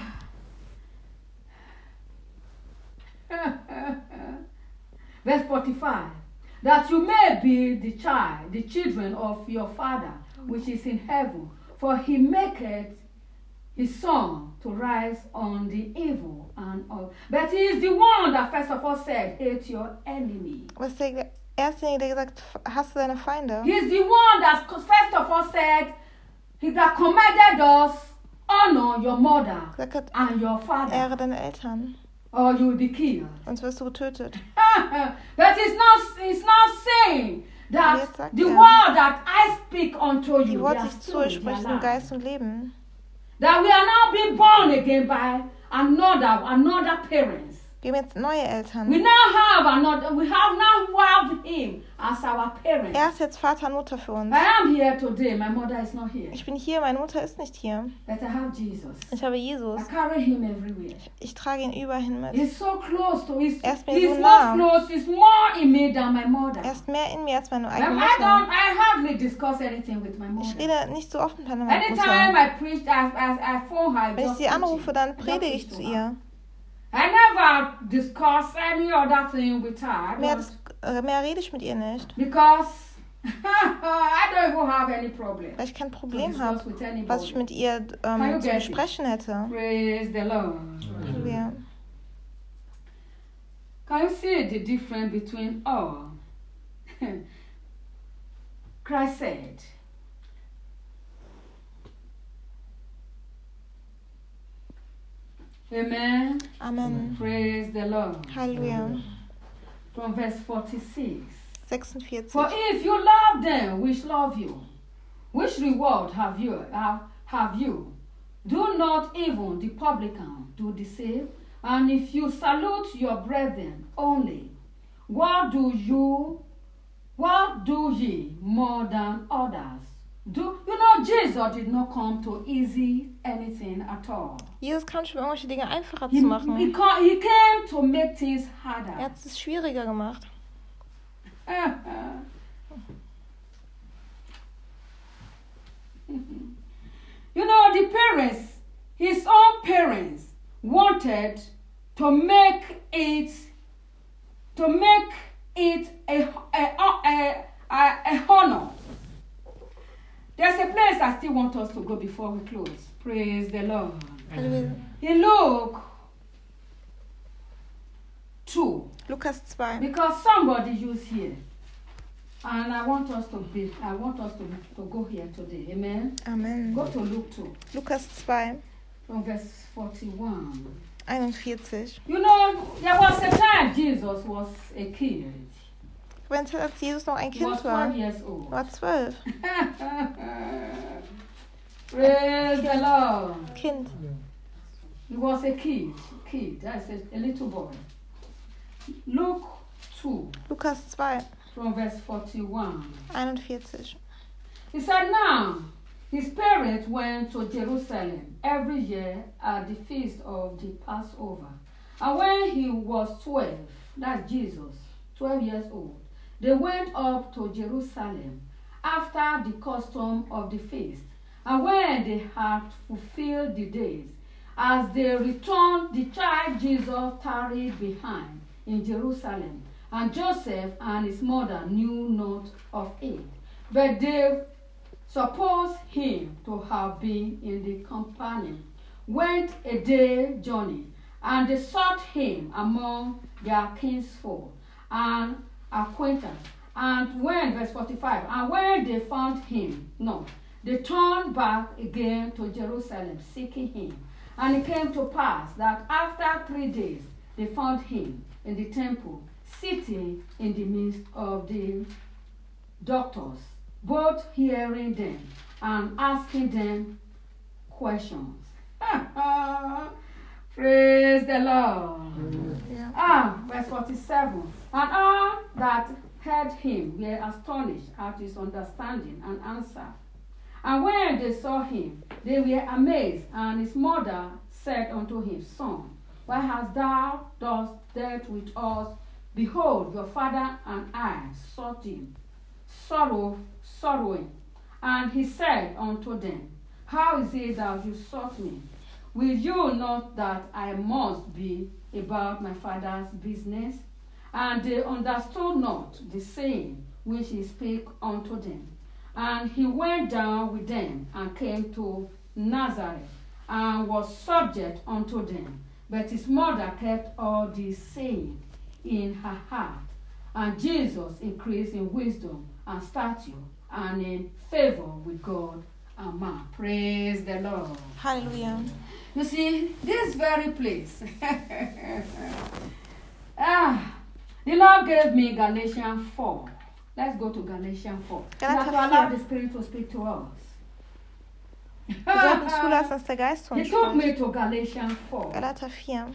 Verse forty-five. That you may be the child, the children of your Father, which is in heaven. For he maketh his sun to rise on the evil and all. But he is the one that first of all said, hate your enemy. Was ist der Erste, der gesagt hat, hasse deine Feinde? He is the one that first of all said, he that commanded us, honor your mother Gesagt hat, and your father, ehre deine Eltern, or you will be killed. sonst wirst du getötet. But it's not, it's not saying that Jetzt sagt the er, word that I speak unto Die you, Worte, they die are ich zu euch spirit, they are spreche, sind life. Geist und Leben. That we are now being born again by another, another parents. Wir haben jetzt neue We Eltern. now have another, we have now have him as our parent. Er ist jetzt Vater und Mutter für uns. I am here today, my mother is not here. Ich bin hier, meine Mutter ist nicht hier. But I have Jesus. Ich habe I Jesus. carry him everywhere. Ich trage ihn überall hin mit. He's so close to, he's, Er ist mir he's so more nah. close, he's more in me than my mother. Er ist mehr in mir als meine Um, eigene I Mutter. don't, I hardly discuss anything with my Ich mother. rede nicht so oft mit meiner Mutter. Anytime I preach, I, I, I phone her. I Wenn ich just sie anrufe, preach it. dann I just predige preach ich to zu her. ihr. I never discuss any other thing with her. I Mehr, don't- das, äh, mehr rede ich mit ihr nicht, because I don't even have any problem weil ich kein to Problem discuss habe, with anybody. was ich mit ihr Can you ähm, zu get it? besprechen hätte. Praise the Lord. Ja. Can you see the difference between all? Christ said, Amen. Amen. Praise the Lord. Halleluja. From verse forty-six. For sechsundvierzig. if you love them which love you, which reward have you? Have, have you? Do not even the publican do the same? And if you salute your brethren only, what do you? What do ye more than others? Do you know Jesus did not come to easy anything at all? Jesus kam schon, um irgendwelche Dinge einfacher He, zu he, machen. ca- he came to make things harder. Er hat es schwieriger gemacht. You know, the parents, his own parents, wanted to make it, to make it a, a, a, a, a honor. There's a place I still want us to go before we close. Praise the Lord. Halleluja. In Luke two, Lukas zwei. because somebody used here. And I want us to be, I want us to, to go here today. Amen. Amen. Go to Luke two, Lukas zwei, from verse forty-one. einundvierzig. You know, there was a time Jesus was a kid. Wenn als Jesus noch ein He was Kind war, twelve years old. war zwölf. Praise the Lord. Kind. He was a kid, kid, that's a, a little boy. Luke two, Lukas zwei, from verse forty-one. einundvierzig. He said, now his parents went to Jerusalem every year at the feast of the Passover. And when he was twelve, that's Jesus, twelve years old, they went up to Jerusalem after the custom of the feast. And when they had fulfilled the days, as they returned, the child Jesus tarried behind in Jerusalem, and Joseph and his mother knew not of it. But they supposed him to have been in the company, went a day journey, and they sought him among their kinsfolk and acquaintance. And when, verse forty-five, and when they found him not, they turned back again to Jerusalem, seeking him. And it came to pass that after three days they found him in the temple, sitting in the midst of the doctors, both hearing them and asking them questions. Praise the Lord. Ja. Ah, verse forty-seven. And all that heard him were astonished at his understanding and answer. And when they saw him, they were amazed. And his mother said unto him, Son, why hast thou thus dealt with us? Behold, your father and I sought him, sorrow, sorrowing. And he said unto them, How is it that you sought me? Will you not that I must be about my father's business? And they understood not the saying which he spake unto them. And he went down with them and came to Nazareth, and was subject unto them. But his mother kept all these sayings in her heart. And Jesus increased in wisdom and stature and in favor with God and man. Praise the Lord. Hallelujah. You see, this very place. ah, the Lord gave me Galatians four. Let's go to Galatians four. We have to allow the Spirit to speak to us. Wir sollten zulassen, dass der Geist zu He uns took spricht. me to Galatians four Galater vier.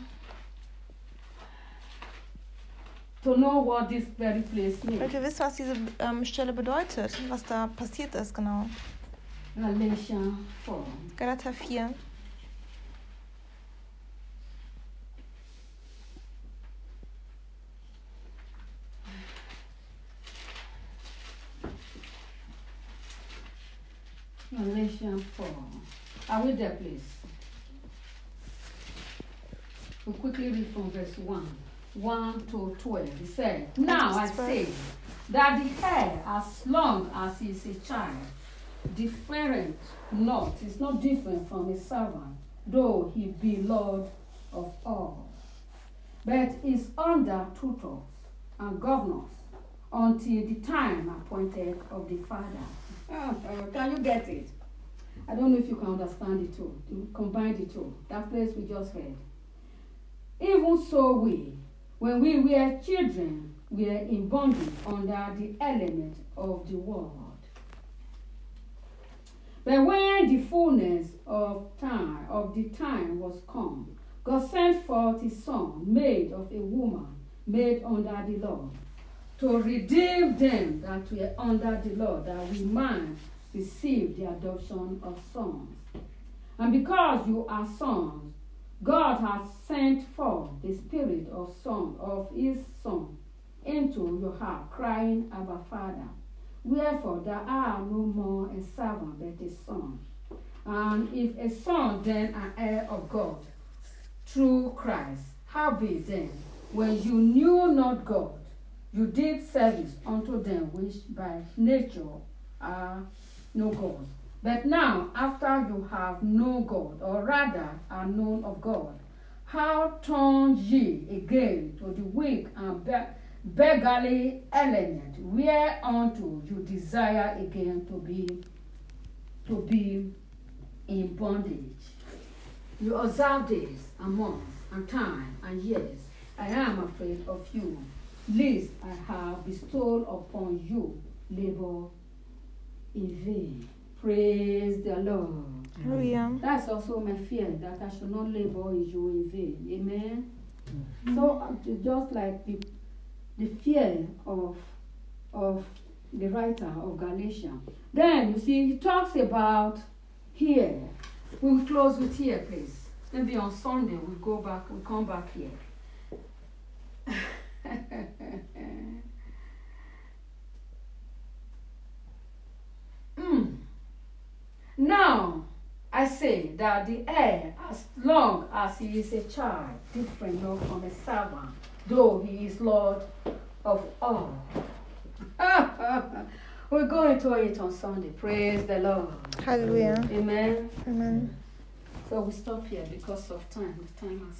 to know what this very place Wollt means. ihr wissen, was diese ähm, Stelle bedeutet? Was da passiert ist, genau. Galatians four. Galater vier. Galatians four. Are we there, please? We'll quickly read from verse one. one to twelve. He said, Now I say that the hair, as long as he is a child, different not, is not different from a servant, though he be Lord of all, but is under tutors and governors until the time appointed of the Father. Uh, uh, can you get it? I don't know if you can understand the two. You combine the two. That place we just read. Even so we, when we were children, we were in bondage under the element of the world. But when the fullness of time of the time was come, God sent forth his Son, made of a woman, made under the law, to redeem them that were under the law, that we might receive the adoption of sons. And because you are sons, God has sent forth the Spirit of son of his Son into your heart, crying, Abba, Father. Wherefore thou art no more a servant, but a son. And if a son, then an heir of God, through Christ. Howbeit then, when you knew not God, you did service unto them which by nature are no gods. But now, after you have known God, or rather are known of God, how turn ye again to the weak and be- beggarly element, whereunto you desire again to be to be in bondage? You observe days and months and time and years. I am afraid of you, lest I have bestowed upon you labor in vain. Praise the Lord. Hallelujah. That's also my fear, that I should not labor in you in vain. Amen. So uh, just like the the fear of of the writer of Galatians. Then you see he talks about here. We will close with here, please. Maybe on Sunday we'll go back, we'll come back here. mm. Now I say that the heir, as long as he is a child, different not from a servant, though he is Lord of all. We'll go into it on Sunday. Praise the Lord. Hallelujah. Amen. Amen. So we stop here because of time. The time has